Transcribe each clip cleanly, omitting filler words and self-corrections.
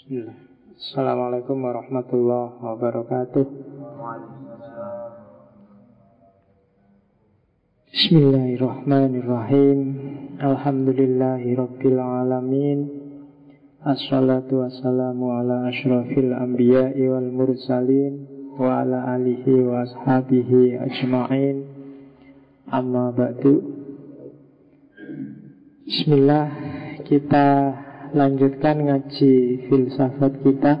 Bismillah. Assalamualaikum warahmatullahi wabarakatuh. Bismillahirrahmanirrahim. Alhamdulillahi rabbil alamin. Assalatu wassalamu ala asyrafil anbiya'i wal mursalin wa ala alihi wa ashabihi ajma'in. Amma ba'du. Bismillah, kita lanjutkan ngaji filsafat kita.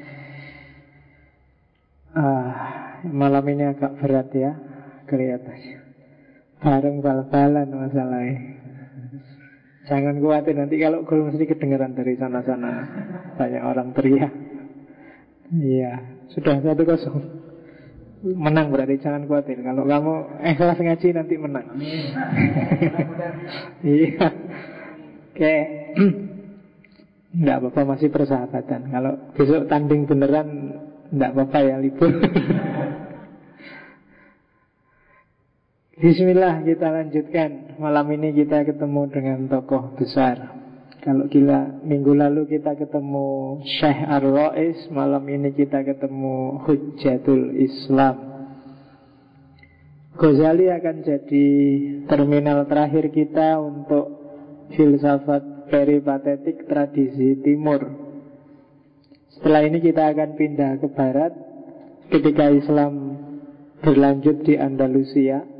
Malam ini agak berat ya kelihatannya. Bareng bal-balan masalahnya. Jangan khawatir, nanti kalau gol mesti kedengeran dari sana-sana. Banyak orang teriak. Iya, sudah 1-0. Menang berarti, jangan khawatir. Kalau kamu ikhlas ngaji nanti menang. Iya. Oke. Enggak apa-apa, masih persahabatan. Kalau besok tanding beneran, enggak apa-apa ya, libur. Bismillah, kita lanjutkan. Malam ini kita ketemu dengan tokoh besar. Kalau gila, minggu lalu kita ketemu Syekh Ar-Rais. Malam ini kita ketemu Hujjatul Islam. Ghazali akan jadi terminal terakhir kita untuk filsafat peripatetik tradisi timur. Setelah ini kita akan pindah ke barat ketika Islam berlanjut di Andalusia.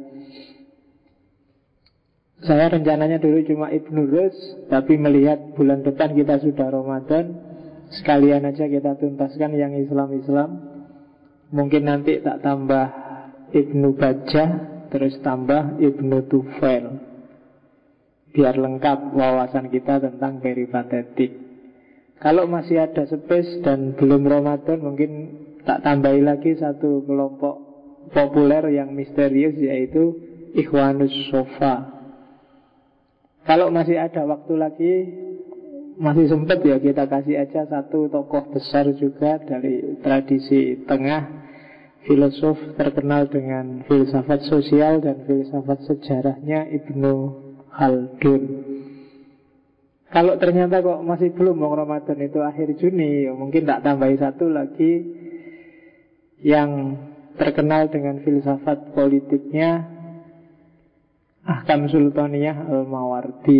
Saya rencananya dulu cuma Ibnu Rus, tapi melihat bulan depan kita sudah Ramadan, sekalian aja kita tuntaskan yang Islam-Islam. Mungkin nanti tak tambah Ibnu Bajjah, terus tambah Ibnu Tufail, biar lengkap wawasan kita tentang peripatetik. Kalau masih ada space dan belum Ramadan, mungkin tak tambahi lagi satu kelompok populer yang misterius, yaitu Ikhwanus Sofa. Kalau masih ada waktu lagi, masih sempat ya, kita kasih aja satu tokoh besar juga dari tradisi tengah, filosof terkenal dengan filsafat sosial dan filsafat sejarahnya, Ibnu Khaldun. Kalau ternyata kok masih belum, Ramadan itu akhir Juni, ya mungkin tak tambahi satu lagi yang terkenal dengan filsafat politiknya, Ahkam Sultaniyah Al-Mawardi.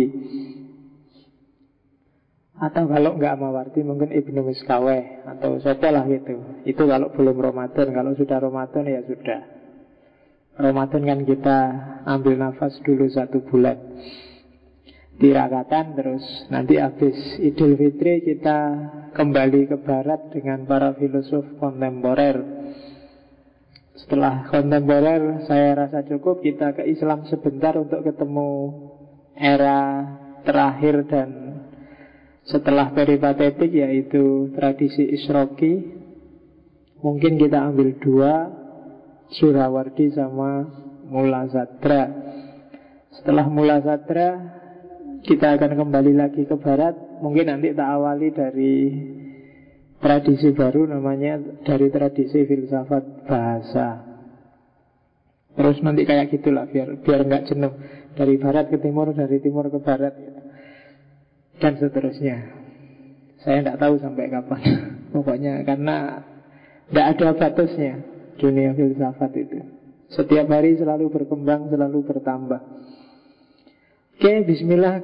Atau kalau enggak Mawardi, mungkin Ibnu Miskaweh atau siapa lah gitu. Itu kalau belum Ramadan. Kalau sudah Ramadan ya sudah. Ramadan kan kita ambil nafas dulu 1 bulan tirakatan, terus nanti habis Idul Fitri kita kembali ke barat dengan para filosof kontemporer. Setelah kontemporer saya rasa cukup, kita ke Islam sebentar untuk ketemu era terakhir dan setelah peripatetik, yaitu tradisi Isroqi. Mungkin kita ambil 2, Surawardi sama Mula Sadra. Setelah Mula Sadra kita akan kembali lagi ke barat. Mungkin nanti tak awali dari tradisi baru, namanya dari tradisi filsafat bahasa. Terus nanti kayak gitulah, biar nggak jenuh. Dari barat ke timur, dari timur ke barat, dan seterusnya. Saya nggak tahu sampai kapan. Pokoknya karena nggak ada batasnya dunia filsafat itu. Setiap hari selalu berkembang, selalu bertambah. Oke, bismillah.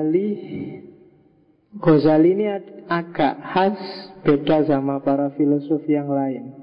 Ghazali ini agak khas, beda sama para filosof yang lain.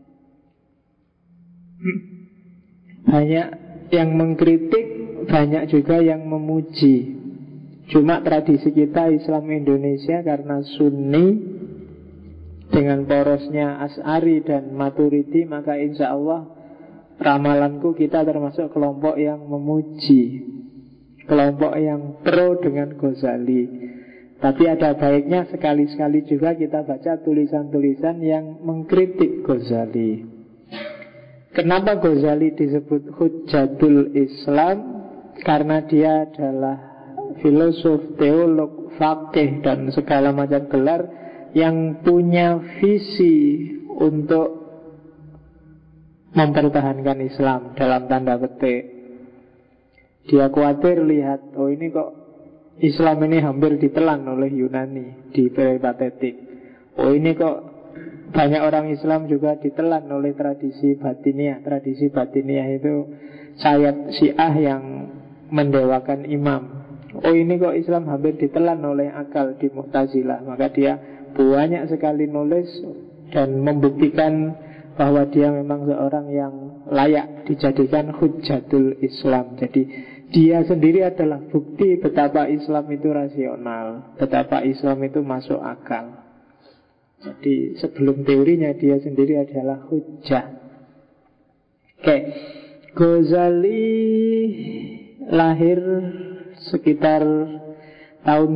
Banyak yang mengkritik, banyak juga yang memuji. Cuma tradisi kita Islam Indonesia karena Sunni dengan porosnya Asy'ari dan Maturidi, maka insya Allah ramalanku kita termasuk kelompok yang memuji, kelompok yang pro dengan Ghazali. Tapi ada baiknya sekali-sekali juga kita baca tulisan-tulisan yang mengkritik Ghazali. Kenapa Ghazali disebut Hujjatul Islam? Karena dia adalah filosof, teolog, faqih, dan segala macam gelar yang punya visi untuk mempertahankan Islam dalam tanda petik. Dia khawatir lihat, oh ini kok Islam ini hampir ditelan oleh Yunani di peripatetik. Oh ini kok banyak orang Islam juga ditelan oleh tradisi batiniah. Tradisi batiniah itu sayap Syiah yang mendewakan imam. Oh ini kok Islam hampir ditelan oleh akal di Mu'tazilah. Maka dia banyak sekali nulis dan membuktikan bahwa dia memang seorang yang layak dijadikan hujjatul Islam. Jadi dia sendiri adalah bukti betapa Islam itu rasional, betapa Islam itu masuk akal. Jadi sebelum teorinya dia sendiri adalah hujjah. Oke, Ghazali lahir sekitar tahun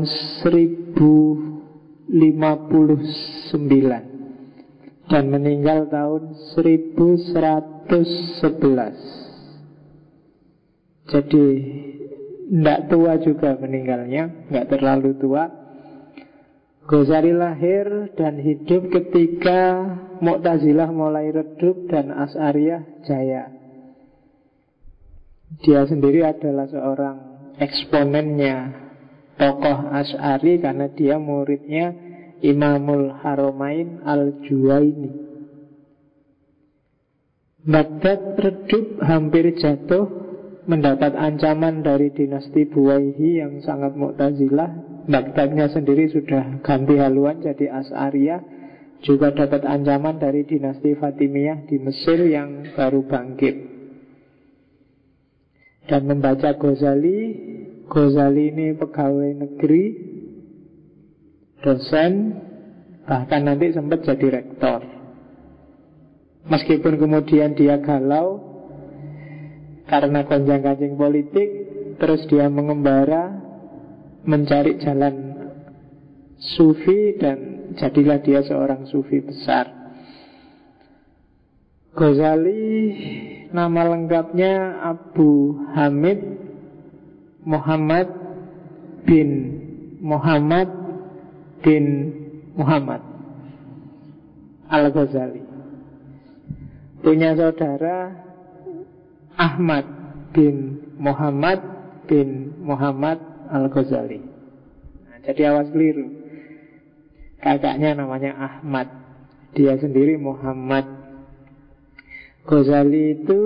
1059 dan meninggal tahun 1111. Jadi tidak tua juga meninggalnya, nggak terlalu tua. Ghazali lahir dan hidup ketika Mu'tazilah mulai redup dan Asy'ariyah jaya. Dia sendiri adalah seorang eksponennya tokoh Asy'ari karena dia muridnya Imamul Haramain Al-Juwaini. Baghdad redup, hampir jatuh, mendapat ancaman dari dinasti Buwaihi yang sangat Mu'tazilah. Baghdadnya sendiri sudah ganti haluan jadi Asy'ariyah. Juga dapat ancaman dari dinasti Fatimiyah di Mesir yang baru bangkit. Dan membaca Ghazali. Ghazali ini pegawai negeri, dosen, bahkan nanti sempat jadi rektor. Meskipun kemudian dia galau karena gonjang-ganjing politik, terus dia mengembara mencari jalan sufi dan jadilah dia seorang sufi besar. Ghazali nama lengkapnya Abu Hamid Muhammad bin Muhammad bin Muhammad Al-Ghazali. Punya saudara Ahmad bin Muhammad bin Muhammad Al-Ghazali. Nah, jadi awas keliru. Kakaknya namanya Ahmad, dia sendiri Muhammad. Ghazali itu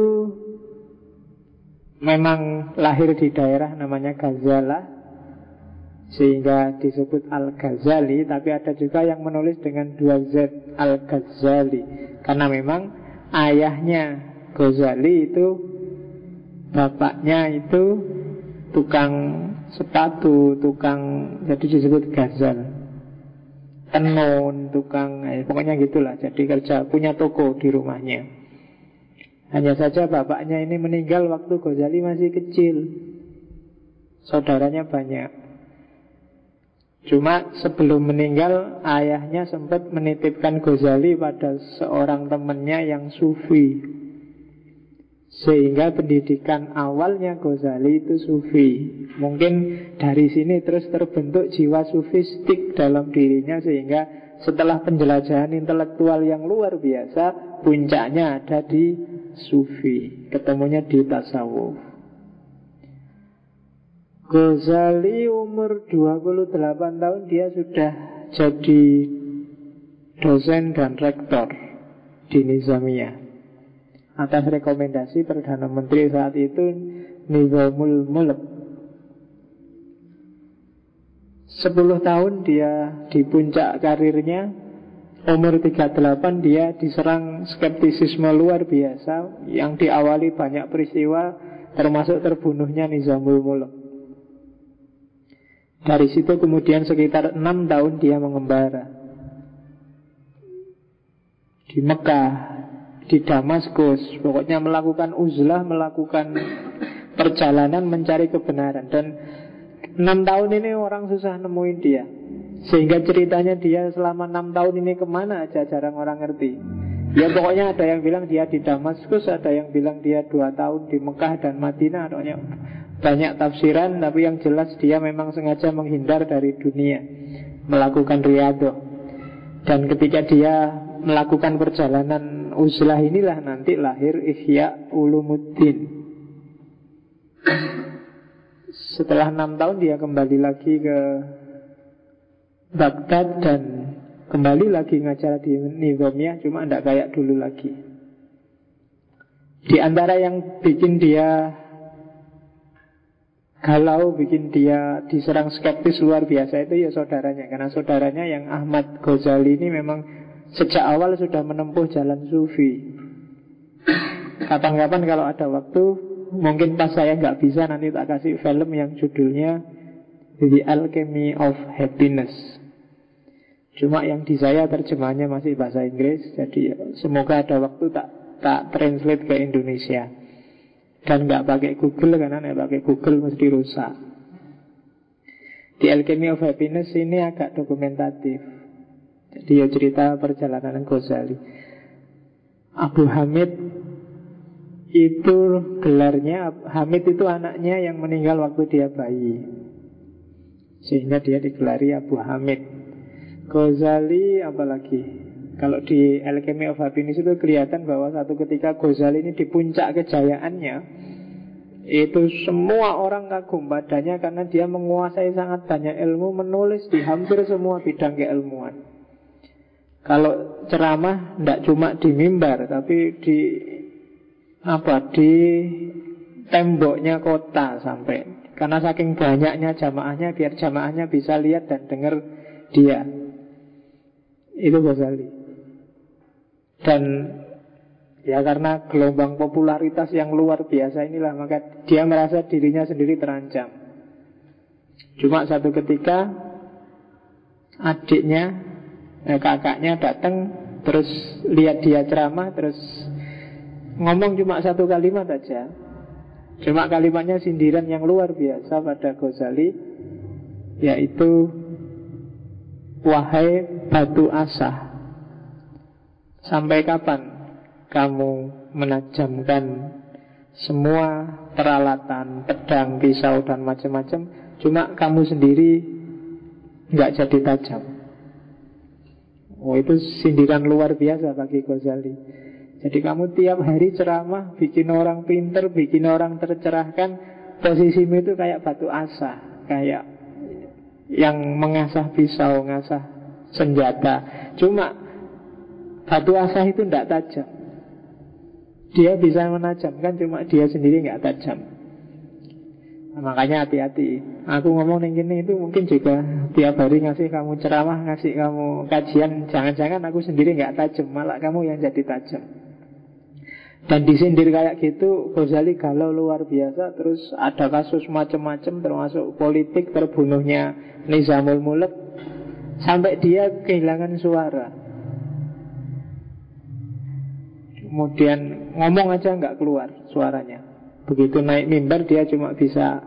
memang lahir di daerah namanya Ghazala, sehingga disebut Al-Ghazali. Tapi ada juga yang menulis dengan 2 Z, Al-Ghazali, karena memang ayahnya Ghazali itu, bapaknya itu tukang sepatu, jadi disebut Ghazal. Tenun, tukang, pokoknya gitulah. Jadi kerja, punya toko di rumahnya. Hanya saja bapaknya ini meninggal waktu Ghazali masih kecil. Saudaranya banyak. Cuma sebelum meninggal, ayahnya sempat menitipkan Ghazali pada seorang temannya yang sufi. Sehingga pendidikan awalnya Ghazali itu sufi. Mungkin dari sini terus terbentuk jiwa sufistik dalam dirinya, sehingga setelah penjelajahan intelektual yang luar biasa, puncaknya ada di sufi, ketemunya di tasawuf. Ghazali umur 28 tahun dia sudah jadi dosen dan rektor di Nizamiyah atas rekomendasi Perdana Menteri saat itu, Nizamul Mulk. 10 tahun dia di puncak karirnya. Umur 38 dia diserang skeptisisme luar biasa yang diawali banyak peristiwa, termasuk terbunuhnya Nizamul Mulk. Dari situ kemudian sekitar 6 tahun dia mengembara di Mekah, di Damaskus, pokoknya melakukan uzlah, melakukan perjalanan mencari kebenaran. Dan 6 tahun ini orang susah nemuin dia, sehingga ceritanya dia selama 6 tahun ini kemana aja jarang orang ngerti. Ya pokoknya ada yang bilang dia di Damaskus, ada yang bilang dia 2 tahun di Mekah dan Madinah. Pokoknya banyak tafsiran, tapi yang jelas dia memang sengaja menghindar dari dunia, melakukan riyadhah. Dan ketika dia melakukan perjalanan uzlah inilah nanti lahir Ihya Ulumuddin. Setelah 6 tahun dia kembali lagi ke Baghdad dan kembali lagi ngajar di Nizamiyah, cuma tidak kayak dulu lagi. Di antara yang bikin dia galau, bikin dia diserang skeptis luar biasa itu ya saudaranya. Karena saudaranya yang Ahmad Ghazali ini memang sejak awal sudah menempuh jalan sufi. Kapan-kapan kalau ada waktu, mungkin pas saya nggak bisa, nanti tak kasih film yang judulnya The Alchemy of Happiness. Cuma yang di saya terjemahannya masih bahasa Inggris, jadi semoga ada waktu tak translate ke Indonesia. Dan nggak pakai Google, karena nek pakai Google mesti rusak. The Alchemy of Happiness ini agak dokumentatif. Jadi ya cerita perjalanan Ghazali. Abu Hamid itu gelarnya, Hamid itu anaknya yang meninggal waktu dia bayi, sehingga dia digelari Abu Hamid. Ghazali apalagi? Kalau di Alchemy of Happiness itu kelihatan bahwa satu ketika Ghazali ini di puncak kejayaannya, itu semua orang kagum padanya karena dia menguasai sangat banyak ilmu, menulis di hampir semua bidang keilmuan. Kalau ceramah tidak cuma di mimbar, tapi di temboknya kota sampai. Karena saking banyaknya jamaahnya, biar jamaahnya bisa lihat dan dengar dia. Itu Ghazali. Dan ya karena gelombang popularitas yang luar biasa inilah, maka dia merasa dirinya sendiri terancam. Cuma satu ketika kakaknya datang, terus lihat dia ceramah, terus ngomong cuma satu kalimat aja. Cuma kalimatnya sindiran yang luar biasa pada Ghazali, yaitu wahai batu asah, sampai kapan kamu menajamkan semua peralatan, pedang, pisau, dan macam-macam, cuma kamu sendiri nggak jadi tajam. Oh, itu sindiran luar biasa bagi Ghazali. Jadi kamu tiap hari ceramah, bikin orang pinter, bikin orang tercerahkan, posisimu itu kayak batu asah, kayak yang mengasah pisau, mengasah senjata. Cuma batu asah itu tidak tajam. Dia bisa menajamkan, cuma dia sendiri nggak tajam. Nah, makanya hati-hati. Aku ngomong yang gini itu mungkin juga tiap hari ngasih kamu ceramah, ngasih kamu kajian, jangan-jangan aku sendiri nggak tajam, malah kamu yang jadi tajam. Dan disindir kayak gitu, Ghazali galau luar biasa. Terus ada kasus macam-macam, termasuk politik, terbunuhnya Nizamul Mulk, sampai dia kehilangan suara. Kemudian ngomong aja nggak keluar suaranya. Begitu naik mimbar dia cuma bisa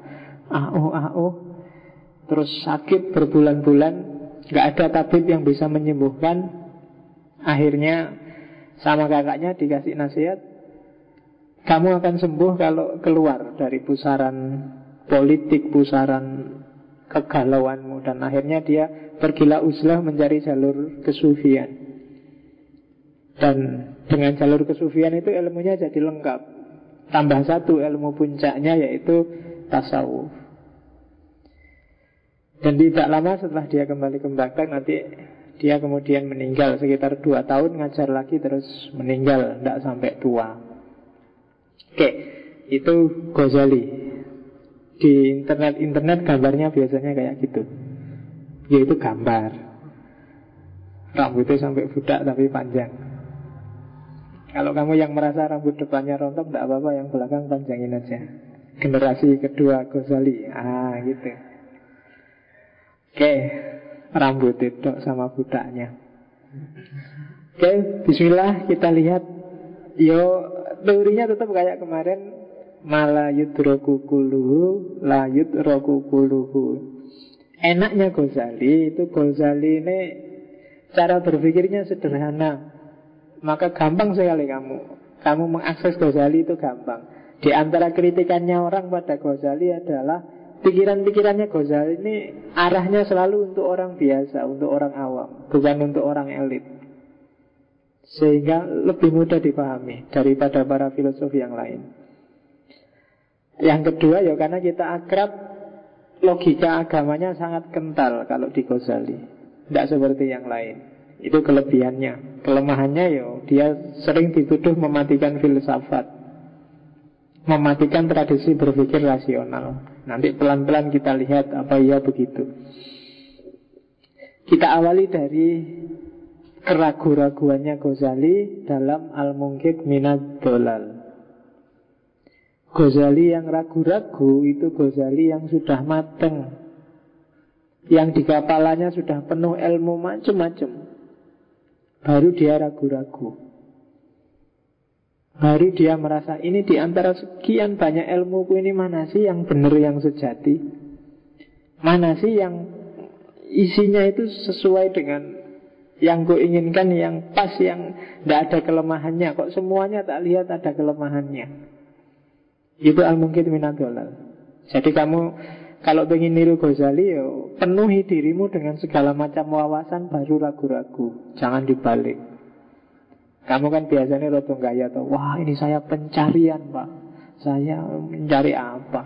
terus sakit berbulan-bulan, nggak ada tabib yang bisa menyembuhkan. Akhirnya sama kakaknya dikasih nasihat, kamu akan sembuh kalau keluar dari pusaran politik, pusaran kegalauanmu. Dan akhirnya dia bergila uzlah mencari jalur kesufian. Dan dengan jalur kesufian itu ilmunya jadi lengkap. Tambah satu ilmu puncaknya, yaitu tasawuf. Dan tidak lama setelah dia kembali ke Baghdad, nanti dia kemudian meninggal. Sekitar 2 tahun ngajar lagi, terus meninggal, tidak sampai tua. Oke, itu Ghazali. Di internet gambarnya biasanya kayak gitu. Yaitu gambar rambutnya sampai budak tapi panjang. Kalau kamu yang merasa rambut depannya rontok, tidak apa-apa, yang belakang panjangin aja. Generasi kedua Ghazali. Gitu. Oke, rambut itu sama budaknya. Oke, bismillah, kita lihat. Teorinya tetap kayak kemarin. Mala yudroku kuluhu, la yudroku kuluhu. Enaknya Ghazali ini cara berpikirnya sederhana. Maka gampang sekali kamu mengakses Ghazali itu gampang. Di antara kritikannya orang pada Ghazali adalah pikiran-pikirannya Ghazali ini arahnya selalu untuk orang biasa, untuk orang awam, bukan untuk orang elit. Sehingga lebih mudah dipahami daripada para filosof yang lain. Yang kedua ya karena kita akrab, logika agamanya sangat kental kalau di Ghazali, tidak seperti yang lain. Itu kelebihannya. Kelemahannya dia sering dituduh mematikan filsafat, mematikan tradisi berpikir rasional. Nanti pelan-pelan kita lihat apa iya begitu. Kita awali dari keraguan-raguannya Ghazali dalam Al-Munqidh Minad Dhalal. Ghazali yang ragu-ragu itu Ghazali yang sudah mateng, yang di kepalanya sudah penuh ilmu macam-macam. Baru dia ragu-ragu. Baru dia merasa ini di antara sekian banyak ilmuku ini mana sih yang benar, yang sejati? Mana sih yang isinya itu sesuai dengan yang ku inginkan, yang pas, yang tidak ada kelemahannya. Kok semuanya tak lihat ada kelemahannya? Itu Al-Munqidh Minad Dhalal. Jadi kamu kalau pengen niru Ghazali, penuhi dirimu dengan segala macam wawasan, baru ragu-ragu. Jangan dibalik. Kamu kan biasanya rada gaya tuh, wah ini saya pencarian Pak, saya mencari apa.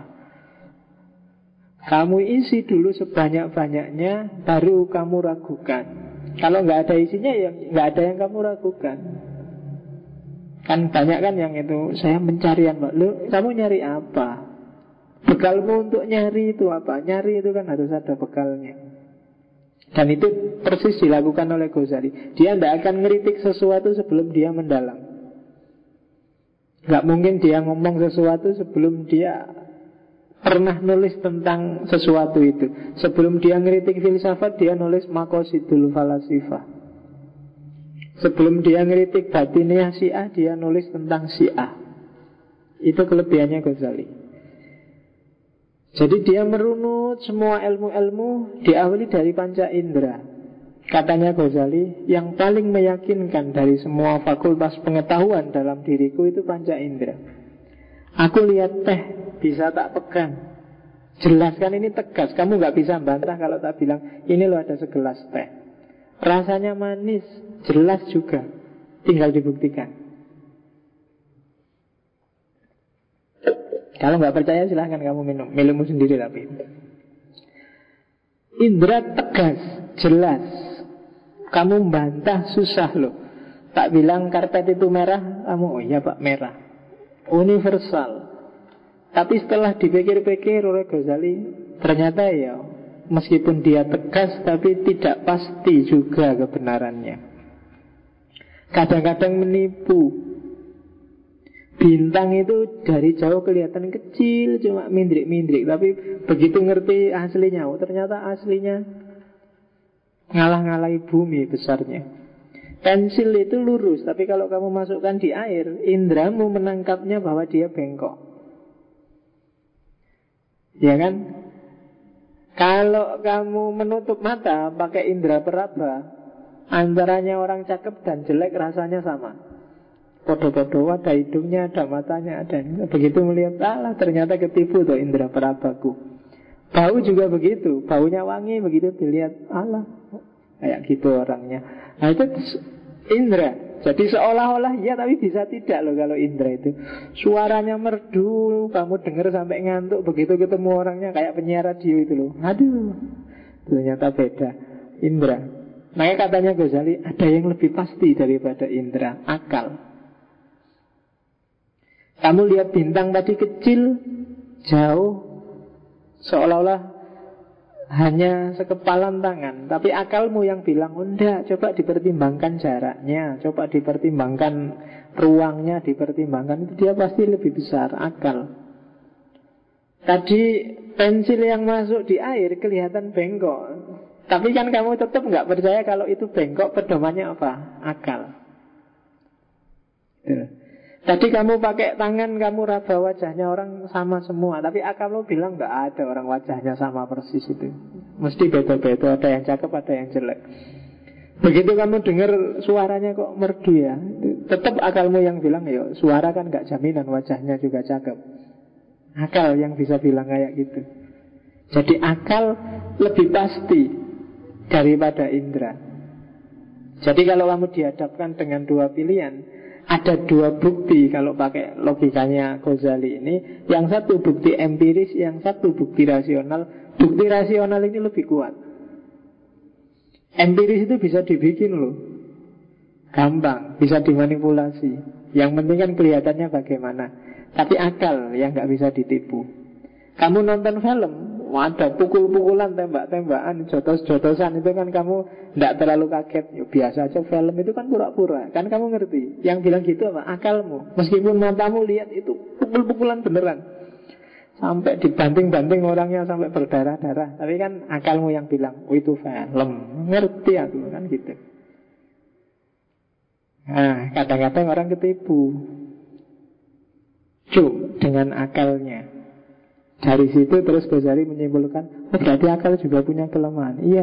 Kamu isi dulu sebanyak-banyaknya, baru kamu ragukan. Kalau nggak ada isinya, ya nggak ada yang kamu ragukan. Kan banyak kan yang itu, saya pencarian Pak. Lu, kamu nyari apa? Bekalmu untuk nyari itu apa? Nyari itu kan harus ada bekalnya. Dan itu persis dilakukan oleh Ghazali. Dia tidak akan ngeritik sesuatu sebelum dia mendalam. Gak mungkin dia ngomong sesuatu sebelum dia pernah nulis tentang sesuatu itu. Sebelum dia ngeritik filsafat, dia nulis Maqasidul Falasifah. Sebelum dia ngeritik batiniyah Syiah, dia nulis tentang Syiah. Itu kelebihannya Ghazali. Jadi dia merunut semua ilmu-ilmu, diawali dari panca indera. Katanya Ghazali, yang paling meyakinkan dari semua fakultas pengetahuan dalam diriku itu panca indera. Aku lihat teh, bisa tak pegang. Jelaskan ini tegas, kamu gak bisa bantah kalau tak bilang ini loh ada segelas teh. Rasanya manis, jelas juga, tinggal dibuktikan. Kalau nggak percaya silahkan kamu minummu sendiri tapi. Indra tegas, jelas. Kamu bantah susah loh. Tak bilang karpet itu merah, kamu oh iya Pak merah. Universal. Tapi setelah dipikir-pikir oleh Ghazali, ternyata ya meskipun dia tegas tapi tidak pasti juga kebenarannya. Kadang-kadang menipu. Bintang itu dari jauh kelihatan kecil, cuma mindrik-mindrik. Tapi begitu ngerti aslinya, ternyata aslinya ngalah-ngalahi bumi besarnya. Pensil itu lurus, tapi kalau kamu masukkan di air, indramu menangkapnya bahwa dia bengkok. Ya kan? Kalau kamu menutup mata pakai indera peraba, antaranya orang cakep dan jelek rasanya sama. Podo-podo, ada hidungnya, ada matanya, ada. Begitu melihat, alah ternyata ketipu tuh indera perabaku. Bau juga begitu, baunya wangi, begitu dilihat, alah kayak gitu orangnya. Nah itu indera. Jadi seolah-olah ya, tapi bisa tidak loh kalau indera itu. Suaranya merdu, kamu dengar sampai ngantuk. Begitu ketemu orangnya kayak penyiar radio itu loh. Aduh, ternyata beda. Indera. Makanya katanya Ghazali, ada yang lebih pasti daripada indera, akal. Kamu lihat bintang tadi kecil, jauh, seolah-olah hanya sekepalan tangan. Tapi akalmu yang bilang, oh enggak, coba dipertimbangkan jaraknya, coba dipertimbangkan ruangnya, dipertimbangkan. Itu dia pasti lebih besar, akal. Tadi pensil yang masuk di air kelihatan bengkok. Tapi kan kamu tetap nggak percaya kalau itu bengkok, pedomannya apa? Akal. Tadi kamu pakai tangan, kamu raba wajahnya orang sama semua. Tapi akalmu bilang nggak ada orang wajahnya sama persis itu. Mesti beda-beda, ada yang cakep, ada yang jelek. Begitu kamu dengar suaranya kok merdu ya, tetap akalmu yang bilang, ya suara kan nggak jaminan wajahnya juga cakep. Akal yang bisa bilang kayak gitu. Jadi akal lebih pasti daripada indera. Jadi kalau kamu dihadapkan dengan dua pilihan, ada dua bukti kalau pakai logikanya Ghazali ini. Yang satu bukti empiris, yang satu bukti rasional. Bukti rasional ini lebih kuat. Empiris itu bisa dibikin loh, gampang, bisa dimanipulasi. Yang penting kan kelihatannya bagaimana. Tapi akal yang nggak bisa ditipu. Kamu nonton film, ada pukul-pukulan, tembak-tembakan, jotos-jotosan, itu kan kamu tidak terlalu kaget. Ya, biasa aja, film itu kan pura-pura. Kan kamu ngerti. Yang bilang gitu apa? Akalmu. Meskipun matamu lihat itu pukul-pukulan beneran, sampai dibanting-banting orangnya sampai berdarah-darah, tapi kan akalmu yang bilang, oh itu film. Ngerti aku, kan gitu. Nah, kadang-kadang orang ketipu dengan akalnya. Dari situ terus Ghazali menyimpulkan, oh berarti akal juga punya kelemahan. Iya,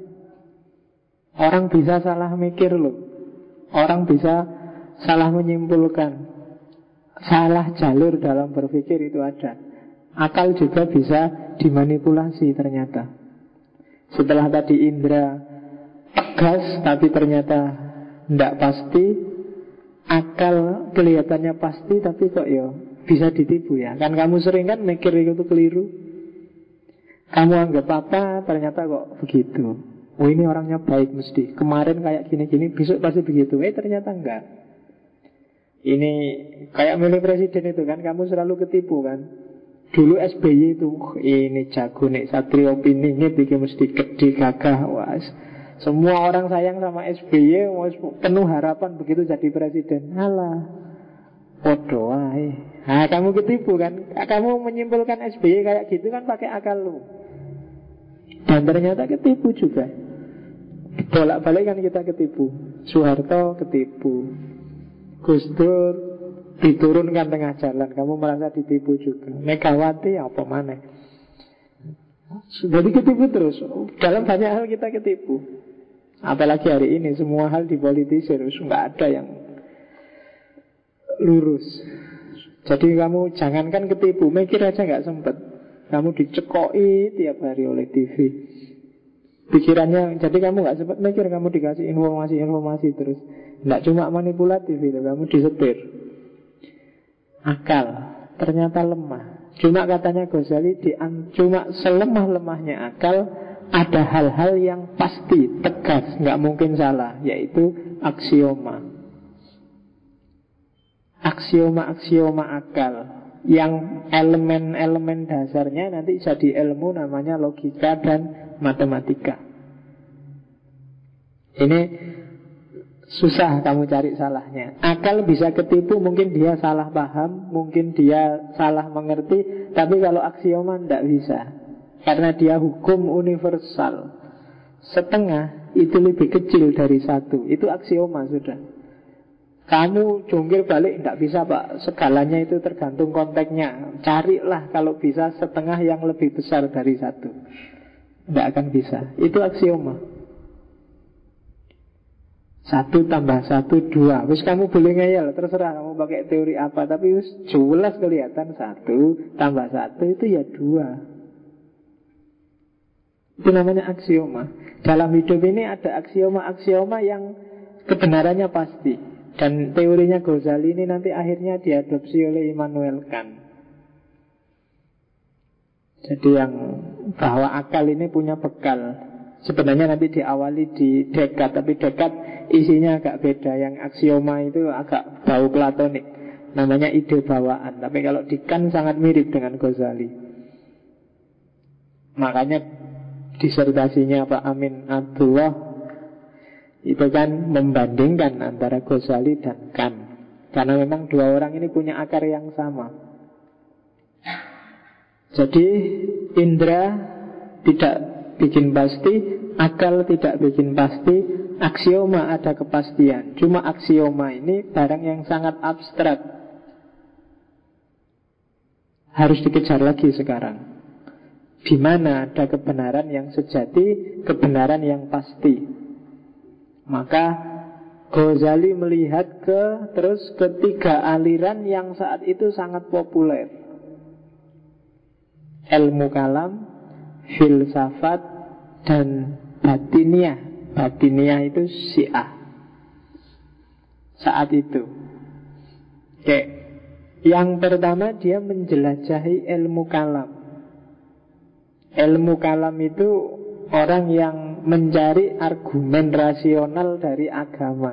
orang bisa salah mikir loh. Orang bisa salah menyimpulkan, salah jalur dalam berpikir itu ada. Akal juga bisa dimanipulasi ternyata. Setelah tadi indera tegas tapi ternyata tidak pasti, akal kelihatannya pasti tapi kok ya bisa ditipu ya. Kan kamu sering kan mikir itu keliru. Kamu anggap apa, ternyata kok begitu. Oh ini orangnya baik mesti, kemarin kayak gini-gini, besok pasti begitu. Ternyata enggak. Ini kayak milih presiden itu kan, kamu selalu ketipu kan. Dulu SBY itu, ini jago nih, Satrio Piningit, ini mesti gede gagah. Wah, semua orang sayang sama SBY, penuh harapan begitu jadi presiden. Alah, podo wae. Nah, kamu ketipu kan? Kamu menyimpulkan SBY kayak gitu kan pakai akal lu. Dan ternyata ketipu juga. Bolak-balik kan kita ketipu. Soeharto ketipu, Gus Dur diturunkan tengah jalan, kamu merasa ditipu juga. Megawati apa mana? Jadi ketipu terus. Dalam banyak hal kita ketipu. Apalagi hari ini semua hal dipolitisir, nggak ada yang lurus. Jadi kamu jangankan ketipu, mikir aja nggak sempet. Kamu dicekoi tiap hari oleh TV. Pikirannya, jadi kamu nggak sempet mikir, kamu dikasih informasi terus. Nggak cuma manipulatif itu, kamu disetir. Akal ternyata lemah. Cuma katanya Ghazali, cuma selemah-lemahnya akal, ada hal-hal yang pasti, tegas, nggak mungkin salah, yaitu aksioma. Aksioma-aksioma akal yang elemen-elemen dasarnya nanti jadi ilmu namanya logika dan matematika. Ini susah kamu cari salahnya. Akal bisa ketipu, mungkin dia salah paham, mungkin dia salah mengerti. Tapi kalau aksioma tidak bisa, karena dia hukum universal. Setengah itu lebih kecil dari satu, itu aksioma sudah. Kamu jungkir balik tidak bisa pak, segalanya itu tergantung konteksnya. Carilah kalau bisa setengah yang lebih besar dari satu. Tidak akan bisa, itu aksioma. 1 tambah 1 2. Wis kamu boleh ngeyel, terserah kamu pakai teori apa, tapi wis jelas kelihatan 1 tambah 1 itu ya 2. Itu namanya aksioma. Dalam hidup ini ada aksioma-aksioma yang kebenarannya pasti. Dan teorinya Ghazali ini nanti akhirnya diadopsi oleh Immanuel Kant. Jadi yang bahwa akal ini punya bekal. Sebenarnya nanti diawali di Descartes, tapi Descartes isinya agak beda. Yang aksioma itu agak bau platonik, namanya ide bawaan. Tapi kalau di Kant sangat mirip dengan Ghazali. Makanya disertasinya Pak Amin Abdullah itu kan membandingkan antara Ghazali dan Kant, karena memang dua orang ini punya akar yang sama. Jadi indera tidak bikin pasti, akal tidak bikin pasti, aksioma ada kepastian. Cuma aksioma ini barang yang sangat abstrak, harus dikejar lagi sekarang. Di mana ada kebenaran yang sejati, kebenaran yang pasti. Maka Ghazali melihat terus ketiga aliran yang saat itu sangat populer. Ilmu kalam, filsafat, dan batiniah. Batiniah itu Syiah saat itu. Oke. Yang pertama dia menjelajahi ilmu kalam. Ilmu kalam itu orang yang mencari argumen rasional dari agama.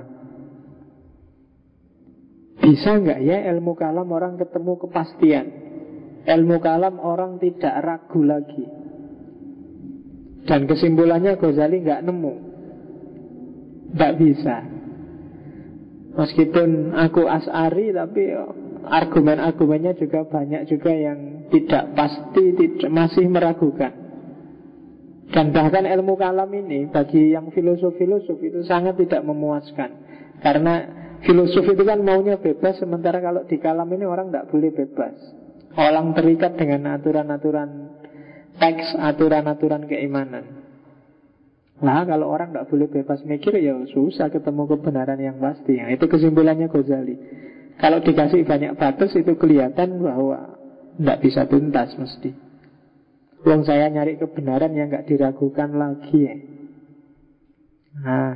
Bisa nggak ya ilmu kalam orang ketemu kepastian? Ilmu kalam orang tidak ragu lagi. Dan kesimpulannya Ghazali nggak nemu. Nggak bisa. Meskipun aku Asy'ari, tapi argumen-argumennya juga banyak juga yang tidak pasti, masih meragukan. Dan bahkan ilmu kalam ini bagi yang filosof-filosof itu sangat tidak memuaskan. Karena filosof itu kan maunya bebas, sementara kalau di kalam ini orang tidak boleh bebas. Orang terikat dengan aturan-aturan teks, aturan-aturan keimanan. Nah, kalau orang tidak boleh bebas mikir, ya susah ketemu kebenaran yang pasti. Nah, itu kesimpulannya Ghazali. Kalau dikasih banyak batas, itu kelihatan bahwa tidak bisa tuntas mesti. Wong saya nyari kebenaran yang nggak diragukan lagi ya. Nah,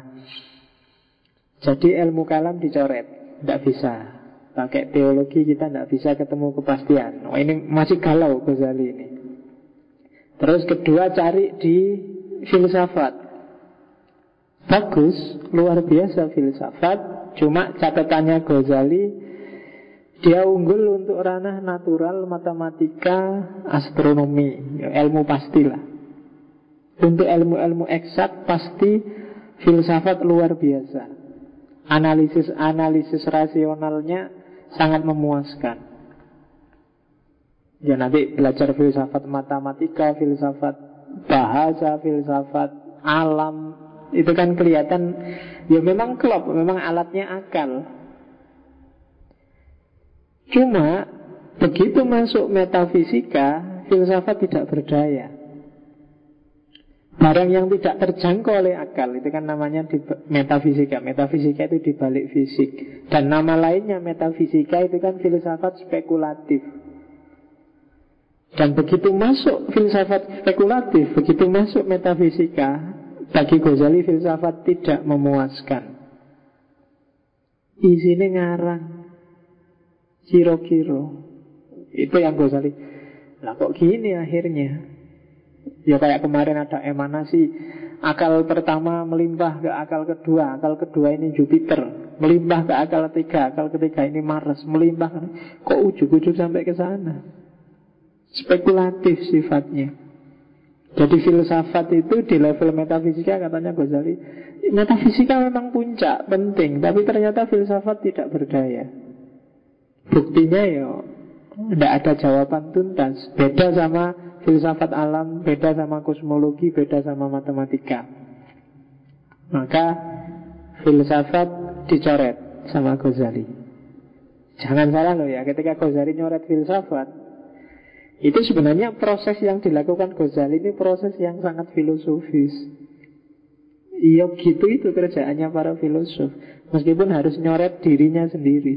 jadi ilmu kalam dicoret, tidak bisa. Pakai teologi kita tidak bisa ketemu kepastian. Oh, ini masih galau Ghazali ini. Terus kedua, cari di filsafat. Bagus, luar biasa filsafat. Cuma catatannya Ghazali, dia unggul untuk ranah natural, matematika, astronomi, ilmu pastilah. Untuk ilmu-ilmu eksak pasti filsafat luar biasa. Analisis rasionalnya sangat memuaskan. Ya nanti belajar filsafat matematika, filsafat bahasa, filsafat alam, itu kan kelihatan ya memang klop, memang alatnya akal. Cuma begitu masuk metafisika, filsafat tidak berdaya. Barang yang tidak terjangkau oleh akal, itu kan namanya di metafisika. Metafisika itu dibalik fisik. Dan nama lainnya metafisika itu kan filsafat spekulatif. Dan begitu masuk filsafat spekulatif, begitu masuk metafisika, bagi Ghazali filsafat tidak memuaskan. Isinya ngarang, kiro-kiro. Itu yang Ghazali, lah kok gini akhirnya. Ya kayak kemarin ada emanasi, akal pertama melimpah ke akal kedua ini Jupiter, melimpah ke akal ketiga ini Mars, melimpah. Kok ujuk-ujuk sampai ke sana? Spekulatif sifatnya. Jadi filsafat itu di level metafisika katanya Ghazali, metafisika memang puncak, penting, tapi ternyata filsafat tidak berdaya. Buktinya ya tidak ada jawaban tuntas. Beda sama filsafat alam, beda sama kosmologi, beda sama matematika. Maka filsafat dicoret sama Ghazali. Jangan salah loh ya, ketika Ghazali nyoret filsafat, itu sebenarnya proses yang dilakukan Ghazali ini proses yang sangat filosofis. Iya gitu, itu kerjaannya para filosof. Meskipun harus nyoret dirinya sendiri.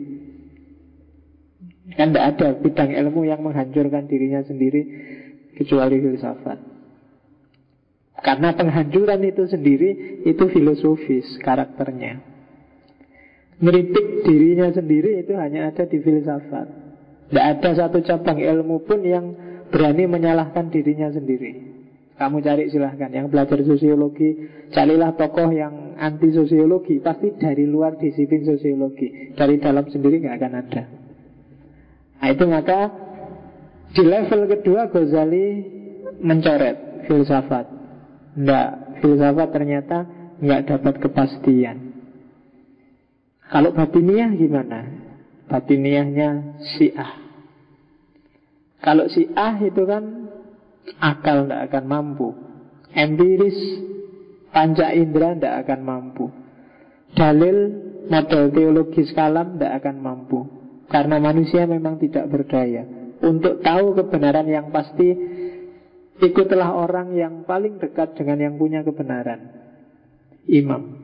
Kan tidak ada bidang ilmu yang menghancurkan dirinya sendiri kecuali filsafat. Karena penghancuran itu sendiri itu filosofis karakternya. Ngeritik dirinya sendiri itu hanya ada di filsafat. Tidak ada satu cabang ilmu pun yang berani menyalahkan dirinya sendiri. Kamu cari silahkan. Yang belajar sosiologi, carilah tokoh yang anti sosiologi. Pasti dari luar disiplin sosiologi. Dari dalam sendiri nggak akan ada. Nah itu maka di level kedua Ghazali mencoret filsafat. Nggak, filsafat ternyata nggak dapat kepastian. Kalau batiniah gimana? Batiniahnya Syiah. Kalau Syiah itu kan akal tidak akan mampu, empiris panca indera tidak akan mampu, dalil model teologis kalam tidak akan mampu. Karena manusia memang tidak berdaya. Untuk tahu kebenaran yang pasti, ikutlah orang yang paling dekat dengan yang punya kebenaran, imam.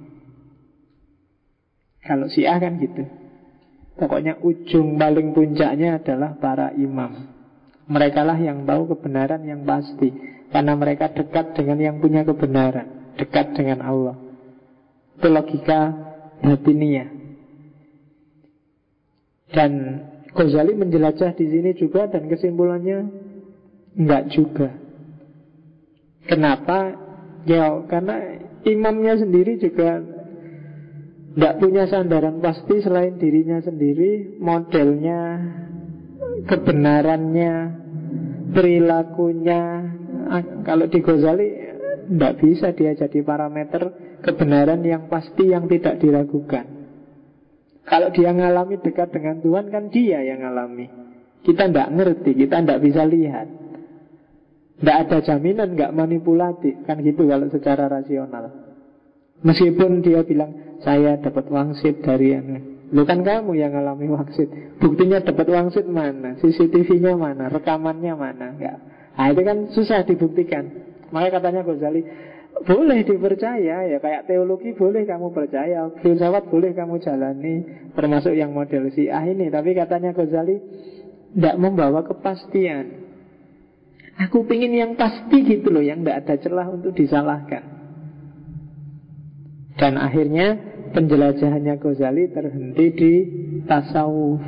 Kalau Syiah kan gitu. Pokoknya ujung paling puncaknya adalah para imam. Mereka lah yang tahu kebenaran yang pasti, karena mereka dekat dengan yang punya kebenaran, dekat dengan Allah. Itu logika batiniah. Dan Ghazali menjelajah di sini juga, dan kesimpulannya enggak juga. Kenapa? Ya karena imamnya sendiri juga tidak punya sandaran pasti selain dirinya sendiri. Modelnya, kebenarannya, perilakunya. Kalau di Ghazali tidak bisa dia jadi parameter kebenaran yang pasti, yang tidak diragukan. Kalau dia ngalami dekat dengan Tuhan, kan dia yang ngalami. Kita tidak ngerti, kita tidak bisa lihat. Tidak ada jaminan, nggak manipulatif. Kan gitu kalau secara rasional. Meskipun dia bilang, saya dapat wangsit dari lu kan kamu yang ngalami wangsit. Buktinya dapat wangsit mana? CCTV-nya mana? Rekamannya mana? Enggak. Nah itu kan susah dibuktikan. Makanya katanya Ghazali, boleh dipercaya ya, kayak teologi boleh kamu percaya, filsafat boleh kamu jalani, termasuk yang model Syiah ini. Tapi katanya Ghazali, tidak membawa kepastian. Aku pingin yang pasti gitu loh, yang tidak ada celah untuk disalahkan. Dan akhirnya penjelajahannya Ghazali terhenti di tasawuf.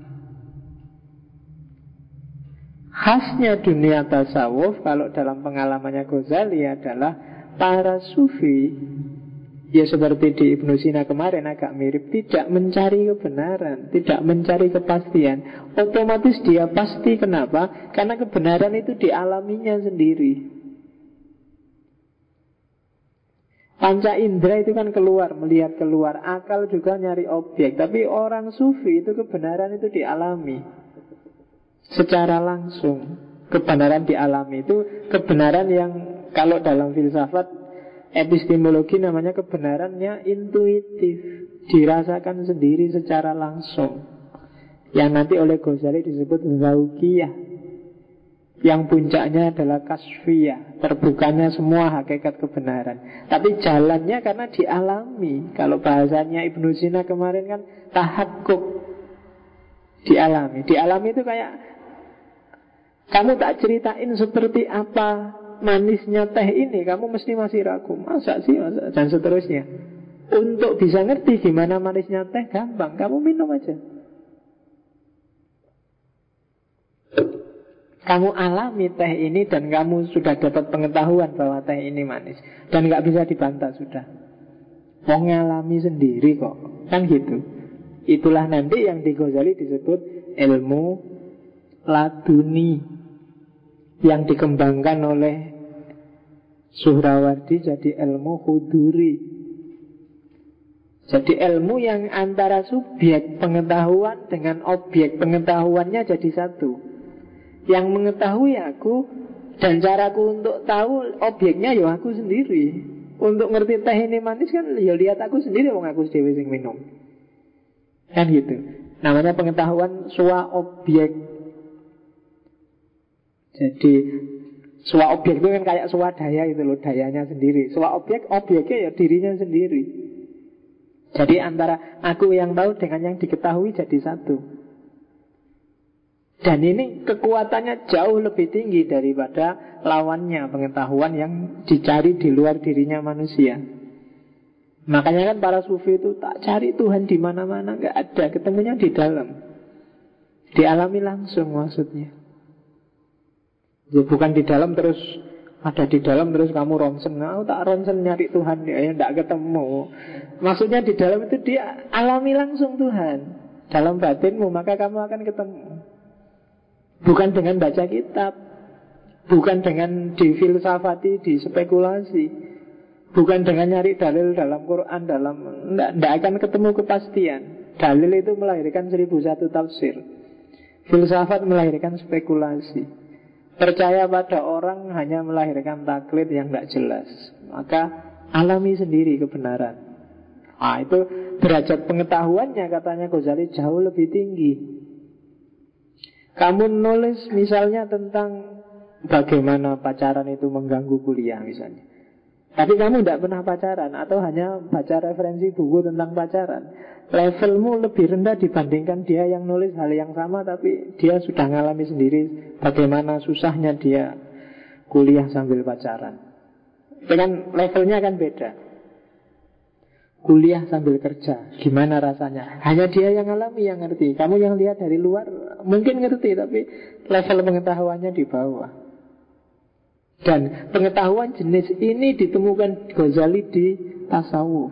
Khasnya dunia tasawuf kalau dalam pengalamannya Ghazali adalah para sufi, ya seperti di Ibnu Sina kemarin agak mirip, tidak mencari kebenaran, tidak mencari kepastian. Otomatis dia pasti. Kenapa? Karena kebenaran itu dialaminya sendiri. Panca indera itu kan keluar, melihat keluar. Akal juga nyari objek. Tapi orang sufi itu kebenaran itu dialami secara langsung. Kebenaran dialami itu kebenaran yang kalau dalam filsafat epistemologi namanya kebenarannya intuitif, dirasakan sendiri secara langsung. Yang nanti oleh Ghazali disebut zauqiyah, yang puncaknya adalah kasfiyah, terbukanya semua hakikat kebenaran. Tapi jalannya karena dialami. Kalau bahasanya Ibnu Sina kemarin kan tahakkuk, dialami. Dialami itu kayak kamu tak ceritain seperti apa manisnya teh ini, kamu mesti masih ragu. Masa sih, masa? Dan seterusnya. Untuk bisa ngerti gimana manisnya teh gampang, kamu minum aja. Kamu alami teh ini dan kamu sudah dapat pengetahuan bahwa teh ini manis. Dan gak bisa dibantah sudah. Mau ngalami sendiri kok. Kan gitu. Itulah nanti yang di Ghazali disebut ilmu laduni, yang dikembangkan oleh Suhrawardi jadi ilmu huduri. Jadi ilmu yang antara subjek pengetahuan dengan objek pengetahuannya jadi satu. Yang mengetahui aku, dan caraku untuk tahu objeknya ya aku sendiri. Untuk ngerti teh ini manis kan ya lihat aku sendiri, wong aku dhewe sing minum. Kan gitu. Namanya pengetahuan swa objek. Jadi swa objek itu kan kayak swadaya itu loh, dayanya sendiri. Swa objek, objeknya ya dirinya sendiri. Jadi antara aku yang tahu dengan yang diketahui jadi satu. Dan ini kekuatannya jauh lebih tinggi daripada lawannya, pengetahuan yang dicari di luar dirinya manusia. Makanya kan para sufi itu tak cari Tuhan di mana-mana, nggak ada, ketemunya di dalam. Dialami langsung maksudnya. Ya bukan di dalam terus ada di dalam terus kamu ronsen. Nah, tak ronsen nyari Tuhan ya nggak ketemu. Maksudnya di dalam itu dia alami langsung Tuhan dalam batinmu, maka kamu akan ketemu. Bukan dengan baca kitab, bukan dengan difilsafati, dispekulasi, bukan dengan nyari dalil dalam Quran, tidak akan ketemu kepastian. Dalil itu melahirkan 1001 tafsir. Filsafat melahirkan spekulasi. Percaya pada orang hanya melahirkan taklid yang tidak jelas. Maka alami sendiri kebenaran. Nah itu derajat pengetahuannya katanya Ghazali jauh lebih tinggi. Kamu nulis misalnya tentang bagaimana pacaran itu mengganggu kuliah misalnya. Tapi kamu tidak pernah pacaran atau hanya baca referensi buku tentang pacaran. Levelmu lebih rendah dibandingkan dia yang nulis hal yang sama, tapi dia sudah ngalami sendiri bagaimana susahnya dia kuliah sambil pacaran. Itu kan levelnya kan beda. Kuliah sambil kerja, gimana rasanya? Hanya dia yang alami, yang ngerti. Kamu yang lihat dari luar mungkin ngerti, tapi level pengetahuannya di bawah. Dan pengetahuan jenis ini ditemukan Ghazali di tasawuf.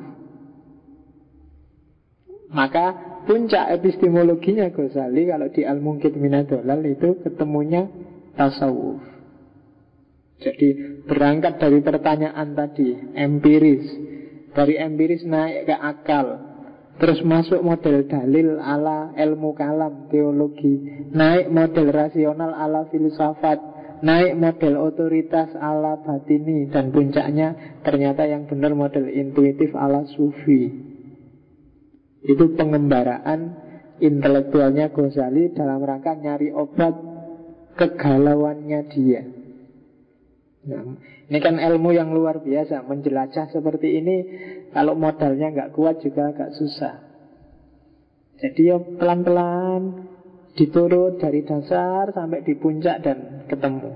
Maka puncak epistemologinya Ghazali kalau di Al-Munqidh Minad-Dhalal itu ketemunya tasawuf. Jadi berangkat dari pertanyaan tadi, empiris. Dari empiris naik ke akal, terus masuk model dalil ala ilmu kalam, teologi, naik model rasional ala filsafat, naik model otoritas ala batini, dan puncaknya ternyata yang benar model intuitif ala sufi. Itu pengembaraan intelektualnya Ghazali dalam rangka nyari obat kegalauannya dia. Nah, ini kan ilmu yang luar biasa. Menjelajah seperti ini kalau modalnya nggak kuat juga agak susah. Jadi ya pelan-pelan diturut dari dasar sampai di puncak dan ketemu.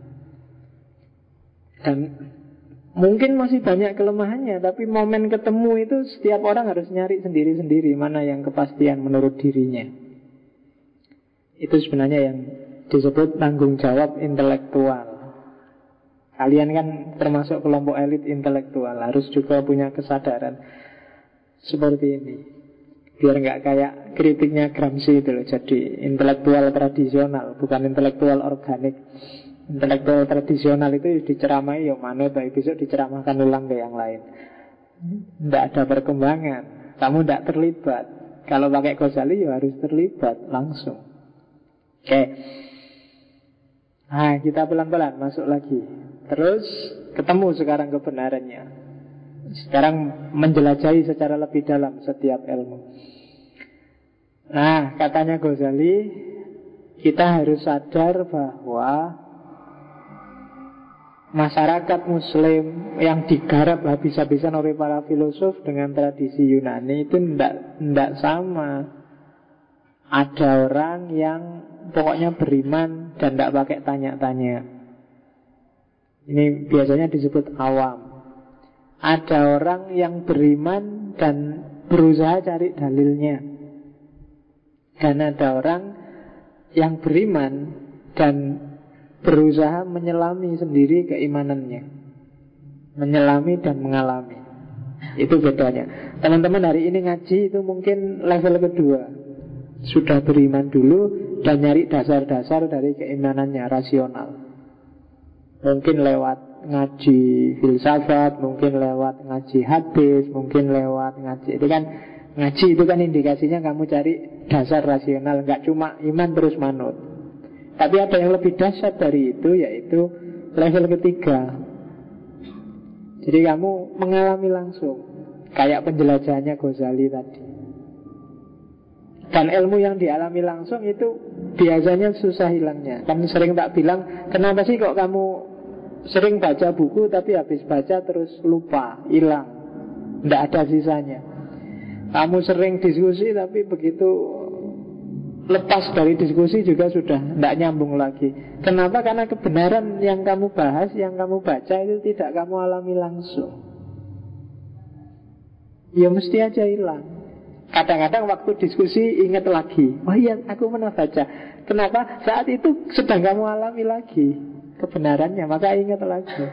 Dan mungkin masih banyak kelemahannya, tapi momen ketemu itu setiap orang harus nyari sendiri-sendiri mana yang kepastian menurut dirinya. Itu sebenarnya yang disebut tanggung jawab intelektual. Kalian kan termasuk kelompok elit intelektual, harus juga punya kesadaran seperti ini. Biar nggak kayak kritiknya Gramsci itu loh, jadi intelektual tradisional, bukan intelektual organik. Intelektual tradisional itu diceramai ya manut, tapi besok diceramahkan ulang ke yang lain. Tidak ada perkembangan, kamu tidak terlibat. Kalau pakai Ghazali ya harus terlibat langsung. Oke. Nah, kita pelan-pelan masuk lagi. Terus ketemu sekarang kebenarannya. Sekarang menjelajahi secara lebih dalam setiap ilmu. Nah, katanya Ghazali, kita harus sadar bahwa masyarakat Muslim yang digarap habis-habisan oleh para filosof dengan tradisi Yunani itu tidak sama. Ada orang yang pokoknya beriman dan tidak pakai tanya-tanya. Ini biasanya disebut awam. Ada orang yang beriman dan berusaha cari dalilnya. Dan ada orang yang beriman dan berusaha menyelami sendiri keimanannya. Menyelami dan mengalami. Itu bedanya. Teman-teman hari ini ngaji itu mungkin level kedua. Sudah beriman dulu dan nyari dasar-dasar dari keimanannya rasional. Mungkin lewat ngaji filsafat, mungkin lewat ngaji hadis, mungkin lewat ngaji. Itu kan ngaji itu kan indikasinya kamu cari dasar rasional, nggak cuma iman terus manut. Tapi ada yang lebih dahsyat dari itu, yaitu level ketiga. Jadi kamu mengalami langsung, kayak penjelajahannya Ghazali tadi. Dan ilmu yang dialami langsung itu biasanya susah hilangnya. Kan sering tak bilang, kenapa sih kok kamu sering baca buku tapi habis baca terus lupa, hilang, tidak ada sisanya. Kamu sering diskusi tapi begitu lepas dari diskusi juga sudah tidak nyambung lagi. Kenapa? Karena kebenaran yang kamu bahas, yang kamu baca itu tidak kamu alami langsung. Ya mesti aja hilang. Kadang-kadang waktu diskusi ingat lagi, oh iya aku pernah baca. Kenapa? Saat itu sedang kamu alami lagi kebenarannya, maka ingat lagi.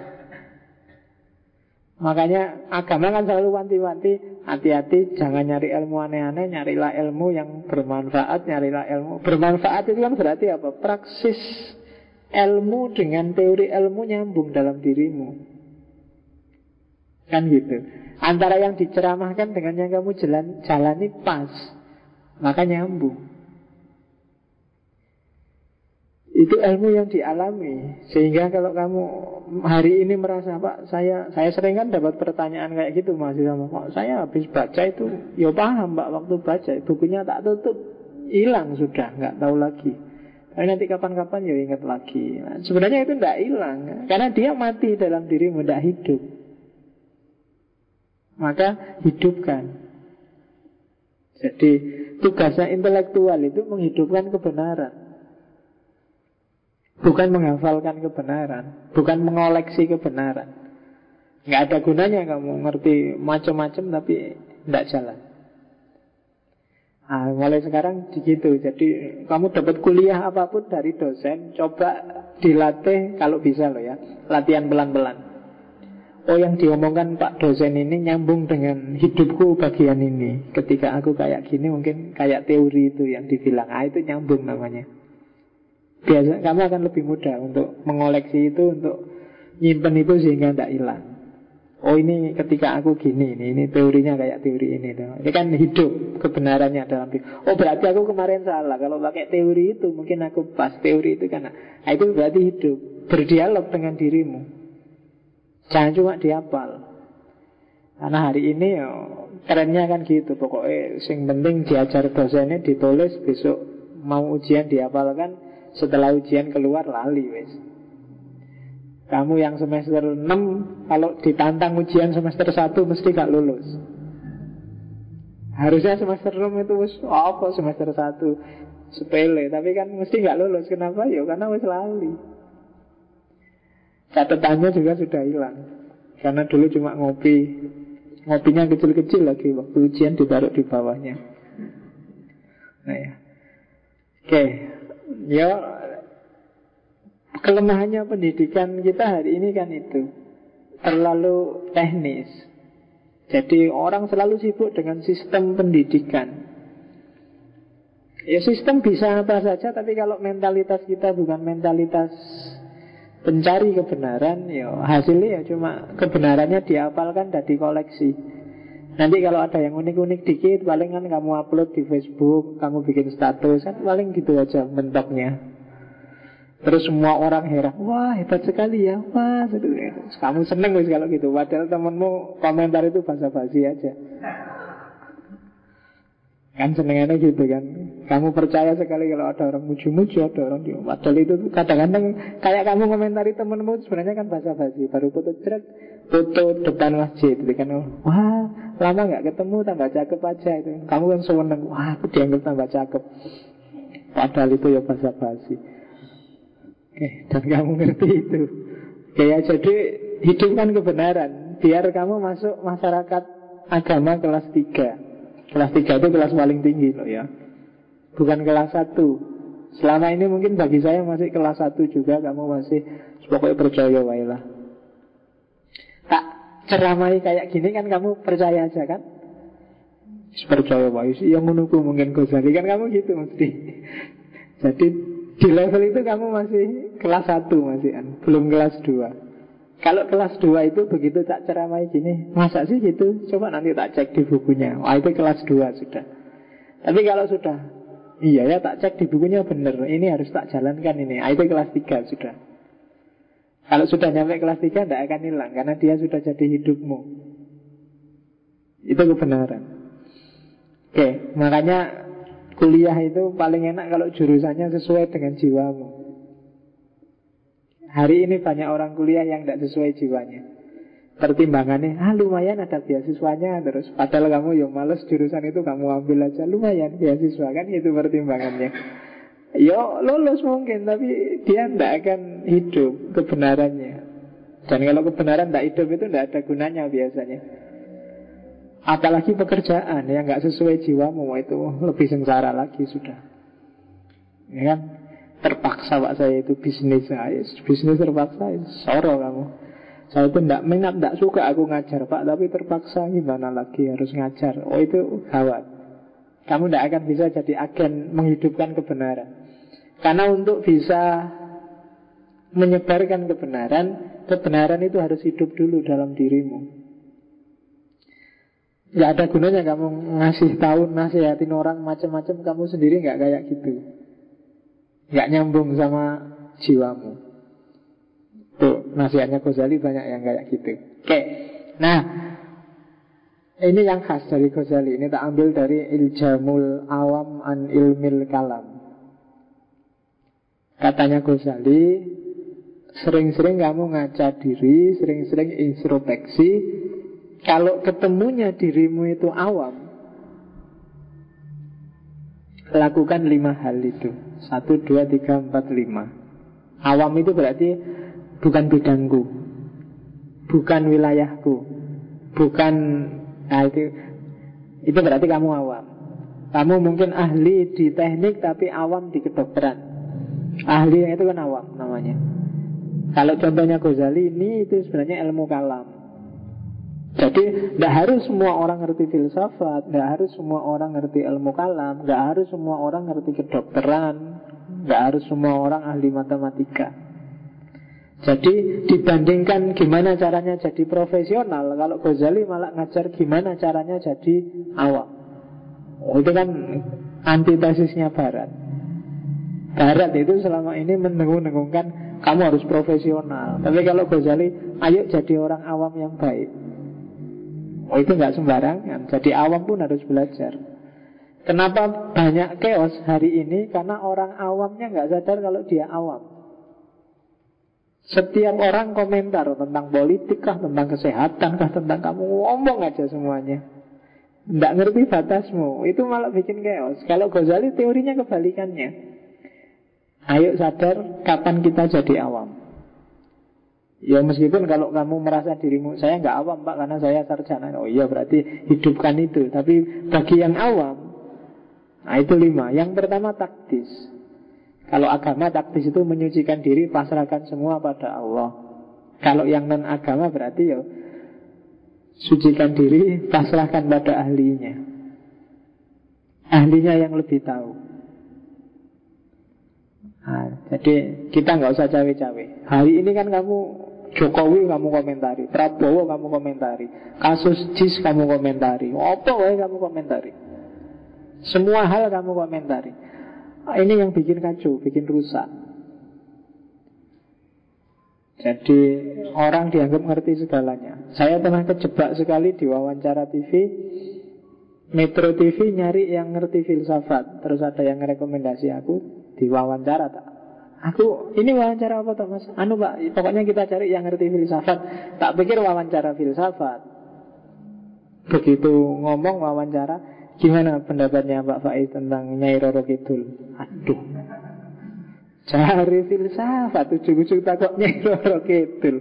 Makanya agama kan selalu wanti-wanti, hati-hati jangan nyari ilmu aneh-aneh, nyarilah ilmu yang bermanfaat. Nyarilah ilmu bermanfaat itu kan berarti apa? Praksis ilmu dengan teori ilmu nyambung dalam dirimu. Kan gitu. Antara yang diceramahkan dengan yang kamu jalani pas, maka nyambung. Itu ilmu yang dialami. Sehingga kalau kamu hari ini merasa, Pak, saya sering kan dapat pertanyaan kayak gitu, mahasiswa, Pak, saya habis baca itu, ya paham Pak, waktu baca bukunya tak tutup, hilang sudah, nggak tahu lagi. Tapi nanti kapan-kapan ya ingat lagi. Nah, sebenarnya itu tidak hilang, karena dia mati dalam dirimu, tidak hidup. Maka hidupkan. Jadi tugasnya intelektual itu menghidupkan kebenaran, bukan menghafalkan kebenaran, bukan mengoleksi kebenaran. Nggak ada gunanya kamu ngerti macam-macam tapi tidak jalan. Mulai sekarang begitu. Jadi kamu dapat kuliah apapun dari dosen, coba dilatih kalau bisa loh ya. Latihan pelan-pelan. Oh, yang diomongkan Pak dosen ini nyambung dengan hidupku bagian ini. Ketika aku kayak gini mungkin kayak teori itu yang dibilang. Itu nyambung namanya. Biasa kamu akan lebih mudah untuk mengoleksi itu, untuk nyimpen itu sehingga tidak hilang. Oh, ini ketika aku gini, ini teorinya kayak teori ini. Ini kan hidup kebenarannya dalam hidup. Oh, berarti aku kemarin salah. Kalau pakai teori itu mungkin aku pas. Teori itu karena itu berarti hidup. Berdialog dengan dirimu. Jangan cuma dihafal. Karena hari ini ya, trennya kan gitu. Pokoknya yang penting diajar dosennya, ditulis, besok mau ujian dihafalkan. Setelah ujian keluar lali wes. Kamu yang semester 6 kalau ditantang ujian semester 1 mesti gak lulus. Harusnya semester 6 itu wes apa semester 1 sepele, tapi kan mesti gak lulus. Kenapa? Ya karena wes lali. Catatannya juga sudah hilang. Karena dulu cuma ngopi. Ngopinya kecil-kecil lagi. Waktu ujian ditaruh di bawahnya. Nah ya. Oke. Ya, kelemahannya pendidikan kita hari ini kan itu. Terlalu teknis. Jadi orang selalu sibuk dengan sistem pendidikan. Ya, sistem bisa apa saja, tapi kalau mentalitas kita bukan mentalitas pencari kebenaran, ya hasilnya ya cuma kebenarannya dihafalkan dan dikoleksi. Nanti kalau ada yang unik-unik dikit, paling kan kamu upload di Facebook, kamu bikin status, kan paling gitu aja mentoknya. Terus semua orang heran, wah hebat sekali ya, wah kamu seneng wis kalau gitu. Padahal temenmu komentar itu basa-basi aja. Kan senengannya gitu kan. Kamu percaya sekali kalau ada orang muji-muji, ada orang padahal itu kadang-kadang kayak kamu komentari temenmu sebenarnya kan basa-basi. Baru foto depan masjid itu kan, wah lama gak ketemu tambah cakep aja itu. Kamu kan seneng, wah aku dianggap tambah cakep. Padahal itu ya basa-basi. Oke, dan kamu ngerti itu. Oke ya, jadi hidupkan kebenaran. Biar kamu masuk masyarakat agama kelas 3. Kelas 3 itu kelas paling tinggi loh ya. Bukan kelas 1. Selama ini mungkin bagi saya masih kelas 1 juga. Kamu masih pokoknya percaya wailah. Tak ceramai kayak gini kan kamu percaya aja kan. Percaya wailah. Yang menunggu mungkin Ghazali kan kamu gitu mesti. Jadi di level itu kamu masih kelas 1 masih kan. Belum kelas 2. Kalau kelas 2 itu begitu tak ceramai gini, masa sih gitu? Coba nanti tak cek di bukunya. Wah itu kelas 2 sudah. Tapi kalau sudah, iya ya tak cek di bukunya bener, ini harus tak jalankan ini. Itu kelas 3 sudah. Kalau sudah nyampe kelas 3 tidak akan hilang, karena dia sudah jadi hidupmu. Itu kebenaran. Oke, makanya kuliah itu paling enak kalau jurusannya sesuai dengan jiwamu. Hari ini banyak orang kuliah yang tidak sesuai jiwanya. Pertimbangannya, lumayan ada beasiswanya. Terus padahal kamu ya males jurusan itu, kamu ambil aja, lumayan beasiswa kan, itu pertimbangannya. Yo lulus mungkin, tapi dia tidak akan hidup kebenarannya. Dan kalau kebenaran tidak hidup itu tidak ada gunanya biasanya. Apalagi pekerjaan yang nggak sesuai jiwamu, itu lebih sengsara lagi sudah. Ya kan? Terpaksa pak saya itu bisnis terpaksa, soro kamu. Saya itu tidak minat, tidak suka aku ngajar pak, tapi terpaksa, gimana lagi harus ngajar. Oh itu gawat. Kamu tidak akan bisa jadi agen menghidupkan kebenaran. Karena untuk bisa menyebarkan kebenaran itu harus hidup dulu dalam dirimu. Gak ada gunanya kamu ngasih tahu, nasihatin orang macam-macam, kamu sendiri gak kayak gitu. Gak nyambung sama jiwamu. Tuh nasihatnya Ghazali banyak yang kayak gitu. Oke. Nah, ini yang khas dari Ghazali. Ini tak ambil dari Iljamul Awam an Ilmil Kalam. Katanya Ghazali, sering-sering kamu ngaca diri, sering-sering introspeksi. Kalau ketemunya dirimu itu awam, lakukan 5 hal itu. 1, 2, 3, 4, 5. Awam itu berarti bukan bidangku, bukan wilayahku, bukan, nah itu berarti kamu awam. Kamu mungkin ahli di teknik tapi awam di kedokteran. Ahli itu kan awam namanya. Kalau contohnya Ghazali ini itu sebenarnya ilmu kalam. Jadi tidak harus semua orang ngerti filsafat, tidak harus semua orang ngerti ilmu kalam, tidak harus semua orang ngerti kedokteran, tidak harus semua orang ahli matematika. Jadi dibandingkan gimana caranya jadi profesional, kalau Ghazali malah ngajar gimana caranya jadi awam. Itu kan antitesisnya Barat. Barat itu selama ini mendengung-dengungkan kamu harus profesional. Tapi kalau Ghazali, ayo jadi orang awam yang baik. Itu nggak sembarangan. Jadi awam pun harus belajar. Kenapa banyak chaos hari ini? Karena orang awamnya nggak sadar kalau dia awam. Setiap orang komentar tentang politik kah, tentang kesehatan kah, tentang kamu, ngomong aja semuanya. Nggak ngerti batasmu. Itu malah bikin chaos. Kalau Ghazali teorinya kebalikannya. Ayo sadar kapan kita jadi awam. Ya meskipun kalau kamu merasa dirimu, saya nggak awam Pak karena saya sarjana. Oh iya berarti hidupkan itu. Tapi bagi yang awam, nah itu 5. Yang pertama taktis. Kalau agama taktis itu menyucikan diri, pasrahkan semua pada Allah. Kalau yang non agama berarti ya sucikan diri, pasrahkan pada ahlinya. Ahlinya yang lebih tahu. Nah, jadi kita nggak usah cawe-cawe. Hari ini kan kamu Jokowi kamu komentari, Prabowo kamu komentari, kasus JIS kamu komentari, apa wae kamu komentari. Semua hal kamu komentari. Ini yang bikin kacau, bikin rusak. Jadi orang dianggap ngerti segalanya. Saya pernah kejebak sekali di wawancara TV. Metro TV nyari yang ngerti filsafat. Terus ada yang rekomendasi aku di wawancara tak. Aku, ini wawancara apa tak mas? Anu pak, pokoknya kita cari yang ngerti filsafat. Tak pikir wawancara filsafat. Begitu ngomong wawancara, gimana pendapatnya Pak Faiz tentang Nyai Roro Kidul? Aduh, cari filsafat, ujung-ujung takut Nyai Roro Kidul.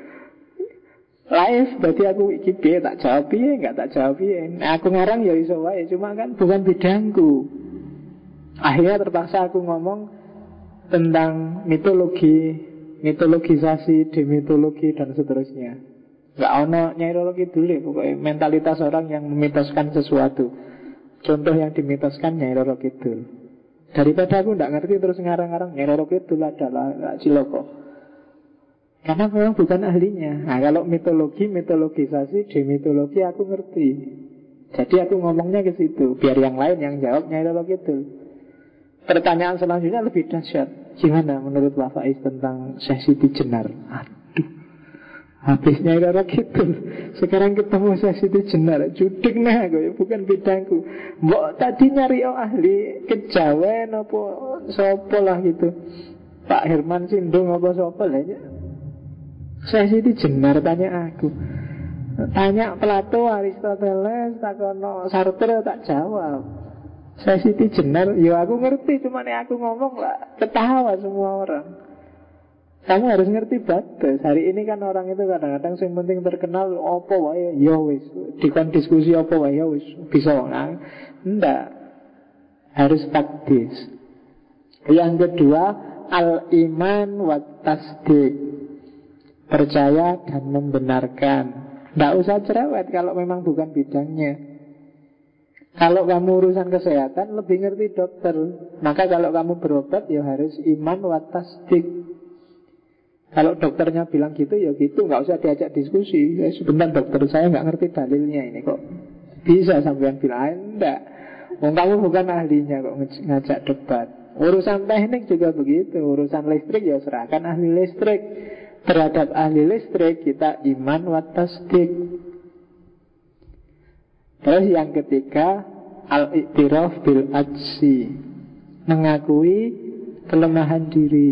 Live, berarti aku iki piye tak jawab piye, enggak tak jawab piye. Nah, aku ngarang ya iso wae, cuma kan bukan bidangku. Akhirnya terpaksa aku ngomong tentang mitologi, mitologisasi, demitologi dan seterusnya. Enggak ono Nyai Roro Kidul, pokoknya mentalitas orang yang memitoskan sesuatu. Contoh yang dimitoskan Nyai Roro Kidul. Daripada aku enggak ngerti terus ngarang-ngarang Nyai Roro Kidul adalah Ciloko. Karena memang bukan ahlinya. Nah kalau mitologi, mitologisasi, demitologi aku ngerti. Jadi aku ngomongnya ke situ. Biar yang lain yang jawab Nyai Roro Kidul. Pertanyaan selanjutnya lebih dahsyat. Gimana menurut Pak Faiz tentang Syekh Siti Jenar? Aduh, habis Nyai Roro Kidul, sekarang ketemu Syekh Siti Jenar. Judik nah aku, bukan bidangku. Mbok tadi nyari ahli kejawen apa sopo lah gitu. Pak Herman Sindung apa sopo lah ya. Syekh Siti Jenar tanya aku. Tanya Plato, Aristoteles, takono Sartre tak jawab. Saya Siti Jenar, ya aku ngerti, cuma nih aku ngomong lah ketawa semua orang. Kamu harus ngerti batas. Hari ini kan orang itu kadang-kadang yang penting terkenal apa wae, ya wis. Dikon diskusi apa wae, ya wis bisa nang. Enggak. Harus taktis. Yang kedua, al-iman wa tasdik. Percaya dan membenarkan. Tidak usah cerewet kalau memang bukan bidangnya. Kalau kamu urusan kesehatan lebih ngerti dokter. Maka kalau kamu berobat ya harus iman wa tasdik. Kalau dokternya bilang gitu ya gitu, nggak usah diajak diskusi. Ya, sebentar dokter, saya nggak ngerti dalilnya ini kok bisa sampean bilang enggak. Kamu bukan ahlinya kok ngajak debat. Urusan teknik juga begitu. Urusan listrik ya serahkan ahli listrik. Terhadap ahli listrik kita iman wa tasdik. Terus yang ketiga, al-i'tiraf bil ajzi, mengakui kelemahan diri.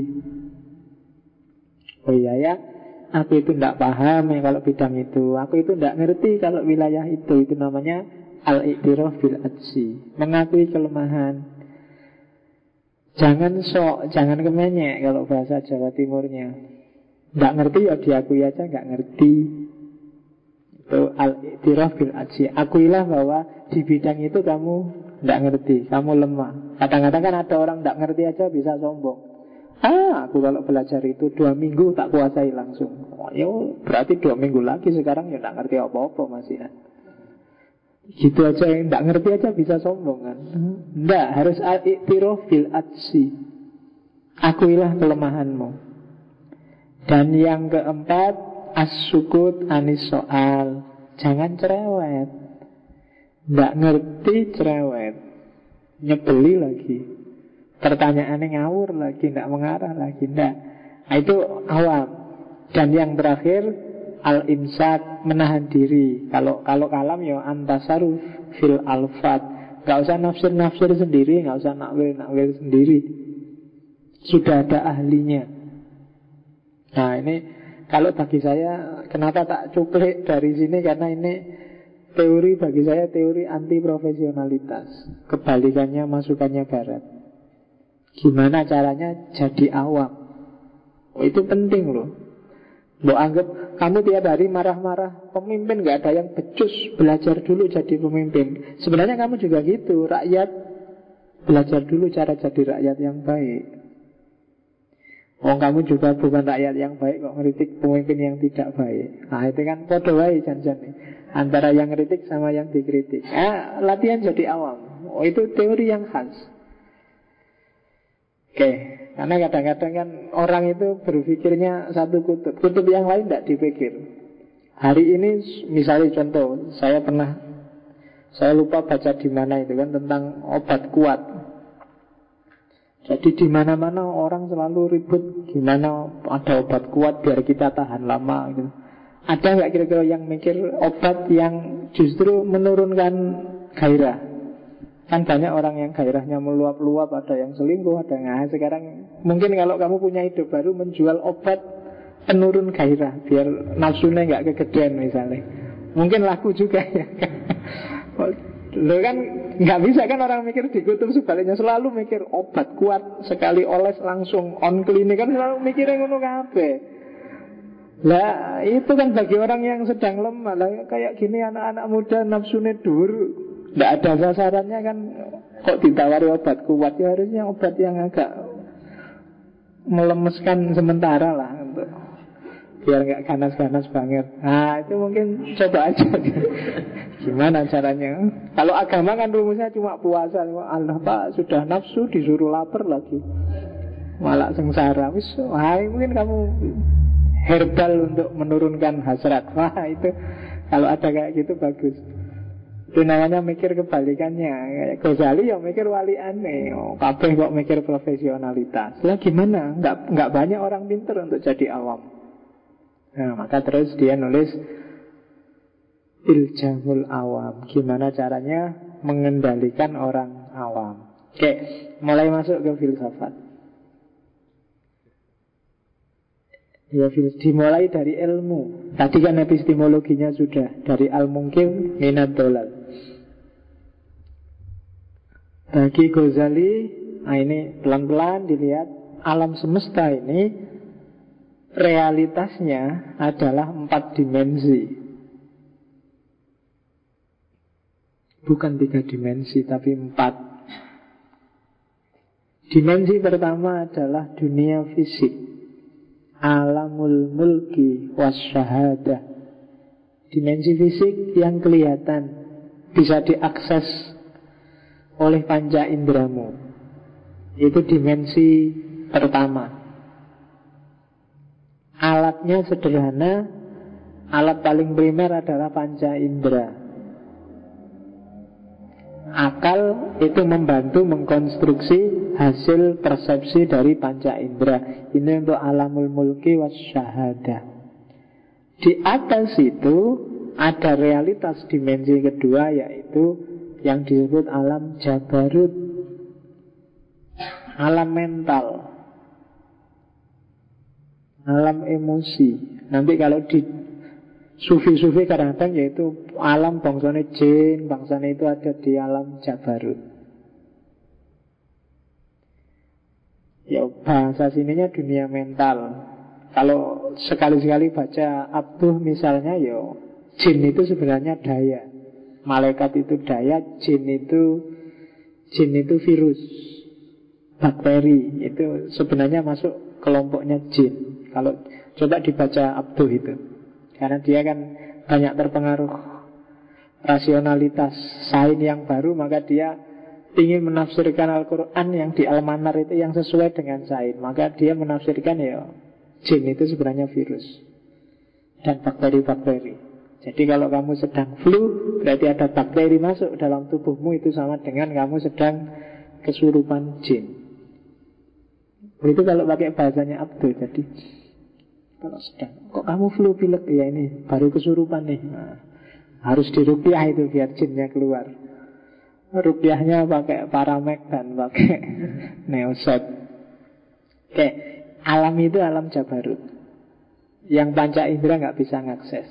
Oh iya ya, aku itu tidak paham ya kalau bidang itu, aku itu tidak ngerti kalau wilayah itu. Itu namanya al-i'tiraf bil ajzi, mengakui kelemahan. Jangan sok, jangan kemenyek kalau bahasa Jawa Timurnya. Tidak ngerti ya diakui aja nggak ngerti. Itu al-i'tiraf bil ajzi. Akuilah bahwa di bidang itu kamu tidak ngerti, kamu lemah. Kadang-kadang kan ada orang tidak ngerti aja bisa sombong. Aku kalau belajar itu 2 minggu tak kuasai langsung. Ya berarti 2 minggu lagi sekarang ya tidak ngerti apa-apa masih ya. Gitu aja, yang tidak ngerti aja bisa sombong kan. Tidak, harus al-i'tiraf bil ajzi. Akuilah kelemahanmu. Dan yang keempat, as-sukut anis soal. Jangan cerewet. Tidak ngerti cerewet, nyebeli lagi, pertanyaannya ngawur lagi, tidak mengarah lagi, tidak. Nah, itu awam. Dan yang terakhir, al-imsak, menahan diri. Kalau kalam ya antasaruf fil alfat. Gak usah nafsir sendiri, gak usah nakwil sendiri. Sudah ada ahlinya. Nah ini kalau bagi saya, kenapa tak cuplik dari sini, karena ini teori bagi saya teori anti profesionalitas. Kebalikannya masukannya barat. Gimana caranya jadi awam? Itu penting loh. Mbok anggap kamu tiap hari marah-marah, pemimpin gak ada yang becus, belajar dulu jadi pemimpin. Sebenarnya kamu juga gitu, rakyat belajar dulu cara jadi rakyat yang baik. Kamu juga bukan rakyat yang baik kok ngeritik pemimpin yang tidak baik. Nah itu kan podo wae jan-jan nih, antara yang kritik sama yang dikritik. Latihan jadi awam. Itu teori yang khas. Oke, karena kadang-kadang kan orang itu berpikirnya satu kutub, kutub yang lain tidak dipikir. Hari ini misalnya contoh, saya lupa baca di mana itu kan tentang obat kuat. Jadi di mana-mana orang selalu ribut gimana ada obat kuat biar kita tahan lama gitu. Ada nggak kira-kira yang mikir obat yang justru menurunkan gairah? Kan banyak orang yang gairahnya meluap-luap, ada yang selingkuh, ada yang sekarang mungkin kalau kamu punya ide baru menjual obat penurun gairah biar nafsunya nggak kegedean misalnya, mungkin laku juga ya. Lo kan nggak bisa kan orang mikir di kutub sebaliknya, selalu mikir obat kuat sekali oles langsung on klinik, kan selalu mikirnya ngono kabeh. Lah itu kan bagi orang yang sedang lemah lah, kayak gini anak-anak muda nafsunya dur, nggak ada sasarannya kan, kok ditawari obat kuat, ya harusnya obat yang agak melemeskan sementara lah untuk biar nggak ganas-ganas banget. Nah itu mungkin coba aja. Gimana caranya? Kalau agama kan rumusnya cuma puasa. Allah Pak sudah nafsu disuruh lapar lagi, malah sengsara. Wah mungkin kamu herbal untuk menurunkan hasrat. Wah itu kalau ada kayak gitu bagus. Itu namanya mikir kebalikannya. Kayak Ghazali yang mikir wali aneh. Kabeh kok mikir profesionalitas. Lah gimana? Nggak banyak orang pintar untuk jadi awam. Nah maka terus dia nulis Iljamul awam, gimana caranya mengendalikan orang awam. Oke, mulai masuk ke filsafat. Ya, dimulai dari ilmu. Tadi kan epistemologinya sudah, dari al-mungkim minad dolal. Bagi Ghazali, nah ini pelan-pelan dilihat, alam semesta ini realitasnya adalah 4 dimensi. Bukan 3 dimensi, tapi 4. Dimensi pertama adalah dunia fisik, alamul mulki wasyahadah. Dimensi fisik yang kelihatan, bisa diakses oleh panca indramu. Itu dimensi pertama. Alatnya sederhana. Alat paling primer adalah panca indera. Akal itu membantu mengkonstruksi hasil persepsi dari panca indera. Ini untuk alamul mulki wasyahadah. Di atas itu ada realitas dimensi kedua, yaitu yang disebut alam jabarut, alam mental, alam emosi. Nanti kalau di Sufi-sufi kadang-kadang yaitu alam bangsanya jin, bangsanya itu ada di alam jabarut. Ya bahasa sininya dunia mental. Kalau sekali-sekali baca Abduh misalnya, ya jin itu sebenarnya daya, malaikat itu daya, jin itu Jin itu virus, bakteri, itu sebenarnya masuk kelompoknya jin. Kalau coba dibaca Abduh itu, karena dia kan banyak terpengaruh rasionalitas sains yang baru, maka dia ingin menafsirkan Al-Quran yang di Al-Manar itu yang sesuai dengan sains. Maka dia menafsirkan ya jin itu sebenarnya virus dan bakteri-bakteri. Jadi kalau kamu sedang flu, berarti ada bakteri masuk dalam tubuhmu, itu sama dengan kamu sedang kesurupan jin. Itu kalau pakai bahasanya Abdul. Jadi kalau sedang, kok kamu flu pilek, ya ini baru kesurupan nih. Nah, harus diruqyah itu biar jinnya keluar. Ruqyahnya pakai Paramek dan pakai Neosep. Oke, alam itu alam Jabarut, yang panca indera nggak bisa ngakses.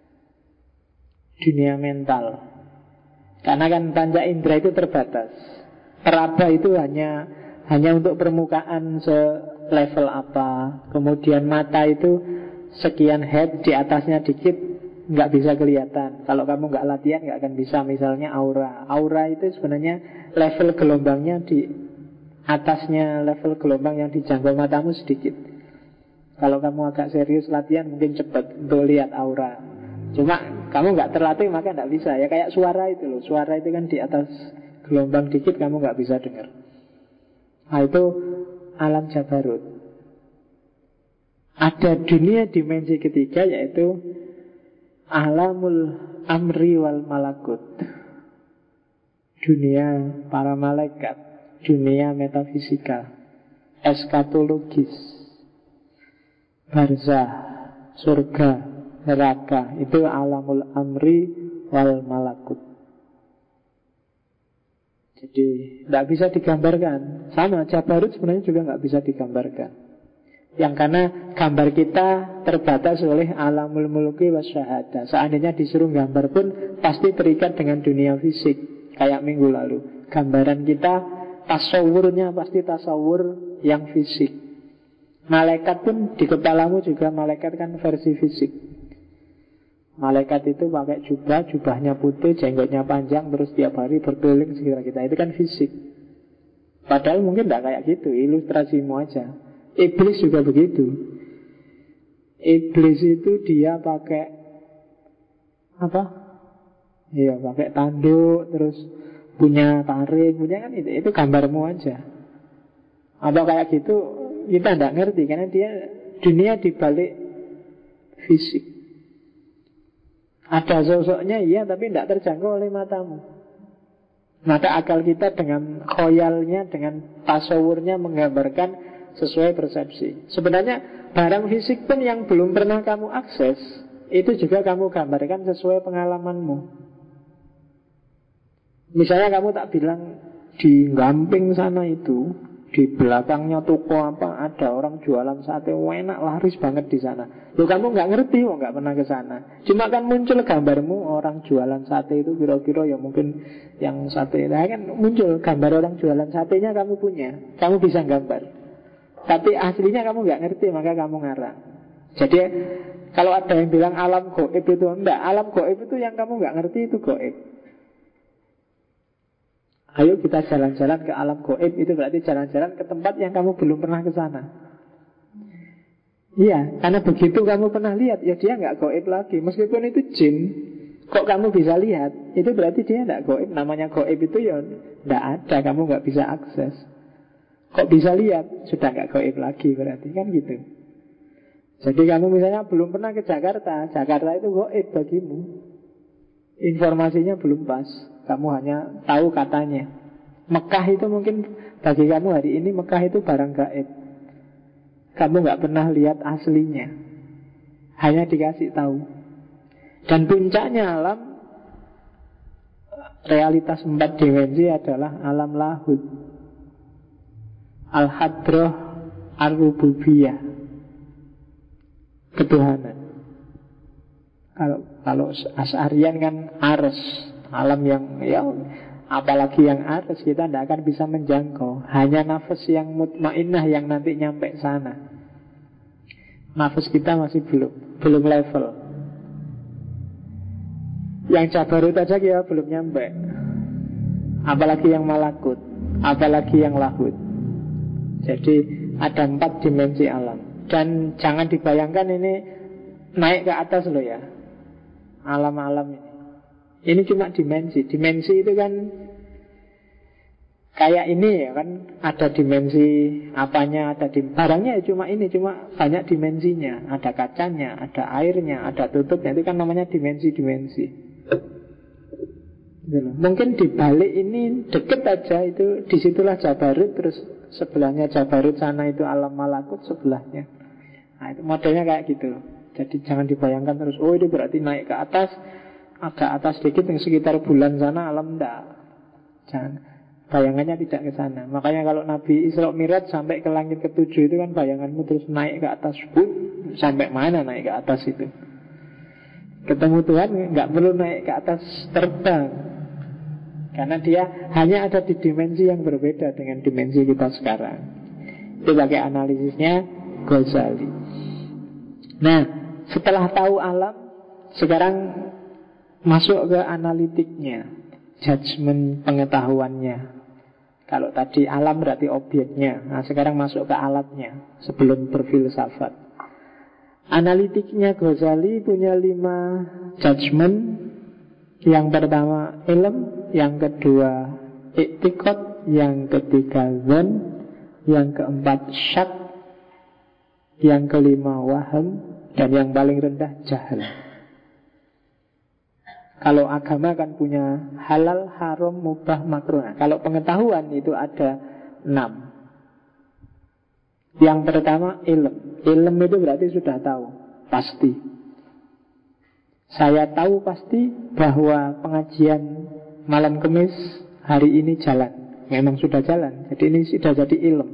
Dunia mental, karena kan panca indera itu terbatas. Peraba itu hanya untuk permukaan selevel apa. Kemudian mata itu sekian head, di atasnya dikit nggak bisa kelihatan. Kalau kamu nggak latihan nggak akan bisa. Misalnya aura. Aura itu sebenarnya level gelombangnya di atasnya level gelombang yang dijangkau matamu sedikit. Kalau kamu agak serius latihan mungkin cepat untuk lihat aura. Cuma kamu nggak terlatih maka nggak bisa. Ya kayak suara itu loh. Suara itu kan di atas gelombang dikit kamu nggak bisa dengar. Nah itu alam Jabarut. Ada dunia dimensi ketiga, yaitu alamul amri wal malakut, dunia para malaikat, dunia metafisikal, eskatologis, barzah, surga, neraka. Itu alamul amri wal malakut. Jadi tidak bisa digambarkan. Sama Jabarut sebenarnya juga nggak bisa digambarkan. Yang karena gambar kita terbatas oleh alamul muluki wasyahada. Seandainya disuruh gambar pun pasti terikat dengan dunia fisik. Kayak minggu lalu, gambaran kita tasawurnya pasti tasawur yang fisik. Malaikat pun di kepalamu juga malaikat kan versi fisik. Malaikat itu pakai jubah, jubahnya putih, jenggotnya panjang, terus tiap hari berkeliling sekitar kita. Itu kan fisik. Padahal mungkin tidak kayak gitu, ilustrasimu aja. Iblis juga begitu. Iblis itu dia pakai apa? Iya, pakai tanduk, terus punya taring, punya kan itu gambarmu aja. Apa kayak gitu kita tidak ngerti, karena dia dunia dibalik fisik. Ada sosoknya iya, tapi tidak terjangkau oleh matamu. Maka akal kita dengan khoyalnya, dengan tasawurnya menggambarkan sesuai persepsi. Sebenarnya barang fisik pun yang belum pernah kamu akses, itu juga kamu gambarkan sesuai pengalamanmu. Misalnya kamu tak bilang di Gamping sana itu, di belakangnya toko apa ada orang jualan sate enak, laris banget di sana. Loh, kamu nggak ngerti, nggak pernah ke sana. Cuma kan muncul gambarmu orang jualan sate itu kira-kira ya mungkin yang sate. Nah, kan muncul gambar orang jualan satenya kamu punya, kamu bisa gambar. Tapi aslinya kamu nggak ngerti, maka kamu ngarang. Jadi kalau ada yang bilang alam gaib itu enggak, alam gaib itu yang kamu nggak ngerti itu gaib. Ayo kita jalan-jalan ke alam gaib, itu berarti jalan-jalan ke tempat yang kamu belum pernah ke sana. Iya, karena begitu kamu pernah lihat, ya dia nggak gaib lagi. Meskipun itu jin, kok kamu bisa lihat, itu berarti dia nggak gaib. Namanya gaib itu ya nggak ada, kamu nggak bisa akses. Kok bisa lihat, sudah nggak gaib lagi berarti, kan gitu. Jadi kamu misalnya belum pernah ke Jakarta, Jakarta itu gaib bagimu. Informasinya belum pas, kamu hanya tahu katanya. Mekah itu mungkin bagi kamu hari ini Mekah itu barang gaib. Kamu nggak pernah lihat aslinya, hanya dikasih tahu. Dan puncaknya alam realitas 4 dimensi adalah alam lahud, al-hadroh, ar-rububiyah, ketuhanan. Kalau Asy'ariyah kan ars, alam yang ya apalagi yang atas kita tidak akan bisa menjangkau. Hanya nafas yang mutmainnah yang nanti nyampe sana. Nafas kita masih belum level. Yang Jabarut aja kita belum nyampe, apalagi yang malakut. apalagi yang lahud. Jadi ada 4 dimensi alam. Dan jangan dibayangkan ini naik ke atas loh ya, alam-alam ini. Ini cuma dimensi. Dimensi itu kan kayak ini ya kan, ada dimensi apanya, ada barangnya ya cuma ini, cuma banyak dimensinya. Ada kacanya, ada airnya, ada tutupnya. Itu kan namanya dimensi-dimensi. Mungkin di balik ini deket aja, itu disitulah Jabarut, terus sebelahnya Jabarut sana itu alam malakut sebelahnya. Nah itu modelnya kayak gitu. Jadi jangan dibayangkan terus, oh itu berarti naik ke atas, agak atas sedikit yang sekitar bulan sana alam, enggak. Jangan, bayangannya tidak ke sana. Makanya kalau Nabi Isra Mi'raj sampai ke langit ke-7 itu kan bayanganmu terus naik ke atas. Sampai mana naik ke atas itu? Ketemu Tuhan nggak perlu naik ke atas terbang, karena dia hanya ada di dimensi yang berbeda dengan dimensi kita sekarang. Itu pakai analisisnya Ghazali. Nah, setelah tahu alam, sekarang masuk ke analitiknya, judgement pengetahuannya. Kalau tadi alam berarti objeknya, nah sekarang masuk ke alatnya sebelum berfilsafat. Analitiknya Ghazali punya 5 judgement. Yang pertama ilm, yang kedua i'tiqad, yang ketiga dzan, yang keempat syak, yang kelima waham, dan yang paling rendah jahal. Kalau agama kan punya halal, haram, mubah, makruh. Nah, kalau pengetahuan itu ada 6. Yang pertama ilm. Ilm itu berarti sudah tahu, pasti. Saya tahu pasti bahwa pengajian malam Kamis hari ini jalan. Memang sudah jalan. Jadi ini sudah jadi ilm.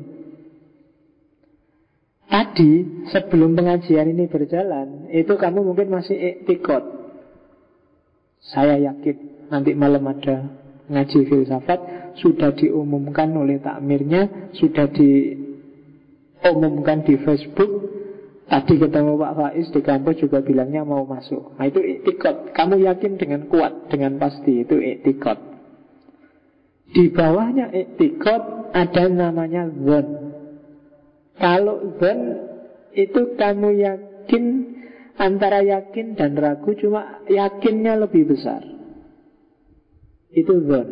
Tadi sebelum pengajian ini berjalan, itu kamu mungkin masih i'tiqad. Saya yakin nanti malam ada ngaji filsafat, sudah diumumkan oleh takmirnya, sudah diumumkan di Facebook. Tadi ketemu Pak Faiz di kampus juga bilangnya mau masuk. Nah itu i'tiqad. Kamu yakin dengan kuat, dengan pasti. Itu i'tiqad. Di bawahnya i'tiqad ada namanya dzan. Kalau dzan itu kamu yakin, antara yakin dan ragu, cuma yakinnya lebih besar. Itu dzan.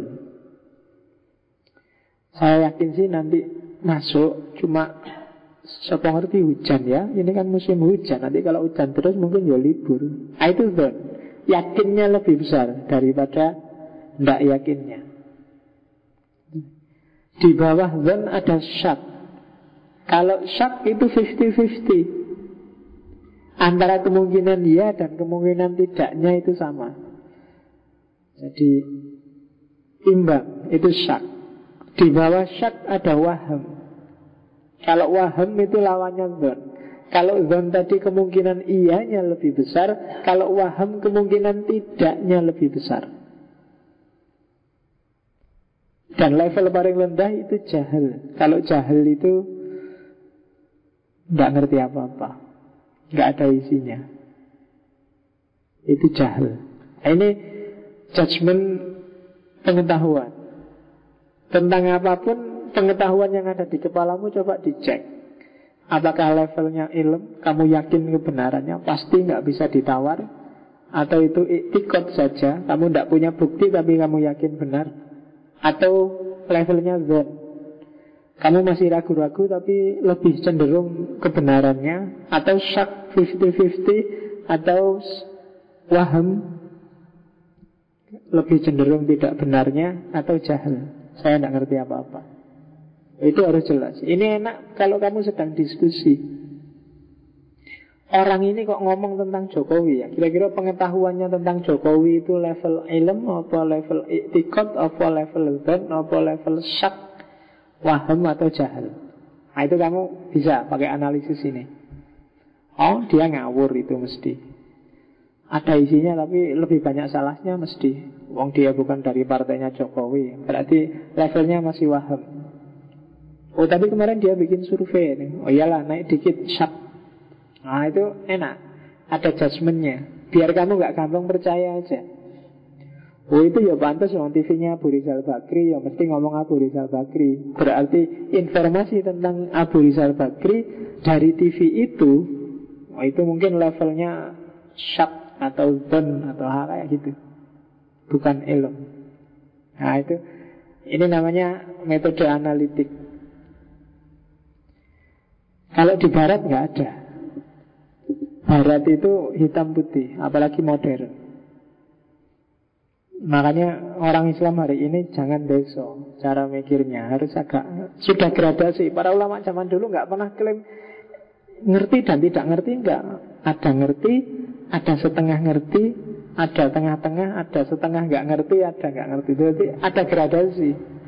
Saya yakin sih nanti masuk, cuma siapa ngerti hujan ya. Ini kan musim hujan, nanti kalau hujan terus mungkin ya libur. Nah, itu dzan. Yakinnya lebih besar daripada tidak yakinnya. Di bawah dzan ada syak. Kalau syak itu 50-50. Antara kemungkinan ya dan kemungkinan tidaknya itu sama. Jadi imbang, itu syak. Di bawah syak ada waham. Kalau waham itu lawannya dzan. Kalau dzan tadi kemungkinan iyanya lebih besar, kalau waham kemungkinan tidaknya lebih besar. Dan level paling rendah itu jahil. Kalau jahil itu nggak ngerti apa-apa, nggak ada isinya. Itu jahil. Nah, ini judgement pengetahuan tentang apapun. Pengetahuan yang ada di kepalamu coba dicek. Apakah levelnya ilm, kamu yakin kebenarannya, pasti nggak bisa ditawar. Atau itu i'tiqad saja, kamu tidak punya bukti tapi kamu yakin benar. Atau levelnya dzan, kamu masih ragu-ragu tapi lebih cenderung kebenarannya. Atau syak 50-50. Atau waham, lebih cenderung tidak benarnya. Atau jahil, saya tidak ngerti apa-apa. Itu harus jelas. Ini enak kalau kamu sedang diskusi. Orang ini kok ngomong tentang Jokowi ya, kira-kira pengetahuannya tentang Jokowi itu level ilm, apa level i'tiqad, apa level dzan, apa level syak, waham atau jahil. Nah itu kamu bisa pakai analisis ini. Oh dia ngawur itu mesti. Ada isinya tapi lebih banyak salahnya mesti. Wong dia bukan dari partainya Jokowi, berarti levelnya masih waham. Oh tapi kemarin dia bikin survei nih. Oh iyalah naik dikit syak. Nah itu enak, ada judgementnya. Biar kamu gak gampang percaya aja. Oh itu ya pantas, yang TV-nya Abu Rizal Bakri, ya mesti ngomong Abu Rizal Bakri. Berarti informasi tentang Abu Rizal Bakri dari TV itu, oh itu mungkin levelnya syak atau zon atau hal kayak gitu, bukan ilm. Nah itu, ini namanya metode analitik. Kalau di Barat nggak ada. Barat itu hitam putih, apalagi modern. Makanya orang Islam hari ini jangan deso cara mikirnya, harus agak sudah gradasi. Para ulama zaman dulu nggak pernah klaim ngerti dan tidak ngerti, enggak. Ada ngerti, ada setengah ngerti, ada tengah-tengah, ada setengah nggak ngerti, ada nggak ngerti. Jadi ada gradasi.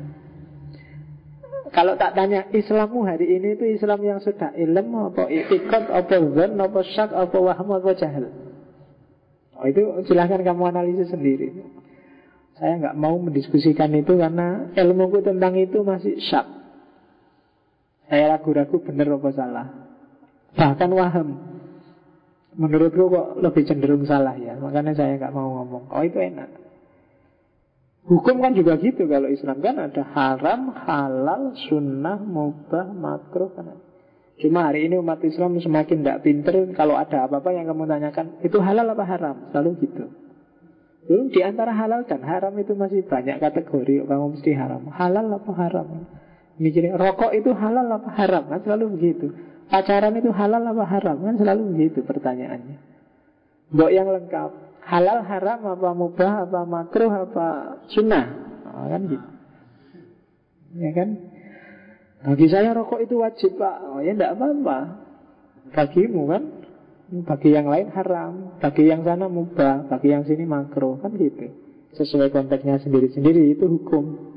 Kalau tak tanya Islammu hari ini itu Islam yang sudah ilm, apa i'tiqad, apa zon, apa syak, apa wahm, apa jahil. Oh, itu silahkan kamu analisis sendiri. Saya nggak mau mendiskusikan itu karena ilmuku tentang itu masih syak. Saya ragu-ragu benar apa salah. Bahkan waham, menurutku kok lebih cenderung salah ya. Makanya saya nggak mau ngomong. Oh itu enak. Hukum kan juga gitu. Kalau Islam kan ada haram, halal, sunnah, mubah, makruh kan. Cuma hari ini umat Islam semakin tidak pinter. Kalau ada apa-apa yang kamu tanyakan, itu halal apa haram? Selalu gitu. Di antara halal dan haram itu masih banyak kategori. Kamu mesti haram. Halal apa haram? Mikirin rokok itu halal apa haram? Kan selalu begitu. Pacaran itu halal apa haram? Kan selalu begitu pertanyaannya. Mbok yang lengkap. Halal, haram, apa mubah, apa makruh, apa sunnah. Kan gitu. Ya kan? Bagi saya rokok itu wajib, Pak. Oh ya enggak apa-apa. Bagimu kan? Bagi yang lain haram, bagi yang sana mubah, bagi yang sini makruh, kan gitu. Sesuai konteksnya sendiri-sendiri, itu hukum.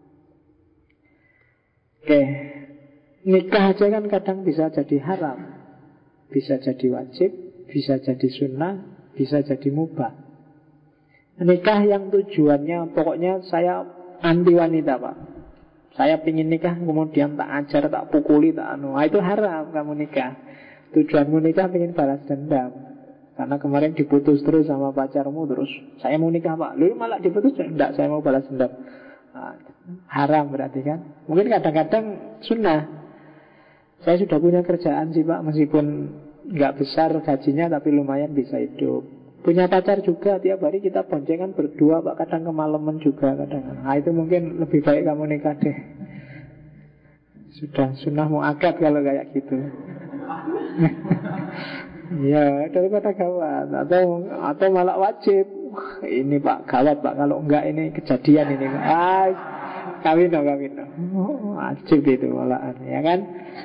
Oke. Nikah aja kan kadang bisa jadi haram, bisa jadi wajib, bisa jadi sunnah, bisa jadi mubah. Nikah yang tujuannya pokoknya saya anti wanita, Pak. Saya pingin nikah kemudian tak ajar, tak pukuli, tak anu. Itu haram kamu nikah. Tujuanmu nikah pengen balas dendam karena kemarin diputus terus sama pacarmu. Terus saya mau nikah, Pak. Lu malah diputus. Enggak, saya mau balas dendam. Haram berarti kan. Mungkin kadang-kadang sunnah. Saya sudah punya kerjaan sih, Pak. Meskipun nggak besar gajinya, tapi lumayan bisa hidup. Punya pacar juga, tiap hari kita boncengan berdua, Pak. Kadang kemalaman juga kadang. Nah itu mungkin lebih baik kamu nikah deh. Sudah sunnah mau akad kalau kayak gitu. Ya daripada gawat. Atau malah wajib. Ini Pak gawat, Pak. Kalau enggak ini kejadian ini. Kawin dong. Wajib itu malahan, ya kan?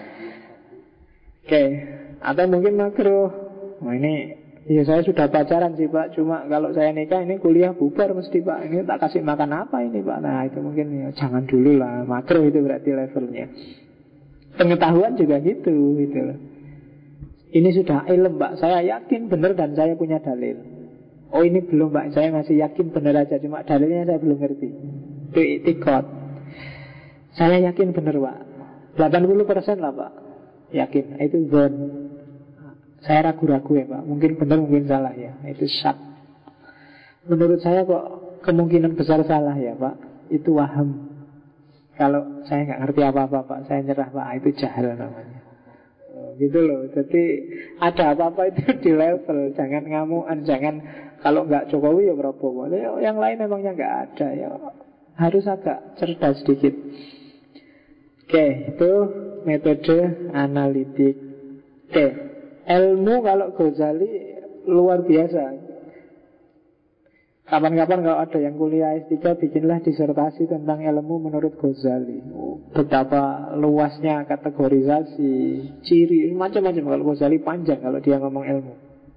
Oke. Atau mungkin makruh. Ini ya saya sudah pacaran sih, Pak. Cuma kalau saya nikah ini kuliah bubar mesti, Pak. Ini tak kasih makan apa ini, Pak. Nah itu mungkin ya jangan dulu lah. Makruh itu berarti levelnya. Pengetahuan juga gitu loh. Ini sudah ilm, Pak. Saya yakin benar dan saya punya dalil. Oh ini belum, Pak. Saya masih yakin benar aja. Cuma dalilnya saya belum ngerti. Itu i'tiqad. Saya yakin benar, Pak. 80% lah, Pak. Yakin. Itu zon. Saya ragu-ragu ya, Pak. Mungkin benar, mungkin salah ya. Itu syak. Menurut saya kok kemungkinan besar salah ya, Pak. Itu waham. Kalau saya nggak ngerti apa-apa, Pak, saya nyerah, Pak. Itu jahil namanya. Gitu loh. Jadi ada apa-apa itu di level. Jangan ngamuan. Jangan kalau nggak Jokowi ya Prabowo. Yang lain emangnya nggak ada ya. Harus agak cerdas sedikit. Oke, itu metode analitik. Oke, ilmu kalau Ghazali luar biasa. Kapan-kapan kalau ada yang kuliah S3, bikinlah disertasi tentang ilmu menurut Ghazali. Betapa luasnya kategorisasi, ciri, macam-macam. Kalau Ghazali panjang kalau dia ngomong ilmu.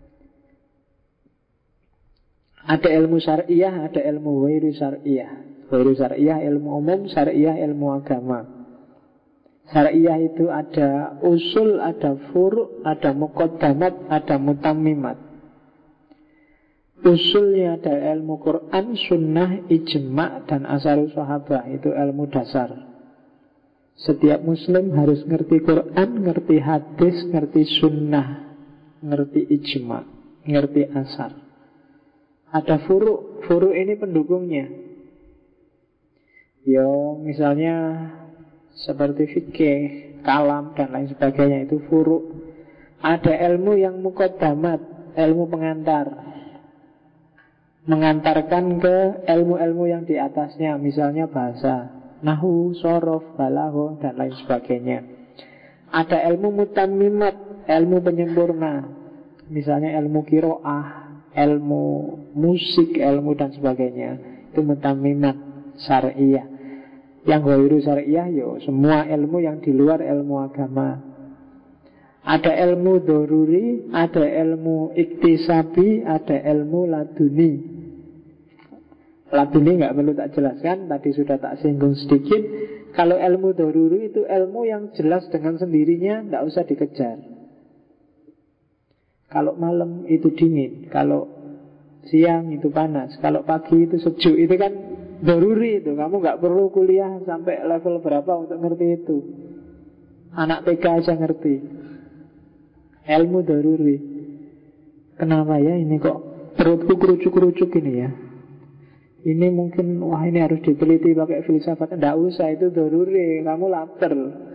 Ada ilmu syariah, ada ilmu ghairu syariah. Ghairu syariah ilmu umum, syariah ilmu agama. Syariah itu ada usul, ada furu', ada muqaddamat, ada mutammimat. Usulnya ada ilmu Quran, sunnah, ijma' dan asarul sahabah. Itu ilmu dasar. Setiap muslim harus ngerti Quran, ngerti hadis, ngerti sunnah, ngerti ijma', ngerti asar. Ada furu'. Furu' ini pendukungnya. Yo, misalnya seperti fikih, kalam, dan lain sebagainya, itu furu'. Ada ilmu yang muqaddamat, ilmu pengantar, mengantarkan ke ilmu-ilmu yang di atasnya. Misalnya bahasa, nahwu, shorof, balaghah, dan lain sebagainya. Ada ilmu mutammimat, ilmu penyempurna. Misalnya ilmu qiraah, ilmu musik, ilmu dan sebagainya. Itu mutammimat syariah. Yang ghairu syariah, yo semua ilmu yang di luar ilmu agama. Ada ilmu doruri, ada ilmu iktisabi, ada ilmu laduni. Laduni nggak perlu tak jelaskan, tadi sudah tak singgung sedikit. Kalau ilmu doruri itu ilmu yang jelas dengan sendirinya, nggak usah dikejar. Kalau malam itu dingin, kalau siang itu panas, kalau pagi itu sejuk, itu kan doruri itu. Kamu nggak perlu kuliah sampai level berapa untuk ngerti itu. Anak TK aja ngerti. Ilmu doruri. Kenapa ya ini kok perutku kerucuk-kerucuk ini ya? Ini mungkin, wah ini harus diteliti pakai filsafat. Nggak usah, itu doruri. Kamu lapar.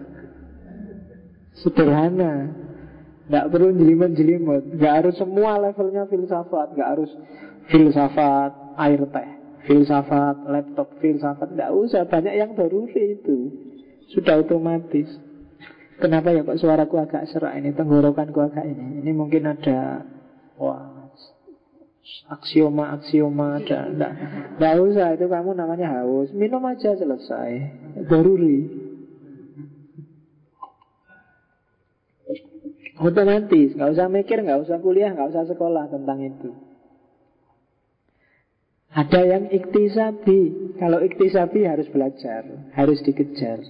Sederhana. Nggak perlu jelimet-jelimet. Nggak harus semua levelnya filsafat. Nggak harus filsafat air teh, filsafat laptop, filsafat. Nggak usah, banyak yang doruri itu. Sudah otomatis. Kenapa ya kok suaraku agak serak ini, tenggorokanku agak ini. Ini mungkin ada, wah, aksioma ada. Nggak usah, itu kamu namanya haus. Minum aja selesai. Doruri. Otomatis, nggak usah mikir, nggak usah kuliah, nggak usah sekolah tentang itu. Ada yang iktisabi. Kalau iktisabi harus belajar, harus dikejar,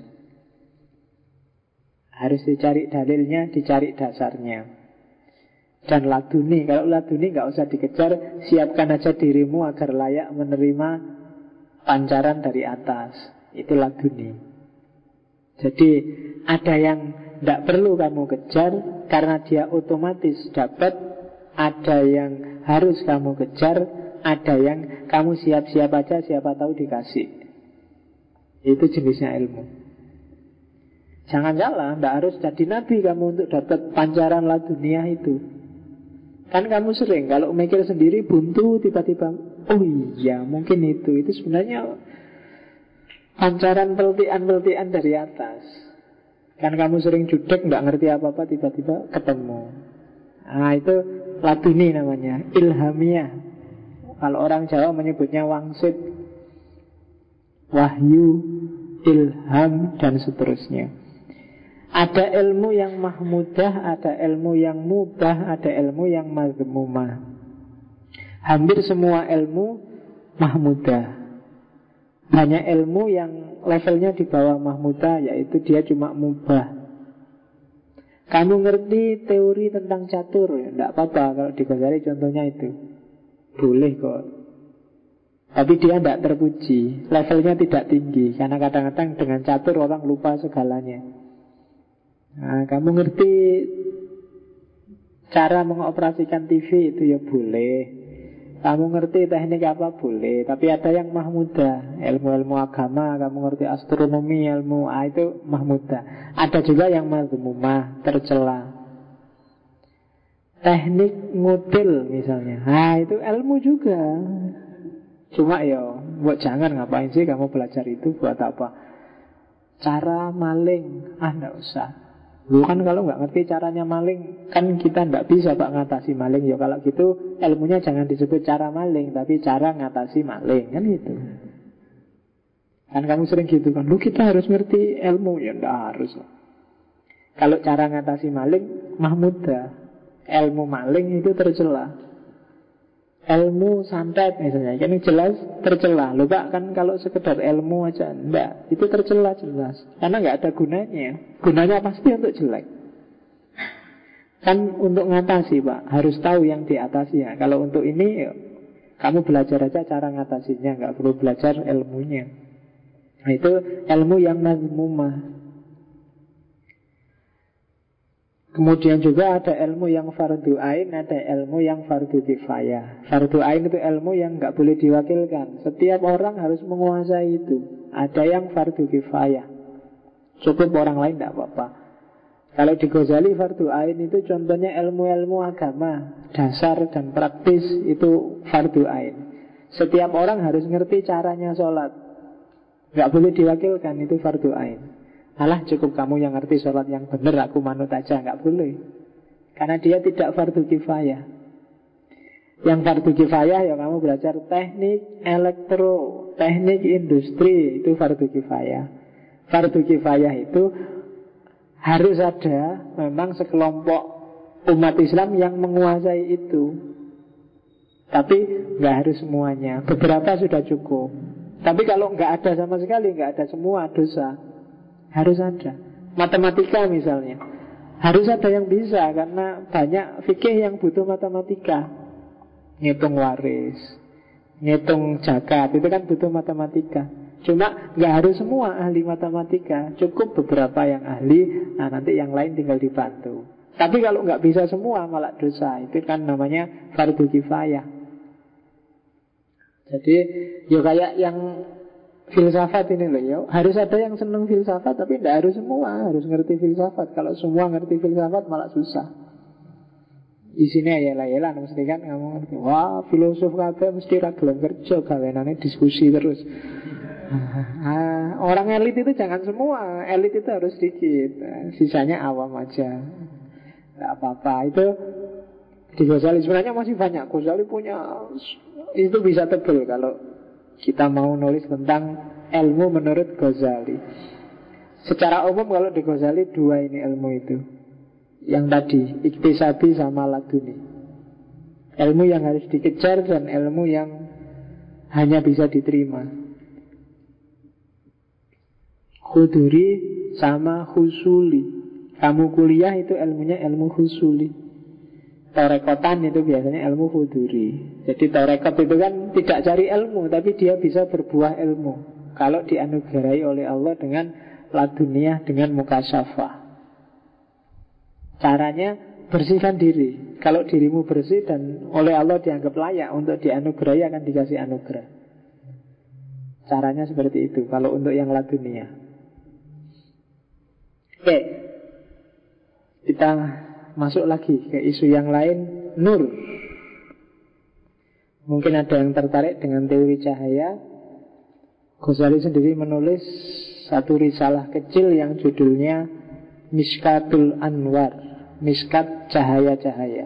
harus dicari dalilnya, dicari dasarnya. Dan laduni, kalau laduni nggak usah dikejar, siapkan aja dirimu agar layak menerima pancaran dari atas. Itu laduni. Jadi ada yang tidak perlu kamu kejar karena dia otomatis dapat. Ada yang harus kamu kejar, ada yang kamu siap-siap aja, siapa tahu dikasih. Itu jenisnya ilmu. Jangan salah, tidak harus jadi nabi kamu untuk dapat pancaran laduniah itu. Kan kamu sering kalau mikir sendiri buntu, tiba-tiba oh iya mungkin itu sebenarnya pancaran peltian-peltian dari atas. Kan kamu sering judek, nggak ngerti apa-apa, tiba-tiba ketemu. Nah itu laduni namanya, ilhamiah. Kalau orang Jawa menyebutnya wangsit, wahyu, ilham, dan seterusnya. Ada ilmu yang mahmudah, ada ilmu yang mubah, ada ilmu yang mazmumah. Hampir semua ilmu mahmudah. Hanya ilmu yang levelnya di bawah mahmudah, yaitu dia cuma mubah. Kamu ngerti teori tentang catur, ya tidak apa-apa. Kalau di Ghazali contohnya itu boleh kok. Tapi dia tidak terpuji, levelnya tidak tinggi. Karena kadang-kadang dengan catur orang lupa segalanya. Nah, kamu ngerti cara mengoperasikan TV itu ya boleh. Kamu ngerti teknik apa boleh. Tapi ada yang mahmudah, ilmu-ilmu agama. Kamu ngerti astronomi, ilmu itu mahmudah. Ada juga yang mazmumah, tercela. Teknik ngutil misalnya, nah itu ilmu juga. Cuma ya buat jangan, ngapain sih kamu belajar itu, buat apa. Cara maling, enggak usah. Lu kan kalau nggak ngerti caranya maling, kan kita nggak bisa Pak ngatasi maling. Ya kalau gitu ilmunya jangan disebut cara maling, tapi cara ngatasi maling, kan gitu. Kan kamu sering gitu kan, lu kita harus ngerti ilmu. Ya nggak harus. Kalau cara ngatasi maling mahmudah, ilmu maling itu tercela. Ilmu santet misalnya, ini jelas tercela. Loh Pak, kan kalau sekedar ilmu aja enggak, itu tercela jelas. Karena nggak ada gunanya. Gunanya pasti untuk jelek. Kan untuk ngatasi Pak, harus tahu yang diatasinya. Kalau untuk ini, kamu belajar aja cara ngatasinya, nggak perlu belajar ilmunya. Nah itu ilmu yang mazmumah. Kemudian juga ada ilmu yang fardu ain, ada ilmu yang fardu kifayah. Fardu ain itu ilmu yang nggak boleh diwakilkan. Setiap orang harus menguasai itu. Ada yang fardu kifayah, cukup orang lain tidak apa-apa. Kalau di Ghazali fardu ain itu contohnya ilmu-ilmu agama dasar dan praktis, itu fardu ain. Setiap orang harus ngerti caranya sholat, nggak boleh diwakilkan, itu fardu ain. Alah cukup kamu yang ngerti sholat yang benar, aku manut aja, nggak boleh. Karena dia tidak fardu kifayah. Yang fardu kifayah ya kamu belajar teknik elektro, teknik industri, itu fardu kifayah. Fardu kifayah itu harus ada memang sekelompok umat Islam yang menguasai itu. Tapi nggak harus semuanya, beberapa sudah cukup. Tapi kalau nggak ada sama sekali, nggak ada semua, dosa. Harus ada. Matematika misalnya, harus ada yang bisa, karena banyak fikih yang butuh matematika. Ngitung waris, ngitung zakat, itu kan butuh matematika. Cuma nggak harus semua ahli matematika, cukup beberapa yang ahli. Nah nanti yang lain tinggal dibantu. Tapi kalau nggak bisa semua malah dosa. Itu kan namanya fardu kifayah. Jadi ya kayak yang filsafat ini loh ya, harus ada yang seneng filsafat, tapi tidak harus semua harus ngerti filsafat. Kalau semua ngerti filsafat malah susah. Isinya ya lah, mesti kan kamu ngerti. Wah filosof kabeh mesti ra gelem kerja, gawenane diskusi terus. Orang elit itu jangan semua, elit itu harus sedikit, sisanya awam aja. Tidak apa-apa. Itu di Ghazali sebenarnya masih banyak. Ghazali punya, itu bisa tebel kalau kita mau nulis tentang ilmu menurut Ghazali. Secara umum kalau di Ghazali dua ini ilmu itu, yang tadi iktisabi sama laduni. Ilmu yang harus dikejar dan ilmu yang hanya bisa diterima. Khuduri sama husuli. Kamu kuliah itu ilmunya ilmu husuli. Torekotan itu biasanya ilmu khuduri. Jadi torekot itu kan tidak cari ilmu, tapi dia bisa berbuah ilmu kalau dianugerahi oleh Allah dengan laduniah, dengan mukasyafah. Caranya bersihkan diri. Kalau dirimu bersih dan oleh Allah dianggap layak untuk dianugerahi, akan dikasih anugerah. Caranya seperti itu kalau untuk yang laduniah. Oke, kita masuk lagi ke isu yang lain. Nur. Mungkin ada yang tertarik dengan teori cahaya. Ghazali sendiri menulis satu risalah kecil yang judulnya Miskatul Anwar, miskat cahaya-cahaya.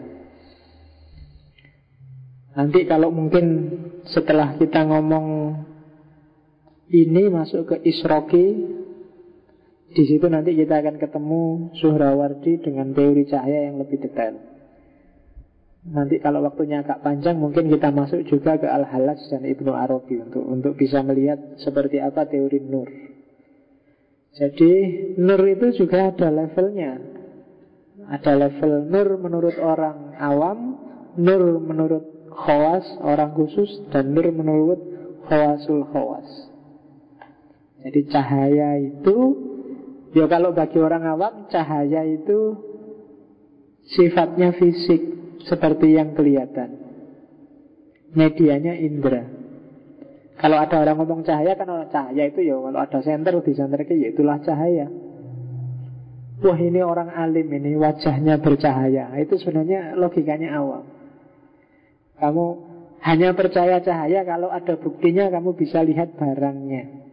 Nanti kalau mungkin setelah kita ngomong ini masuk ke Isroqi, di situ nanti kita akan ketemu Suhrawardi dengan teori cahaya yang lebih detail. Nanti kalau waktunya agak panjang, mungkin kita masuk juga ke Al-Hallaj dan Ibnu Arabi untuk bisa melihat seperti apa teori nur. Jadi nur itu juga ada levelnya. Ada level nur menurut orang awam, nur menurut khawas, orang khusus, dan nur menurut khawasul khawas. Jadi cahaya itu, ya kalau bagi orang awam, cahaya itu sifatnya fisik, seperti yang kelihatan. Medianya indera. Kalau ada orang ngomong cahaya, kan orang cahaya itu ya kalau ada senter, di senter itu ya itulah cahaya. Wah ini orang alim ini, wajahnya bercahaya. Itu sebenarnya logikanya awam. Kamu hanya percaya cahaya kalau ada buktinya, kamu bisa lihat barangnya.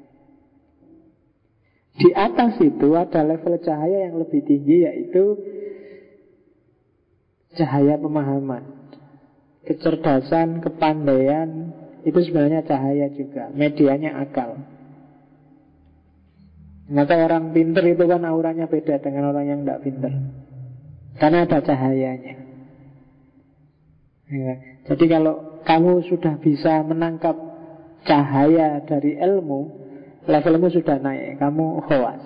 Di atas itu ada level cahaya yang lebih tinggi, yaitu cahaya pemahaman, kecerdasan, kepandaian. Itu sebenarnya cahaya juga, medianya akal. Maka orang pinter itu kan auranya beda dengan orang yang tidak pinter, karena ada cahayanya ya. Jadi kalau kamu sudah bisa menangkap cahaya dari ilmu, levelmu sudah naik, kamu khawas.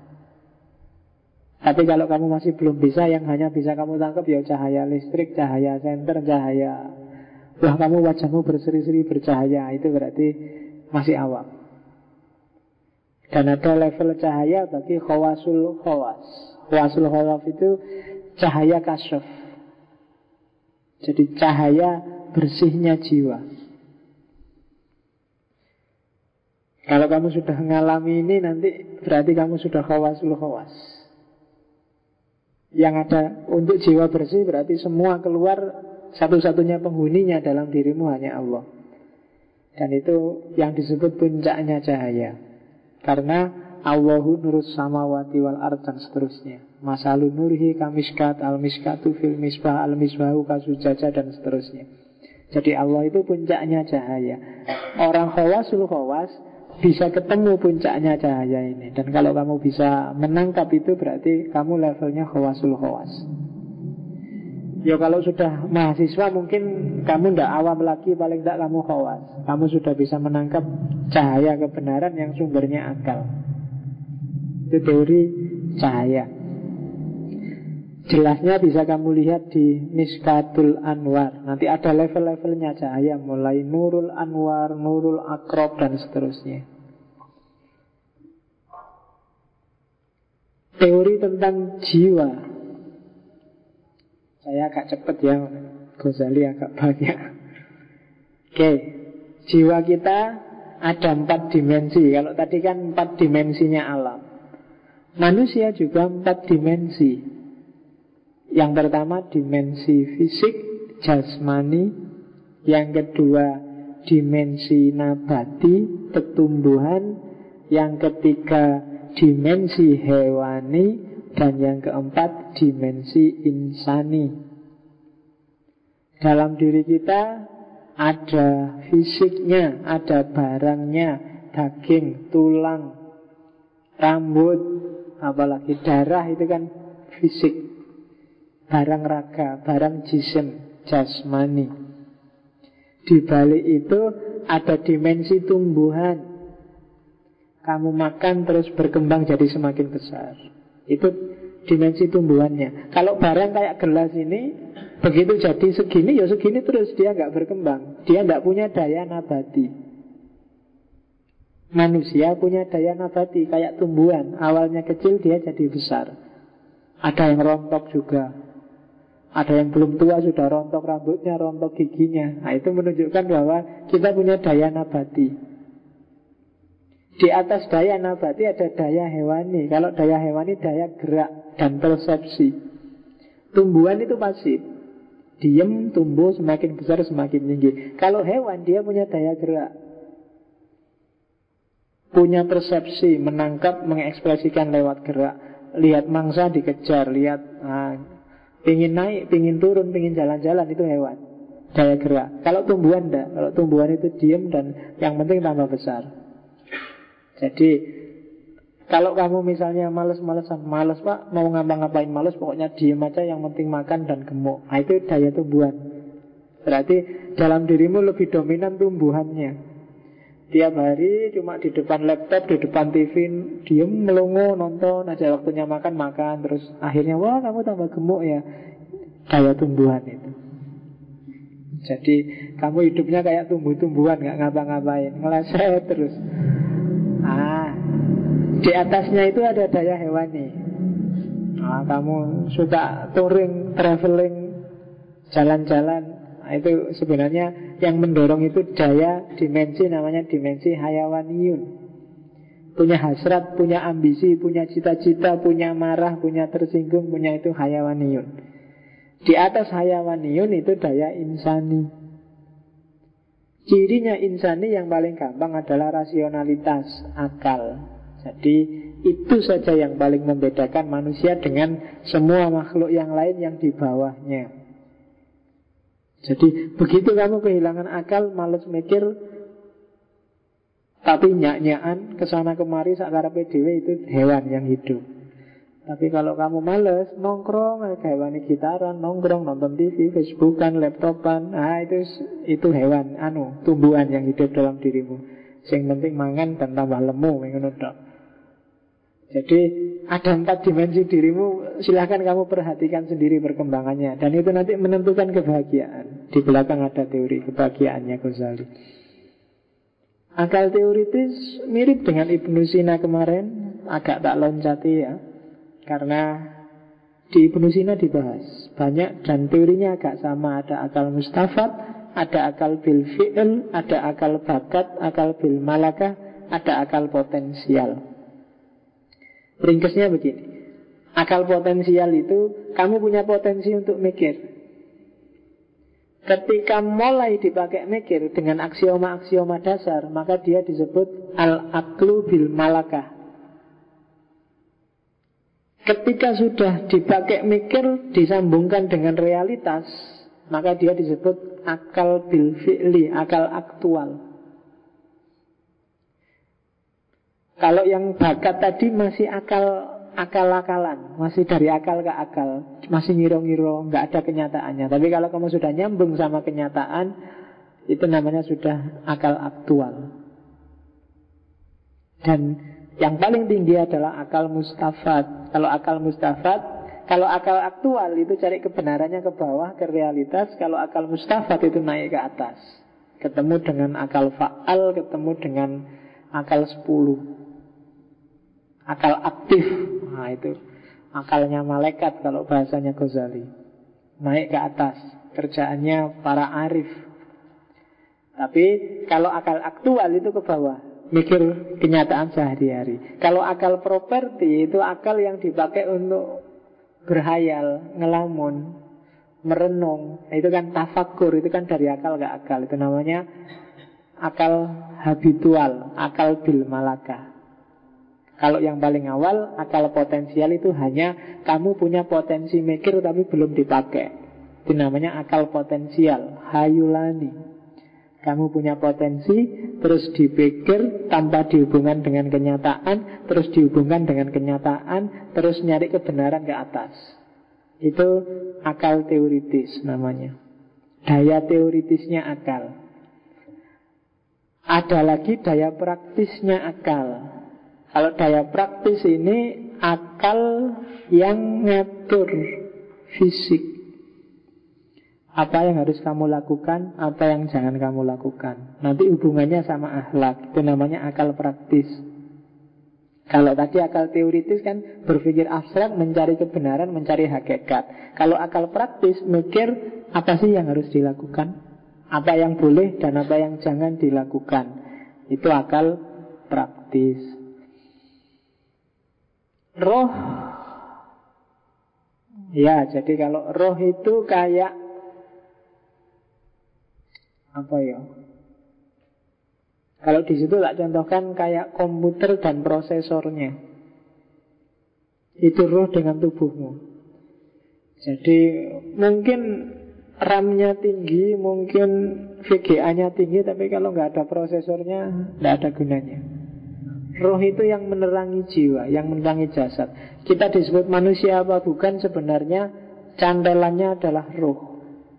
Tapi kalau kamu masih belum bisa, yang hanya bisa kamu tangkap ya cahaya listrik, cahaya senter, cahaya, wah kamu wajahmu berseri-seri bercahaya, itu berarti masih awam. Dan ada level cahaya bagi khawasul khawas. Khawasul khawas itu cahaya kasyaf. Jadi cahaya bersihnya jiwa. Kalau kamu sudah mengalami ini, nanti berarti kamu sudah khawasul khawas. Yang ada untuk jiwa bersih berarti semua keluar, satu-satunya penghuninya dalam dirimu hanya Allah. Dan itu yang disebut puncaknya cahaya. Karena Allahu nurus samawati wal ard dan seterusnya. Masalu nurhi kamiskat al-miskatu fil misbah al-misbahu kasujaja dan seterusnya. Jadi Allah itu puncaknya cahaya. Orang khawasul khawas bisa ketemu puncaknya cahaya ini. Dan kalau kamu bisa menangkap itu, berarti kamu levelnya khawasul khawas. Ya kalau sudah mahasiswa mungkin kamu tidak awam lagi, paling tidak kamu khawas. Kamu sudah bisa menangkap cahaya kebenaran yang sumbernya akal. Itu teori cahaya. Jelasnya bisa kamu lihat di Miskatul Anwar. Nanti ada level-levelnya cahaya, mulai Nurul Anwar, Nurul Akrob dan seterusnya. Teori tentang jiwa. Saya agak cepat ya, Ghazali agak banyak. Oke, jiwa kita ada 4 dimensi. Kalau tadi kan 4 dimensinya alam, manusia juga 4 dimensi. Yang pertama dimensi fisik, jasmani. Yang kedua dimensi nabati, pertumbuhan. Yang ketiga dimensi hewani. Dan yang keempat dimensi insani. Dalam diri kita ada fisiknya, ada barangnya, daging, tulang, rambut, apalagi darah, itu kan fisik. Barang raga, barang jisim, jasmani. Di balik itu ada dimensi tumbuhan. Kamu makan terus berkembang jadi semakin besar. Itu dimensi tumbuhannya. Kalau barang kayak gelas ini, begitu jadi segini, ya segini terus, dia nggak berkembang. Dia nggak punya daya nabati. Manusia punya daya nabati, kayak tumbuhan. Awalnya kecil, dia jadi besar. Ada yang rontok juga. Ada yang belum tua sudah rontok rambutnya, rontok giginya. Nah, itu menunjukkan bahwa kita punya daya nabati. Di atas daya nabati ada daya hewani. Kalau daya hewani daya gerak dan persepsi. Tumbuhan itu pasif, diam, tumbuh, semakin besar semakin tinggi. Kalau hewan dia punya daya gerak, punya persepsi, menangkap, mengekspresikan lewat gerak. Lihat mangsa dikejar, lihat pingin naik, pingin turun, pingin jalan-jalan, itu hewan, daya gerak. Kalau tumbuhan enggak. Kalau tumbuhan itu diam dan yang penting tambah besar. Jadi kalau kamu misalnya males-malesan, males pak, mau ngapa-ngapain males, pokoknya diem aja, yang penting makan dan gemuk. Nah, itu daya tumbuhan. Berarti dalam dirimu lebih dominan tumbuhannya. Tiap hari cuma di depan laptop, di depan TV, diem, melongo, nonton aja, waktunya makan, makan. Terus akhirnya, wah kamu tambah gemuk ya. Daya tumbuhan itu. Jadi kamu hidupnya kayak tumbuh-tumbuhan, gak ngapa-ngapain, ngeleset terus. Di atasnya itu ada daya hewani. Kamu suka touring, traveling, jalan-jalan. Itu sebenarnya yang mendorong itu daya dimensi, namanya dimensi hayawaniyun. Punya hasrat, punya ambisi, punya cita-cita, punya marah, punya tersinggung, punya itu hayawaniyun. Di atas hayawaniyun itu daya insani. Cirinya insani yang paling gampang adalah rasionalitas, akal. Jadi itu saja yang paling membedakan manusia dengan semua makhluk yang lain yang di bawahnya. Jadi begitu kamu kehilangan akal, males mikir, tapi nyak-nyakan kesana kemari sakarepe dhewe, itu hewan yang hidup. Tapi kalau kamu males, nongkrong, hewan gitaran, nongkrong, nonton TV, Facebookan, laptopan, itu hewan, tumbuhan yang hidup dalam dirimu. Yang penting mangan dan tambah lemu, ngono tok. Jadi ada 4 dimensi dirimu. Silahkan kamu perhatikan sendiri perkembangannya. Dan itu nanti menentukan kebahagiaan. Di belakang ada teori kebahagiaannya Ghazali. Akal teoritis mirip dengan Ibnu Sina kemarin. Agak tak loncati ya. Karena Di Ibnu Sina dibahas banyak dan teorinya agak sama. Ada akal mustafat, ada akal bil fi'l, ada akal bakat, akal bil malakah, ada akal potensial. Ringkesnya begini. Akal potensial itu kamu punya potensi untuk mikir. Ketika mulai dipakai mikir dengan aksioma-aksioma dasar, maka dia disebut al-aqlu bil malakah. Ketika sudah dipakai mikir, disambungkan dengan realitas, maka dia disebut akal bil fi'li, akal aktual. Kalau yang bakat tadi masih akal-akalan, masih dari akal ke akal, masih ngiro-ngiro, nggak ada kenyataannya. Tapi kalau kamu sudah nyambung sama kenyataan, itu namanya sudah akal aktual. Dan yang paling tinggi adalah akal mustafat. Kalau akal aktual itu cari kebenarannya ke bawah, ke realitas. Kalau akal mustafat itu naik ke atas, ketemu dengan akal fa'al, ketemu dengan akal 10, akal aktif. Nah itu akalnya malaikat kalau bahasanya Ghazali. Naik ke atas, kerjaannya para arif. Tapi kalau akal aktual itu ke bawah, mikir kenyataan sehari-hari. Kalau akal properti itu akal yang dipakai untuk berhayal, ngelamun, merenung. Itu kan tafakur, itu kan dari akal ke akal. Itu namanya akal habitual, akal bil malakah. Kalau yang paling awal, akal potensial itu hanya kamu punya potensi mikir tapi belum dipakai. Itu namanya akal potensial, hayulani. Kamu punya potensi, terus dipikir tanpa dihubungkan dengan kenyataan, terus dihubungkan dengan kenyataan, terus nyari kebenaran ke atas. Itu akal teoritis namanya. Daya teoritisnya akal. Ada lagi daya praktisnya akal. Kalau daya praktis ini akal yang ngatur fisik. Apa yang harus kamu lakukan, apa yang jangan kamu lakukan. Nanti hubungannya sama akhlak. Itu namanya akal praktis. Kalau tadi akal teoritis kan berpikir abstrak, mencari kebenaran, mencari hakikat. Kalau akal praktis, mikir apa sih yang harus dilakukan, apa yang boleh dan apa yang jangan dilakukan. Itu akal praktis. Roh. Ya, jadi kalau roh itu kayak apa ya? Kalau di situ tak contohkan kayak komputer dan prosesornya. Itu roh dengan tubuhmu. Jadi mungkin RAM-nya tinggi, mungkin VGA-nya tinggi, tapi kalau nggak ada prosesornya, nggak ada gunanya. Roh itu yang menerangi jiwa, yang menerangi jasad. Kita disebut manusia apa bukan, sebenarnya cantelannya adalah roh.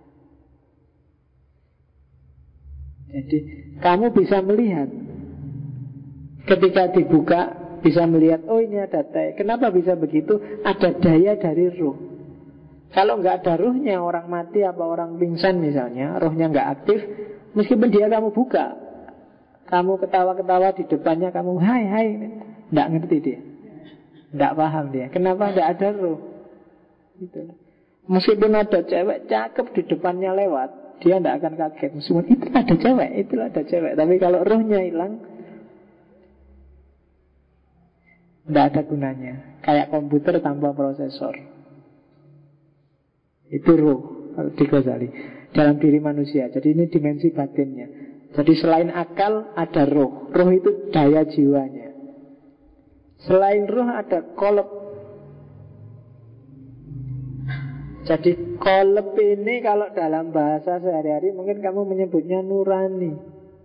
Jadi kamu bisa melihat, ketika dibuka bisa melihat, oh ini ada daya. Kenapa bisa begitu? Ada daya dari roh. Kalau nggak ada rohnya, orang mati apa orang pingsan misalnya, rohnya nggak aktif, meskipun dia kamu buka, kamu ketawa-ketawa di depannya, kamu hai hai, nggak ngerti dia, nggak paham dia. Kenapa? Nggak ada roh. Gitu. Meskipun ada cewek cakep di depannya lewat, dia tidak akan kaget. Meskipun itu ada cewek. Tapi kalau rohnya hilang, tidak ada gunanya. Kayak komputer tanpa prosesor. Itu roh di Ghazali dalam diri manusia. Jadi ini dimensi batinnya. Jadi selain akal ada roh. Roh itu daya jiwanya. Selain roh ada qalb. Jadi qalb ini kalau dalam bahasa sehari-hari mungkin kamu menyebutnya nurani.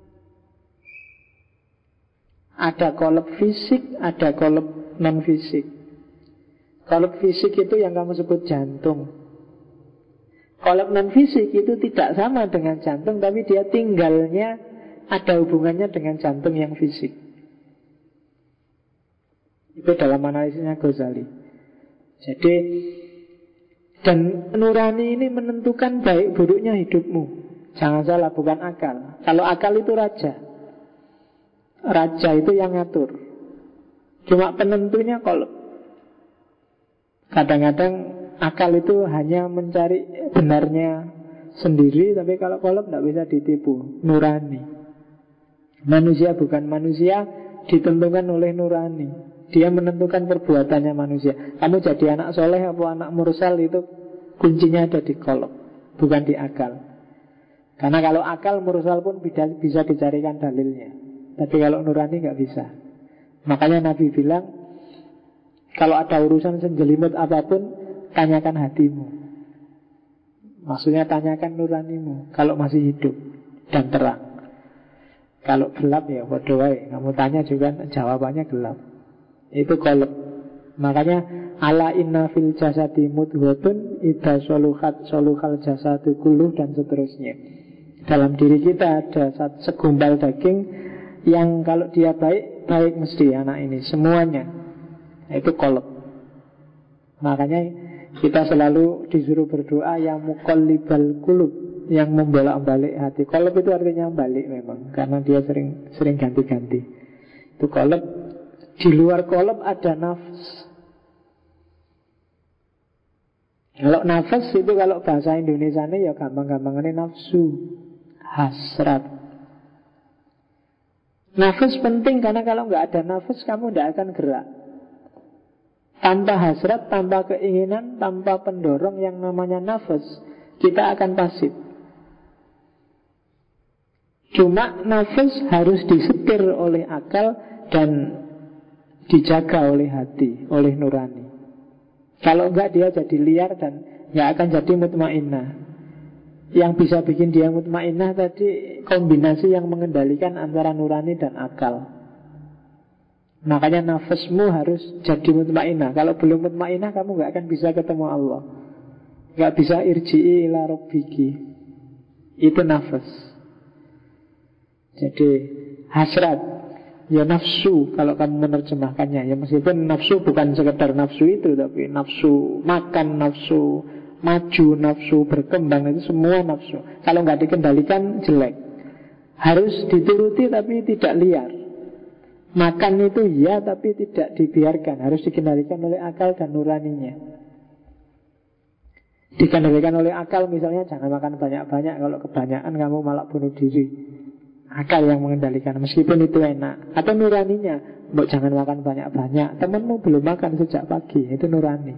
Ada qalb fisik, ada qalb non fisik. Qalb fisik itu yang kamu sebut jantung. Qalb non fisik itu tidak sama dengan jantung, tapi dia tinggalnya ada hubungannya dengan jantung yang fisik. Itu dalam analisisnya Ghazali. Jadi dan nurani ini menentukan baik buruknya hidupmu. Jangan salah, bukan akal. Kalau akal itu raja. Raja itu yang ngatur. Cuma penentunya qalb. Kadang-kadang akal itu hanya mencari benarnya sendiri, tapi kalau kolab tidak bisa ditipu. Nurani. Manusia bukan manusia, ditentukan oleh nurani. Dia menentukan perbuatannya manusia. Kamu jadi anak soleh atau anak mursal, itu kuncinya ada di kolab, bukan di akal. Karena kalau akal mursal pun bisa dicarikan dalilnya, tapi kalau nurani nggak bisa. Makanya Nabi bilang, kalau ada urusan senjelimut apapun, tanyakan hatimu. Maksudnya tanyakan nuranimu kalau masih hidup dan terang. Kalau gelap ya bodoh wae, kamu tanya juga jawabannya gelap. Itu kolab. Makanya ala inna fil jasadi mudghotun idza soluhat soluhal jasadu kulluh, dan seterusnya. Dalam diri kita ada segumpal daging yang kalau dia baik, baik mesti anak ini semuanya. Itu kolab. Makanya kita selalu disuruh berdoa yang muqallibal qulub, yang membolak-balik hati. Kolab itu artinya balik memang, karena dia sering ganti-ganti. Itu kolab. Di luar kolab ada nafs. Kalau nafas itu kalau bahasa Indonesianya ya gampang-gampangnya nafsu, hasrat. Nafas penting karena kalau nggak ada nafas kamu tidak akan gerak. Tanpa hasrat, tanpa keinginan, tanpa pendorong yang namanya nafas, kita akan pasif. Cuma nafas harus disetir oleh akal dan dijaga oleh hati, oleh nurani. Kalau enggak dia jadi liar dan nggak akan jadi mutmainnah. Yang bisa bikin dia mutmainnah tadi kombinasi yang mengendalikan antara nurani dan akal. Makanya nafasmu harus jadi mutmainnah. Kalau belum mutmainnah kamu nggak akan bisa ketemu Allah. Nggak bisa irji'i ila rabbiki. Itu nafas. Jadi hasrat, ya nafsu kalau kamu menerjemahkannya. Ya meskipun nafsu bukan sekedar nafsu itu, tapi nafsu makan, nafsu maju, nafsu berkembang, itu semua nafsu. Kalau nggak dikendalikan jelek. Harus dituruti tapi tidak liar. Makan itu ya, tapi tidak dibiarkan. Harus dikendalikan oleh akal dan nuraninya. Dikendalikan oleh akal, misalnya jangan makan banyak-banyak. Kalau kebanyakan kamu malah bunuh diri. Akal yang mengendalikan, meskipun itu enak. Atau nuraninya, mbok jangan makan banyak-banyak. Temanmu belum makan sejak pagi, itu nurani.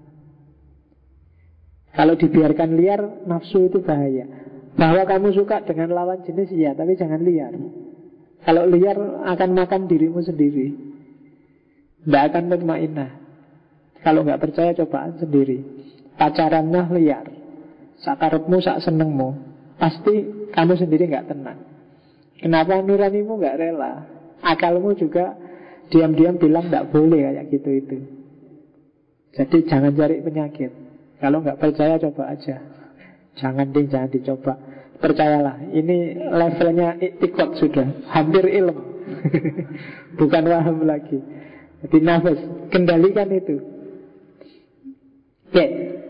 Kalau dibiarkan liar, nafsu itu bahaya. Bahwa kamu suka dengan lawan jenis, ya, tapi jangan liar. Kalau liar akan makan dirimu sendiri, tidak akan mutmainnah. Kalau nggak percaya cobaan sendiri. Pacarannya liar, sakarepmu sak senengmu, pasti kamu sendiri nggak tenang. Kenapa nuranimu nggak rela? Akalmu juga diam-diam bilang nggak boleh kayak gitu itu. Jadi jangan cari penyakit. Kalau nggak percaya coba aja. Jangan dicoba. Percayalah, ini levelnya iktikad sudah, hampir ilm. Bukan waham lagi. Jadi nafas, kendalikan itu. Oke.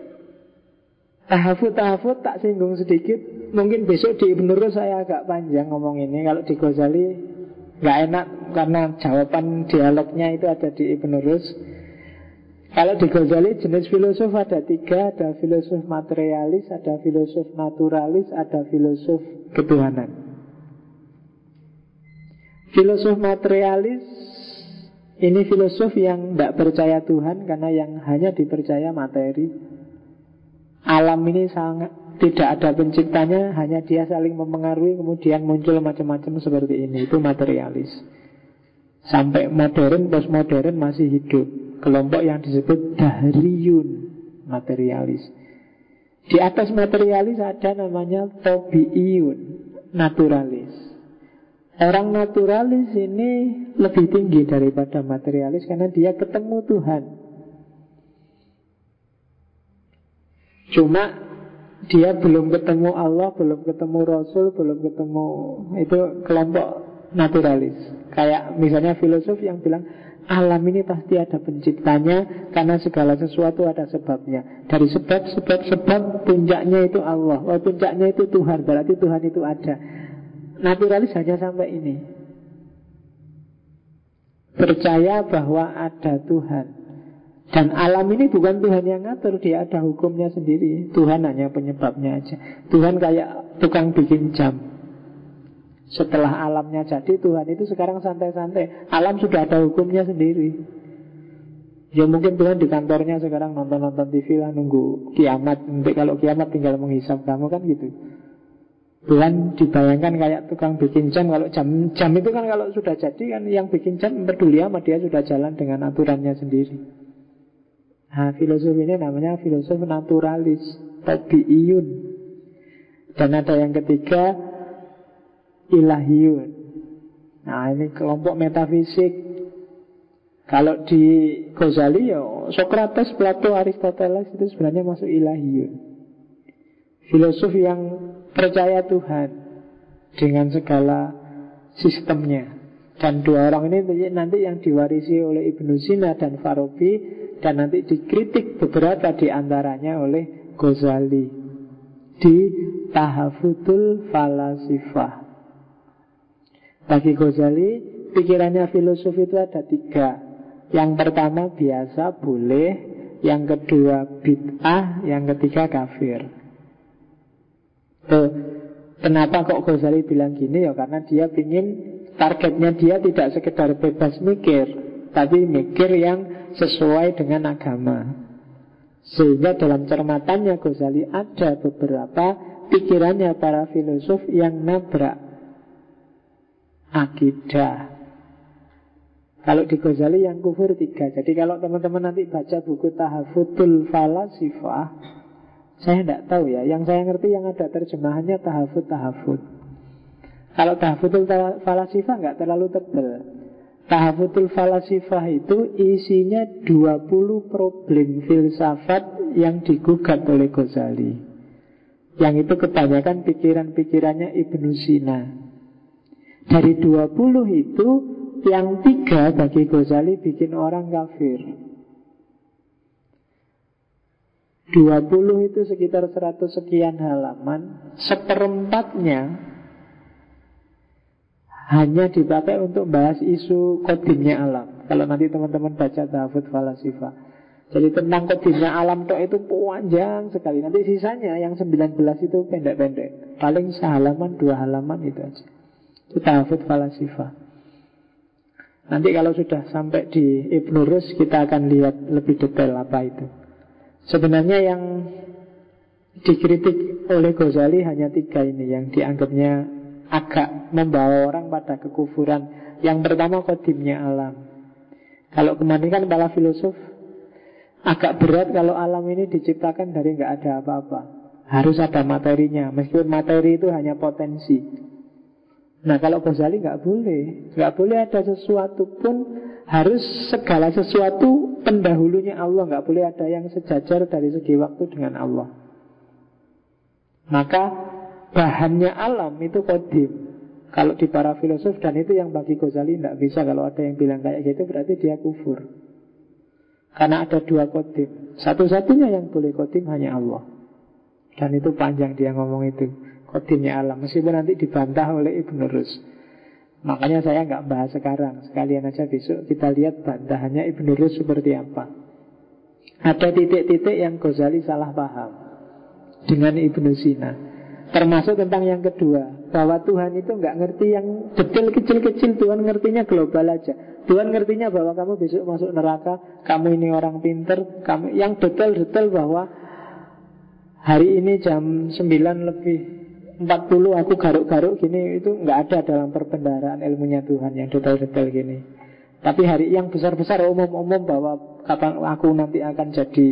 Tahafut tak singgung sedikit. Mungkin besok di Ibnu Rus saya agak panjang ngomong ini. Kalau di Ghazali nggak enak karena jawaban dialognya itu ada di Ibnu Rus. Kalau di Ghazali jenis filosof ada 3. Ada filosof materialis, ada filosof naturalis, ada filosof ketuhanan. Filosof materialis ini filosof yang tidak percaya Tuhan, karena yang hanya dipercaya materi. Alam ini sangat tidak ada penciptanya, hanya dia saling mempengaruhi, kemudian muncul macam-macam seperti ini. Itu materialis. Sampai modern, postmodern masih hidup kelompok yang disebut dahriyun, materialis. Di atas materialis ada namanya tabiiyun, naturalis. Orang naturalis ini lebih tinggi daripada materialis karena dia ketemu Tuhan. Cuma dia belum ketemu Allah, belum ketemu Rasul, belum ketemu, itu kelompok naturalis. Kayak misalnya filosof yang bilang alam ini pasti ada penciptanya, karena segala sesuatu ada sebabnya. Dari sebab puncaknya itu Allah. Oh, puncaknya itu Tuhan, berarti Tuhan itu ada. Naturalis hanya sampai ini. Percaya bahwa ada Tuhan. Dan alam ini bukan Tuhan yang ngatur, dia ada hukumnya sendiri. Tuhan hanya penyebabnya aja. Tuhan kayak tukang bikin jam. Setelah alamnya jadi, Tuhan itu sekarang santai-santai. Alam sudah ada hukumnya sendiri. Ya mungkin Tuhan di kantornya sekarang nonton-nonton TV lah, nunggu kiamat. Nanti kalau kiamat tinggal menghisap kamu kan gitu. Tuhan dibayangkan kayak tukang bikin jam. Kalau jam itu kan kalau sudah jadi kan, yang bikin jam peduli amat, dia sudah jalan dengan aturannya sendiri. Nah, filosof ini namanya filosof naturalis, tabiiyun. Dan ada yang ketiga, ilahiyun. Nah, ini kelompok metafisik. Kalau di Ghazali ya Sokrates, Plato, Aristoteles itu sebenarnya masuk ilahiyun. Filosof yang percaya Tuhan dengan segala sistemnya. Dan dua orang ini nanti yang diwarisi oleh Ibnu Sina dan Farabi, dan nanti dikritik beberapa di antaranya oleh Ghazali di Tahaffutul Falasifah. Bagi Ghazali, pikirannya filosof itu ada tiga. Yang pertama biasa, boleh. Yang kedua bid'ah. Yang ketiga kafir. Kenapa kok Ghazali bilang gini? Ya karena dia ingin targetnya dia tidak sekedar bebas mikir, tapi mikir yang sesuai dengan agama. Sehingga dalam cermatannya Ghazali ada beberapa pikirannya para filosof yang nabrak akidah. Kalau di Ghazali yang kufur 3. Jadi kalau teman-teman nanti baca buku Tahaffutul Falasifah, saya tidak tahu ya, yang saya ngerti yang ada terjemahannya tahafut. Kalau Tahaffutul Falasifah nggak terlalu tebal. Tahaffutul Falasifah itu isinya 20 problem filsafat yang digugat oleh Ghazali. Yang itu kebanyakan pikiran-pikirannya Ibnu Sina. Dari 20 itu, yang 3 bagi Ghazali bikin orang kafir. 20 itu sekitar 100 sekian halaman. Seperempatnya hanya dipakai untuk bahas isu kodimnya alam. Kalau nanti teman-teman baca Tahafut Falasifah, jadi tentang kodimnya alam itu panjang sekali. Nanti sisanya yang 19 itu pendek-pendek, paling sehalaman 2 halaman itu aja. Itu Tahafut Falasifah. Nanti kalau sudah sampai di Ibnu Rus, kita akan lihat lebih detail apa itu. Sebenarnya yang dikritik oleh Ghazali hanya 3 ini yang dianggapnya agak membawa orang pada kekufuran. Yang pertama kodimnya alam. Kalau kemarin kan para filosof agak berat kalau alam ini diciptakan dari nggak ada apa-apa. Harus ada materinya, meskipun materi itu hanya potensi. Nah kalau Ghazali nggak boleh ada sesuatu pun, harus segala sesuatu pendahulunya Allah, nggak boleh ada yang sejajar dari segi waktu dengan Allah. Maka bahannya alam itu kodim. Kalau di para filosof, dan itu yang bagi Ghazali tidak bisa. Kalau ada yang bilang kayak gitu berarti dia kufur. Karena ada 2 kodim. Satu-satunya yang boleh kodim hanya Allah. Dan itu panjang dia ngomong itu, kodimnya alam. Meskipun nanti dibantah oleh Ibnu Rus. Makanya saya nggak bahas sekarang. Sekalian aja besok kita lihat bantahannya Ibnu Rus seperti apa. Ada titik-titik yang Ghazali salah paham dengan Ibnu Sina. Termasuk tentang yang kedua, bahwa Tuhan itu nggak ngerti yang detail kecil-kecil. Tuhan ngertinya global aja. Tuhan ngertinya bahwa kamu besok masuk neraka, kamu ini orang pinter, kamu yang detail-detail bahwa hari ini jam 9:40 aku garuk-garuk gini, itu nggak ada dalam perbendaharaan ilmunya Tuhan yang detail-detail gini. Tapi hari yang besar-besar umum-umum bahwa kapan aku nanti akan jadi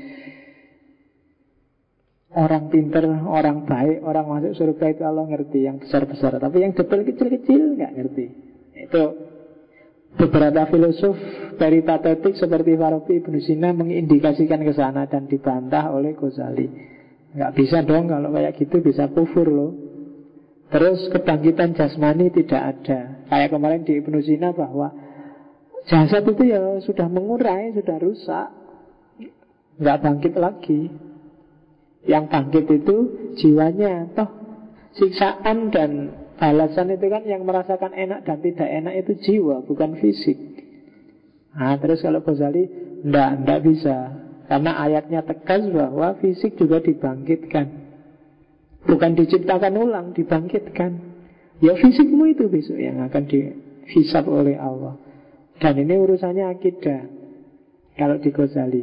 orang pinter, orang baik, orang masuk surga, itu Allah ngerti yang besar-besar. Tapi yang detail kecil-kecil nggak ngerti. Itu beberapa filosof peritatetik seperti Farabi, Ibnu Sina mengindikasikan ke sana dan dibantah oleh Ghazali. Nggak bisa dong kalau kayak gitu, bisa kufur loh. Terus kebangkitan jasmani tidak ada. Kayak kemarin di Ibnu Sina bahwa jasad itu ya sudah mengurai, sudah rusak, nggak bangkit lagi. Yang bangkit itu jiwanya. Toh siksaan dan balasan itu kan yang merasakan enak dan tidak enak itu jiwa, bukan fisik. Nah terus kalau Ghazali Nggak bisa. Karena ayatnya tegas bahwa fisik juga dibangkitkan. Bukan diciptakan ulang, dibangkitkan. Ya fisikmu itu besok yang akan dihisab oleh Allah. Dan ini urusannya akidah. Kalau di Ghazali,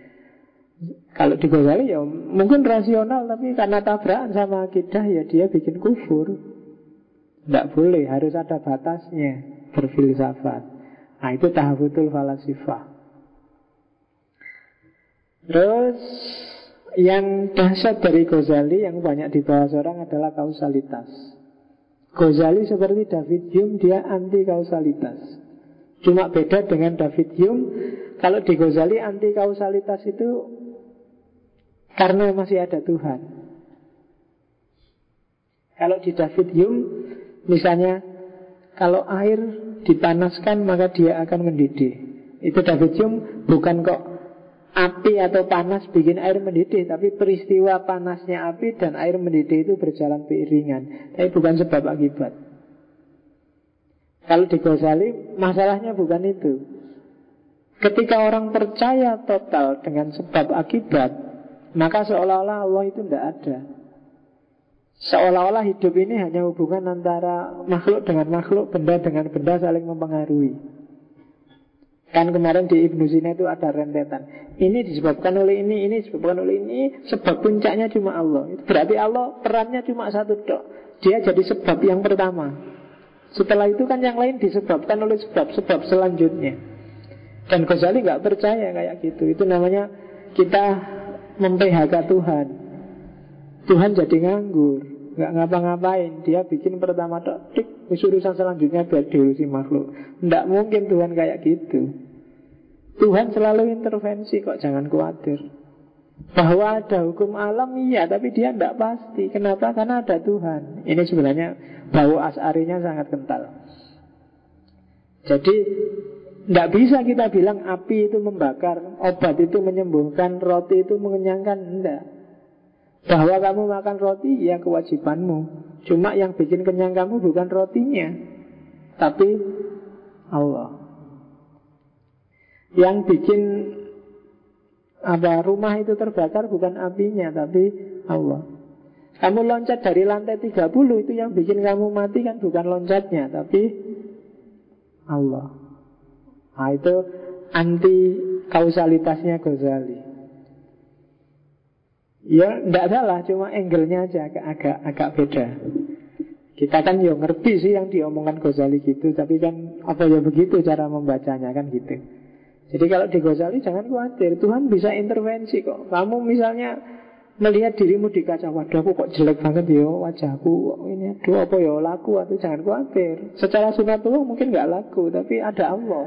ya mungkin rasional, tapi karena tabrakan sama akidah, ya dia bikin kufur. Tidak boleh, harus ada batasnya berfilsafat. Nah itu tahafutul falasifah. Terus yang dahsyat dari Ghazali yang banyak dibahas orang adalah kausalitas. Ghazali seperti David Hume, dia anti kausalitas. Cuma beda dengan David Hume, kalau di Ghazali anti kausalitas itu karena masih ada Tuhan. Kalau di David Hume, misalnya kalau air dipanaskan maka dia akan mendidih. Itu David Hume bukan kok api atau panas bikin air mendidih, tapi peristiwa panasnya api dan air mendidih itu berjalan beriringan. Tapi bukan sebab akibat. Kalau di Ghazali masalahnya bukan itu. Ketika orang percaya total dengan sebab akibat, maka seolah-olah Allah itu tidak ada. Seolah-olah hidup ini hanya hubungan antara makhluk dengan makhluk, benda dengan benda saling mempengaruhi. Kan kemarin di Ibnu Sina itu ada rentetan. Ini disebabkan oleh ini disebabkan oleh ini. Sebab puncaknya cuma Allah. Berarti Allah perannya cuma satu dok. Dia jadi sebab yang pertama. Setelah itu kan yang lain disebabkan oleh sebab-sebab selanjutnya. Dan Ghazali nggak percaya kayak gitu. Itu namanya kita mem-PHK Tuhan. Tuhan jadi nganggur, nggak ngapa-ngapain. Dia bikin pertama tok, urusan selanjutnya biar diurusi makhluk. Nggak mungkin Tuhan kayak gitu. Tuhan selalu intervensi kok, jangan khawatir. Bahwa ada hukum alam iya, tapi dia tidak pasti. Kenapa? Karena ada Tuhan. Ini sebenarnya bau asy'arinya sangat kental. Jadi tidak bisa kita bilang api itu membakar, obat itu menyembuhkan, roti itu mengenyangkan. Tidak. Bahwa kamu makan roti, ya kewajibanmu. Cuma yang bikin kenyang kamu bukan rotinya, tapi Allah. Yang bikin rumah itu terbakar bukan apinya, tapi Allah. Kamu loncat dari lantai 30, itu yang bikin kamu mati kan bukan loncatnya, tapi Allah. Nah itu anti kausalitasnya Ghazali. Ya tidak salah, cuma angle-nya aja agak beda. Kita kan ya ngerti sih yang diomongkan Ghazali gitu, tapi kan apa ya begitu cara membacanya kan gitu. Jadi kalau di Ghazali jangan khawatir, Tuhan bisa intervensi kok. Kamu misalnya melihat dirimu di kaca, waduh aku kok jelek banget ya wajahku, ini aduh apa ya laku, atau jangan khawatir. Secara sunatullah mungkin gak laku, tapi ada Allah.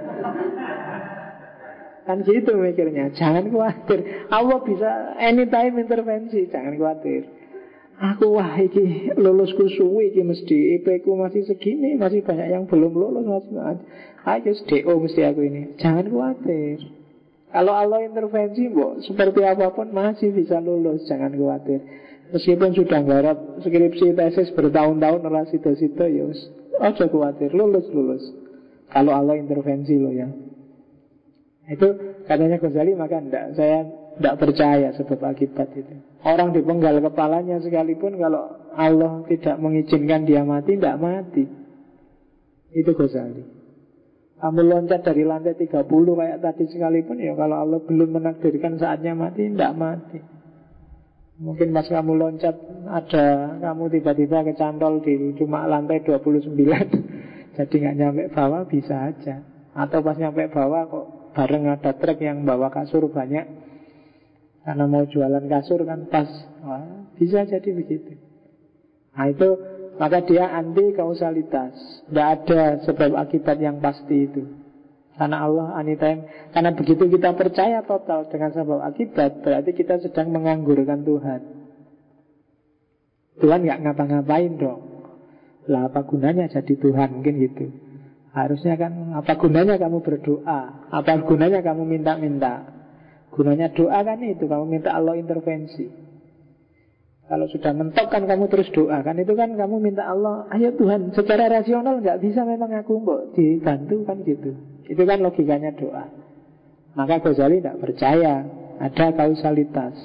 Kan gitu mikirnya, jangan khawatir. Allah bisa anytime intervensi, jangan khawatir. Aku wah iki lulusku suwi iki mesti IP ku masih segini, masih banyak yang belum lulus masih. Ayo DO mesti aku ini. Jangan khawatir. Kalau Allah intervensi, seperti apapun masih bisa lulus, jangan khawatir. Meskipun sudah nggarap skripsi tesis bertahun-tahun ora sida-sida ya aja khawatir, lulus. Kalau Allah intervensi loh ya. Itu katanya Ghazali, maka saya tidak percaya sebab akibat itu. Orang dipenggal kepalanya sekalipun, kalau Allah tidak mengizinkan dia mati, tidak mati. Itu Ghazali. Kamu loncat dari lantai 30 kayak tadi sekalipun, ya kalau Allah belum menakdirkan saatnya mati, tidak mati. Mungkin pas kamu loncat kamu tiba-tiba kecantol di cuma lantai 29 jadi nggak nyampe bawah, bisa aja. Atau pas nyampe bawah kok bareng ada truk yang bawa kasur banyak, karena mau jualan kasur kan pas. Wah, bisa jadi begitu. Nah itu, maka dia anti kausalitas. Tidak ada sebab akibat yang pasti itu. Karena Allah anytime. Karena begitu kita percaya total dengan sebab akibat, berarti kita sedang menganggurkan Tuhan. Tuhan gak ngapa-ngapain dong. Lah apa gunanya jadi Tuhan, mungkin gitu. Harusnya kan apa gunanya kamu berdoa, apa gunanya kamu minta-minta. Gunanya doa kan itu, kamu minta Allah intervensi. Kalau sudah mentok kan kamu terus doa, kan itu kan kamu minta Allah, ayo Tuhan, secara rasional nggak bisa memang aku mbok dibantu kan gitu. Itu kan logikanya doa. Maka Ghazali tidak percaya ada kausalitas.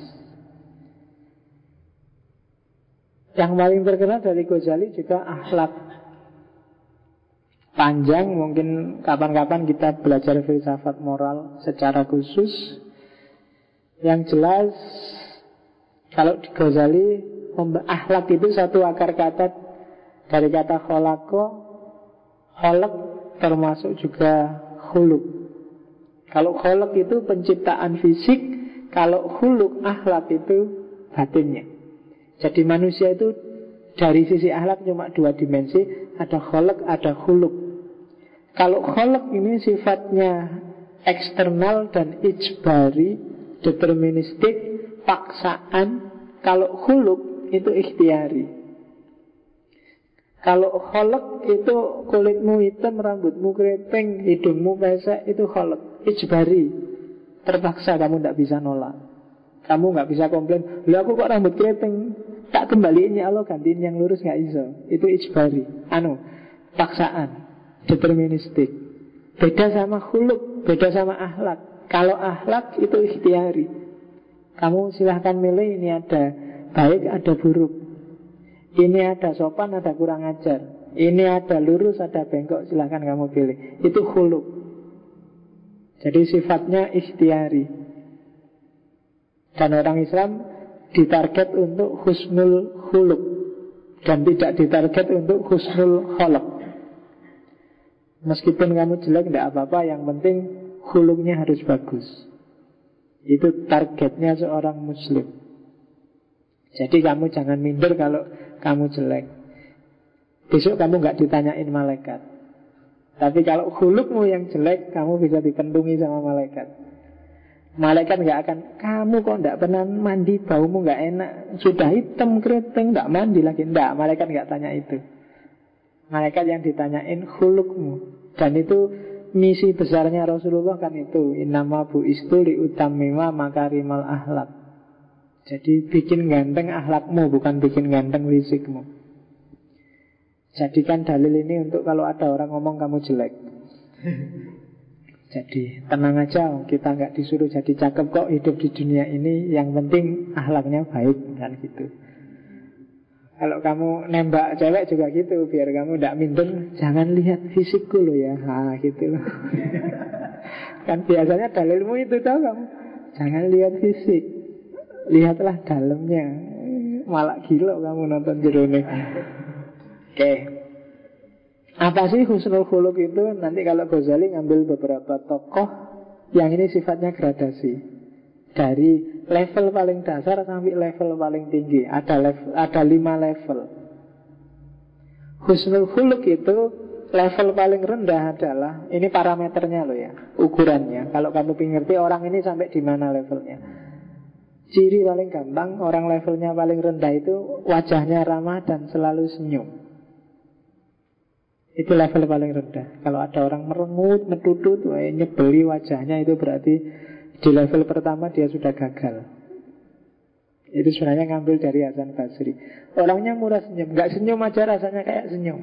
Yang paling terkenal dari Ghazali juga akhlak. Panjang, mungkin kapan-kapan kita belajar filsafat moral secara khusus. Yang jelas, kalau di Ghazali, akhlak itu satu akar kata dari kata kholako. Kholak termasuk juga khuluk. Kalau kholak itu penciptaan fisik, kalau khuluk, akhlak itu batinnya. Jadi manusia itu dari sisi akhlak cuma dua dimensi, ada kholak, ada khuluk. Kalau kholak ini sifatnya eksternal dan ijbari, deterministik, paksaan. Kalau khuluk itu ikhtiari. Kalau kholak itu kulitmu hitam, rambutmu keriting, hidungmu pesek, itu kholak, ijbari. Terpaksa, kamu tidak bisa nolak. Kamu nggak bisa komplain, "Loh aku kok rambut keriting, tak kembaliin ya Allah, gantiin yang lurus." Nggak bisa. Itu ijbari, paksaan, deterministik. Beda sama khuluk, beda sama akhlak. Kalau akhlak itu ikhtiari. Kamu silahkan milih, ini ada baik, ada buruk. Ini ada sopan, ada kurang ajar. Ini ada lurus, ada bengkok, silahkan kamu pilih. Itu khuluk. Jadi sifatnya ikhtiari. Dan orang Islam ditarget untuk husnul khuluk, dan tidak ditarget untuk husnul kholak. Meskipun kamu jelek tidak apa-apa, yang penting khuluknya harus bagus. Itu targetnya seorang muslim. Jadi kamu jangan minder kalau kamu jelek. Besok kamu nggak ditanyain malaikat. Tapi kalau khulukmu yang jelek, kamu bisa dikentungi sama malaikat. Malaikat nggak akan, "Kamu kok nggak pernah mandi, baumu nggak enak, sudah hitam keriting, nggak mandi lagi." Nggak, malaikat nggak tanya itu. Malaikat yang ditanyain khulukmu. Dan itu misi besarnya Rasulullah kan itu, innama bu'istu liutammima makarimal akhlak. Jadi bikin ganteng akhlakmu, bukan bikin ganteng fisikmu. Jadikan dalil ini untuk kalau ada orang ngomong kamu jelek. Jadi tenang aja, kita nggak disuruh jadi cakep kok hidup di dunia ini. Yang penting akhlaknya baik, kan gitu. Kalau kamu nembak cewek juga gitu, biar kamu tidak minder, "Jangan lihat fisikku loh ya." Gitu loh. Kan biasanya dalilmu itu, tahu kamu, jangan lihat fisik, lihatlah dalamnya. Malah gila kamu nonton jerone. Oke. Apa sih husnul khuluq itu? Nanti kalau Ghazali ngambil beberapa tokoh yang ini sifatnya gradasi. Dari level paling dasar sampai level paling tinggi. Ada 5 level. Husnul khuluq itu level paling rendah adalah, ini parameternya loh ya, ukurannya. Kalau kamu ngerti orang ini sampai di mana levelnya. Ciri paling gampang, orang levelnya paling rendah itu wajahnya ramah dan selalu senyum. Itu level paling rendah. Kalau ada orang merengut, metutut, nyebeli wajahnya, itu berarti di level pertama dia sudah gagal. Itu sebenarnya ngambil dari Hasan Basri. Orangnya murah senyum, nggak senyum aja rasanya kayak senyum.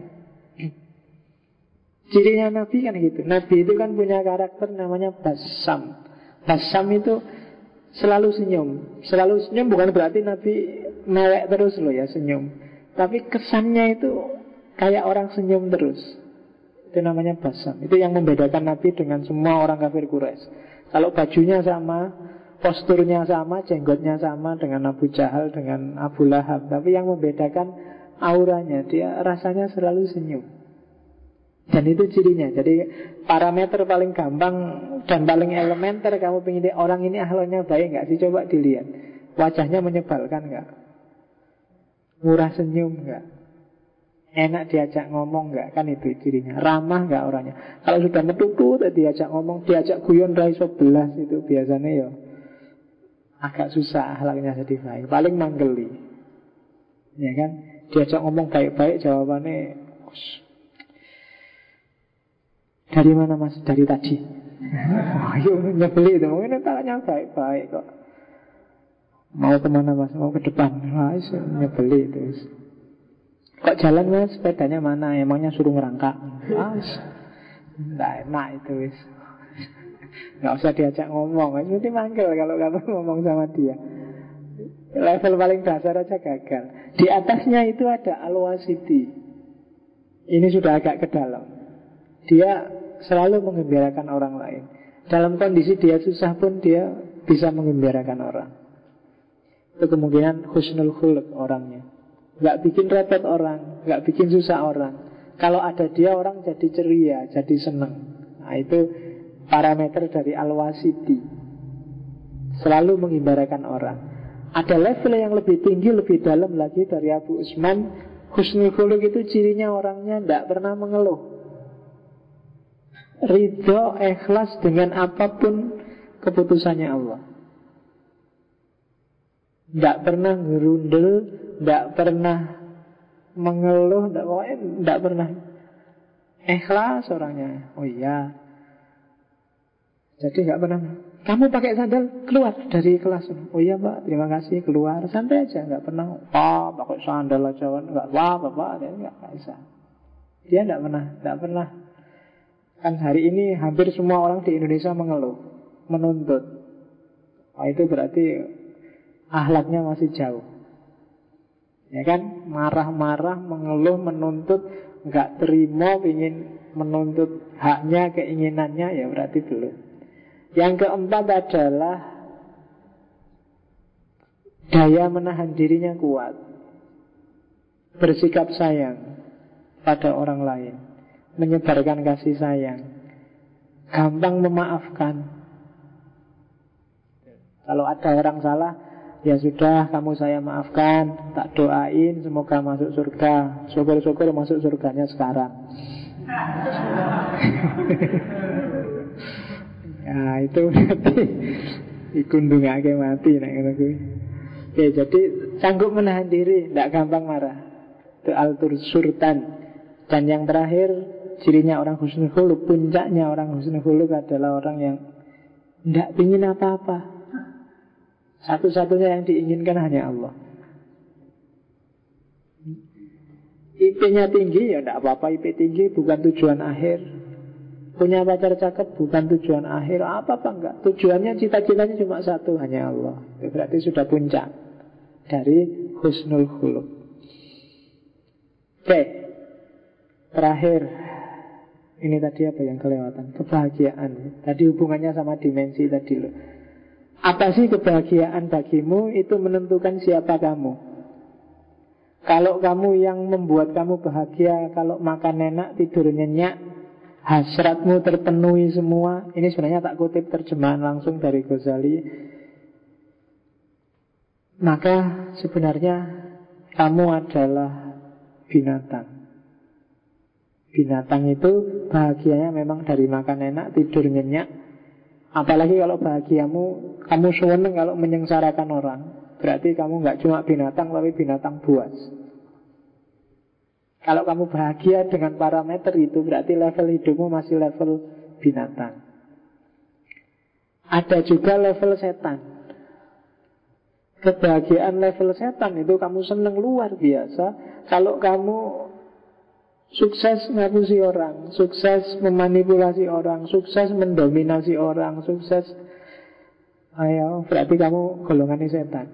Cirinya Nabi kan gitu. Nabi itu kan punya karakter namanya Bassam. Bassam itu selalu senyum. Selalu senyum bukan berarti Nabi mewek terus loh ya senyum. Tapi kesannya itu kayak orang senyum terus. Itu namanya Bassam. Itu yang membedakan Nabi dengan semua orang kafir Quraisy. Kalau bajunya sama, posturnya sama, jenggotnya sama dengan Abu Jahal, dengan Abu Lahab, tapi yang membedakan auranya, dia rasanya selalu senyum. Dan itu cirinya. Jadi parameter paling gampang dan paling elementer kamu pengen orang ini akhlaknya baik nggak sih? Coba dilihat. Wajahnya menyebalkan nggak? Murah senyum nggak? Enak diajak ngomong nggak? Kan itu cirinya. Ramah nggak orangnya? Kalau sudah metutut diajak ngomong, diajak guyon rai 11 itu biasanya ya agak susah akhlaknya jadi baik. Paling manggeli, ya kan? Diajak ngomong baik-baik jawabannya, "Dari mana mas?" "Dari tadi." Ayo nyebeli itu. Mungkin tanya baik-baik kok. "Mau kemana mas?" "Mau ke depan." Wah, nyebeli itu. "Kok jalan mas? Sepedanya mana?" "Emangnya suruh ngerangkak." Nggak enak itu wis. Nggak usah diajak ngomong, mesti manggil kalau kamu ngomong sama dia. Level paling dasar aja gagal. Di atasnya itu ada al-wasiti. Ini sudah agak ke dalam. Dia selalu menggembirakan orang lain. Dalam kondisi dia susah pun dia bisa menggembirakan orang. Itu kemungkinan husnul khuluq orangnya. Gak bikin repot orang, gak bikin susah orang. Kalau ada dia orang jadi ceria, jadi senang. Nah itu parameter dari al-wasiti. Selalu mengimbarakan orang. Ada level yang lebih tinggi, lebih dalam lagi dari Abu Usman. Husnul khuluq itu cirinya orangnya tidak pernah mengeluh. Ridho, ikhlas dengan apapun keputusannya Allah. Tidak pernah ngerundel, tidak pernah mengeluh, tidak pernah. Ikhlas orangnya. Oh iya. Jadi nggak pernah. Kamu pakai sandal keluar dari kelas. Oh iya Pak, terima kasih, keluar. Santai aja, nggak pernah. Pakai sandal aja, nggak Pak, dia nggak bisa. Dia nggak pernah. Kan hari ini hampir semua orang di Indonesia mengeluh, menuntut. Itu berarti akhlaknya masih jauh. Ya kan, marah-marah, mengeluh, menuntut, nggak terima, ingin menuntut haknya, keinginannya, ya berarti belum. Yang keempat adalah daya menahan dirinya kuat, bersikap sayang pada orang lain, menyebarkan kasih sayang, gampang memaafkan. Kalau ada orang salah, ya sudah, kamu saya maafkan, tak doain semoga masuk surga. Syukur-syukur masuk surganya sekarang. Ya itu berarti ikundungake mati nek ngono kuwi. Oke, jadi sanggup menahan diri, tidak gampang marah. Itu al-surtan. Dan yang terakhir, cirinya orang husnul khuluq, puncaknya orang husnul khuluq adalah orang yang tidak ingin apa-apa. Satu-satunya yang diinginkan hanya Allah. IP-nya tinggi, ya tidak apa-apa. IP tinggi bukan tujuan akhir. Punya pacar cakep bukan tujuan akhir. Apa-apa enggak. Tujuannya, cita-citanya cuma satu, hanya Allah. Itu berarti sudah puncak dari husnul khuluq. Oke, terakhir. Ini tadi apa yang kelewatan? Kebahagiaan. Tadi hubungannya sama dimensi tadi loh. Apa sih kebahagiaan bagimu? Itu menentukan siapa kamu. Kalau kamu yang membuat kamu bahagia, kalau makan enak, tidur nyenyak, hasratmu terpenuhi semua. Ini sebenarnya tak kutip terjemahan langsung dari Ghazali. Maka sebenarnya kamu adalah binatang. Binatang itu bahagianya memang dari makan enak, tidur nyenyak. Apalagi kalau bahagiamu, kamu seneng kalau menyengsarakan orang. Berarti kamu gak cuma binatang, tapi binatang buas. Kalau kamu bahagia dengan parameter itu, berarti level hidupmu masih level binatang. Ada juga level setan. Kebahagiaan level setan itu kamu seneng luar biasa kalau kamu sukses ngapusi orang, sukses memanipulasi orang, sukses mendominasi orang, sukses. Ayo, berarti kamu golongannya setan.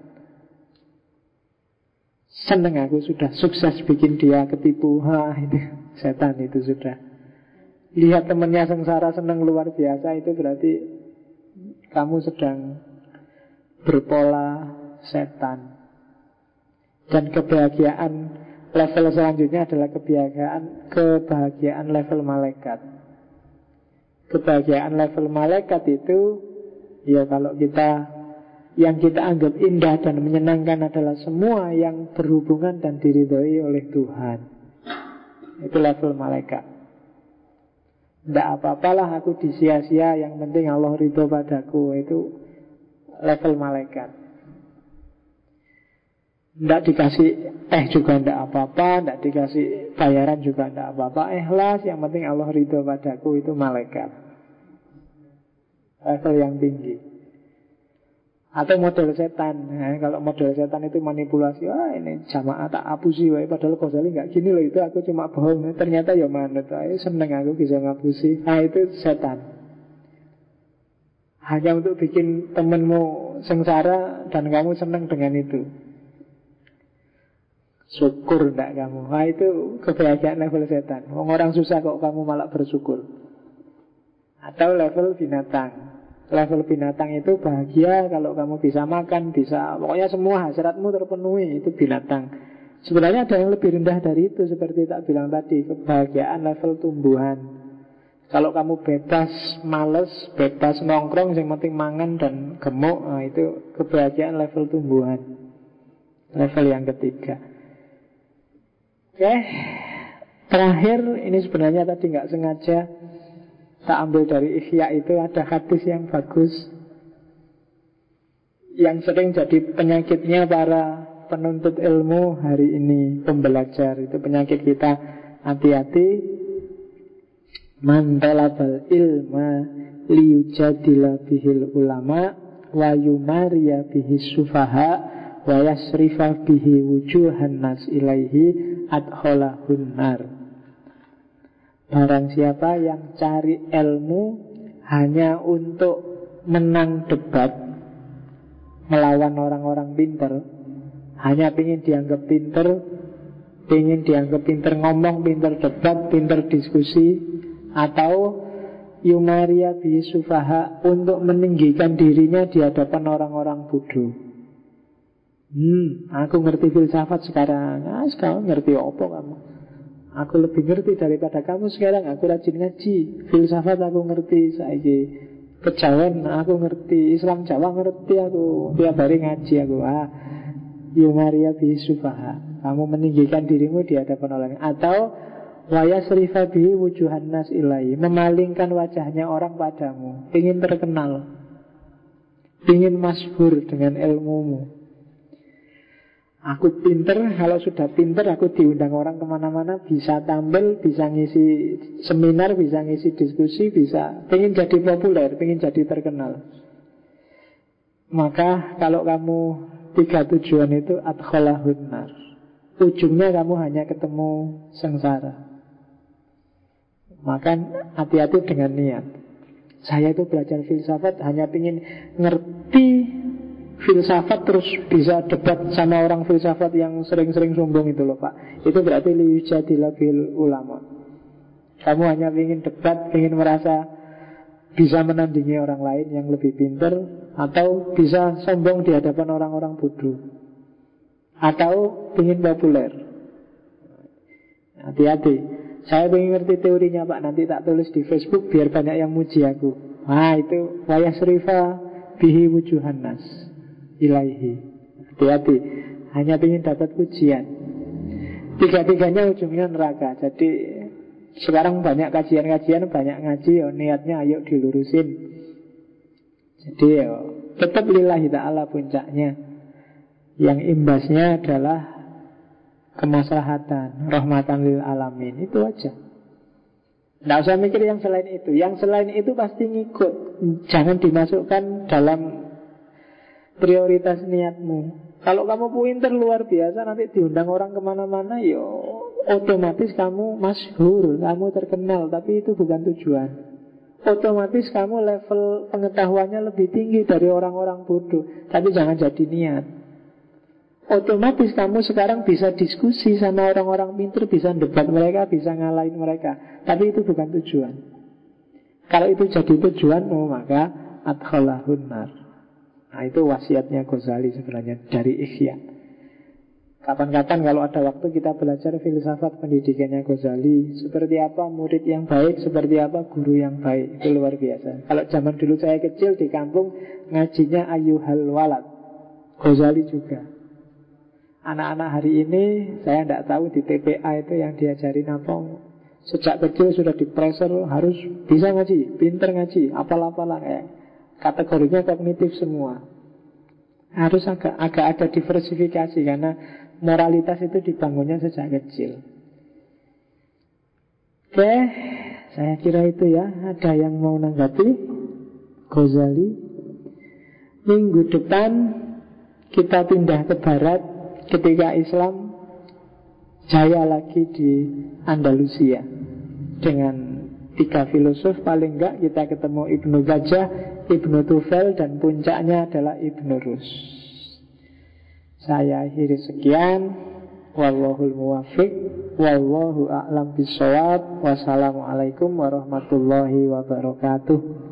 Seneng aku sudah sukses bikin dia ketipu. Itu setan itu sudah. Lihat temennya sengsara seneng luar biasa, itu berarti kamu sedang berpola setan. Dan kebahagiaan level selanjutnya adalah kebahagiaan level malaikat. Kebahagiaan level malaikat itu, ya kalau yang kita anggap indah dan menyenangkan adalah semua yang berhubungan dan diridhoi oleh Tuhan. Itu level malaikat. Tidak apa-apalah aku disia-sia, yang penting Allah ridho padaku. Itu level malaikat. Tidak dikasih juga tidak apa-apa, tidak dikasih bayaran juga tidak apa-apa, ikhlas, yang penting Allah ridho padaku. Itu malaikat, level yang tinggi. Atau model setan. Kalau model setan itu manipulasi. Ini jamaah tak apusi wae, padahal Ghazali nggak gini loh, itu aku cuma bohong. Ternyata ya manut. Seneng aku bisa ngapusi. Itu setan. hanya untuk bikin temenmu sengsara dan kamu senang dengan itu. Syukur enggak kamu? Nah itu kebahagiaan level setan. Orang susah kok kamu malah bersyukur. Atau level binatang. Level binatang itu bahagia kalau kamu bisa makan, bisa, pokoknya semua hasratmu terpenuhi. Itu binatang. Sebenarnya ada yang lebih rendah dari itu, seperti tak bilang tadi, kebahagiaan level tumbuhan. Kalau kamu bebas males, bebas nongkrong, yang penting mangan dan gemuk, nah itu kebahagiaan level tumbuhan. Level yang ketiga. Oke, terakhir ini sebenarnya tadi nggak sengaja tak ambil dari Ihya itu, ada hadis yang bagus yang sering jadi penyakitnya para penuntut ilmu hari ini, pembelajar. Itu penyakit kita, hati-hati. Man talabal ilma liyujadila bihil ulama wa yumariya bihi sufaha wa yasrifa bihi wujuhan nas ilaihi adkholahun nar. Barang siapa yang cari ilmu hanya untuk menang debat, melawan orang-orang pinter, hanya ingin dianggap pinter, ingin dianggap pinter ngomong, pinter debat, pinter diskusi, atau yumaria bi sufaha, untuk meninggikan dirinya di hadapan orang-orang bodoh. Aku ngerti filsafat sekarang. Sekarang ngerti apa kamu? Aku lebih ngerti daripada kamu sekarang. Aku rajin ngaji. Filsafat aku ngerti saiki. Kejawen aku ngerti. Islam Jawa ngerti aku. Tiap hari ngaji aku. Yumaria bi sufaha. Kamu meninggikan dirimu di hadapan orang. Atau waya serifa bihi wujuhan nas ilai, memalingkan wajahnya orang padamu. Ingin terkenal, ingin masyhur dengan ilmumu. Aku pinter, kalau sudah pinter aku diundang orang kemana-mana, bisa tampil, bisa ngisi seminar, bisa ngisi diskusi, bisa pengen jadi populer, pengen jadi terkenal. Maka kalau kamu 3 tujuan itu adkholahun nar, ujungnya kamu hanya ketemu sengsara. Maka hati-hati dengan niat. Saya itu belajar filsafat hanya pengen ngerti filsafat terus bisa debat sama orang filsafat yang sering-sering sombong itu loh Pak. Itu berarti liyujadila bil ulama. Kamu hanya ingin debat, ingin merasa bisa menandingi orang lain yang lebih pintar, atau bisa sombong di hadapan orang-orang bodoh, atau ingin populer. Hati-hati. Saya ingin ngerti teorinya Pak, nanti tak tulis di Facebook biar banyak yang muji aku. Nah itu wayasrifa bihi wujuhan nas ilaihi. Hati-hati, hanya ingin dapat pujian. Tiga-tiganya ujungnya neraka. Jadi sekarang banyak kajian-kajian, banyak ngaji, niatnya ayo dilurusin. Jadi tetap lillahi ta'ala puncaknya. Yang imbasnya adalah kemaslahatan, rahmatan lil alamin. Itu aja. Nggak usah mikir yang selain itu. Yang selain itu pasti ngikut. Jangan dimasukkan dalam prioritas niatmu. Kalau kamu pinter luar biasa, nanti diundang orang kemana-mana, otomatis kamu masyhur, kamu terkenal. Tapi itu bukan tujuan. Otomatis kamu level pengetahuannya lebih tinggi dari orang-orang bodoh. Tapi jangan jadi niat. Otomatis kamu sekarang bisa diskusi sama orang-orang pintar, bisa debat mereka, bisa ngalahin mereka. Tapi itu bukan tujuan. Kalau itu jadi tujuanmu, maka adkholahun nar. Nah itu wasiatnya Ghazali sebenarnya dari Ihya. Kapan-kapan kalau ada waktu kita belajar filsafat pendidikannya Ghazali. Seperti apa murid yang baik, seperti apa guru yang baik. Itu luar biasa. Kalau zaman dulu saya kecil di kampung, ngajinya Ayyuhal Walad, Ghazali juga. Anak-anak hari ini saya tidak tahu di TPA itu yang diajarin apa. Sejak kecil sudah dipressure harus bisa ngaji, pinter ngaji, apalah-apalah kayak kategorinya kognitif semua. Harus agak ada diversifikasi karena moralitas itu dibangunnya sejak kecil. Oke, saya kira itu ya. Ada yang mau nanggapi Ghazali? Minggu depan kita pindah ke barat ketika Islam jaya lagi di Andalusia dengan 3 filosof, paling enggak kita ketemu Ibnu Bajjah, Ibnu Tufel, dan puncaknya adalah Ibnu Rus. Saya akhiri sekian. Wallahul muwaffiq, wallahu a'lam bishawab. Wassalamualaikum warahmatullahi wabarakatuh.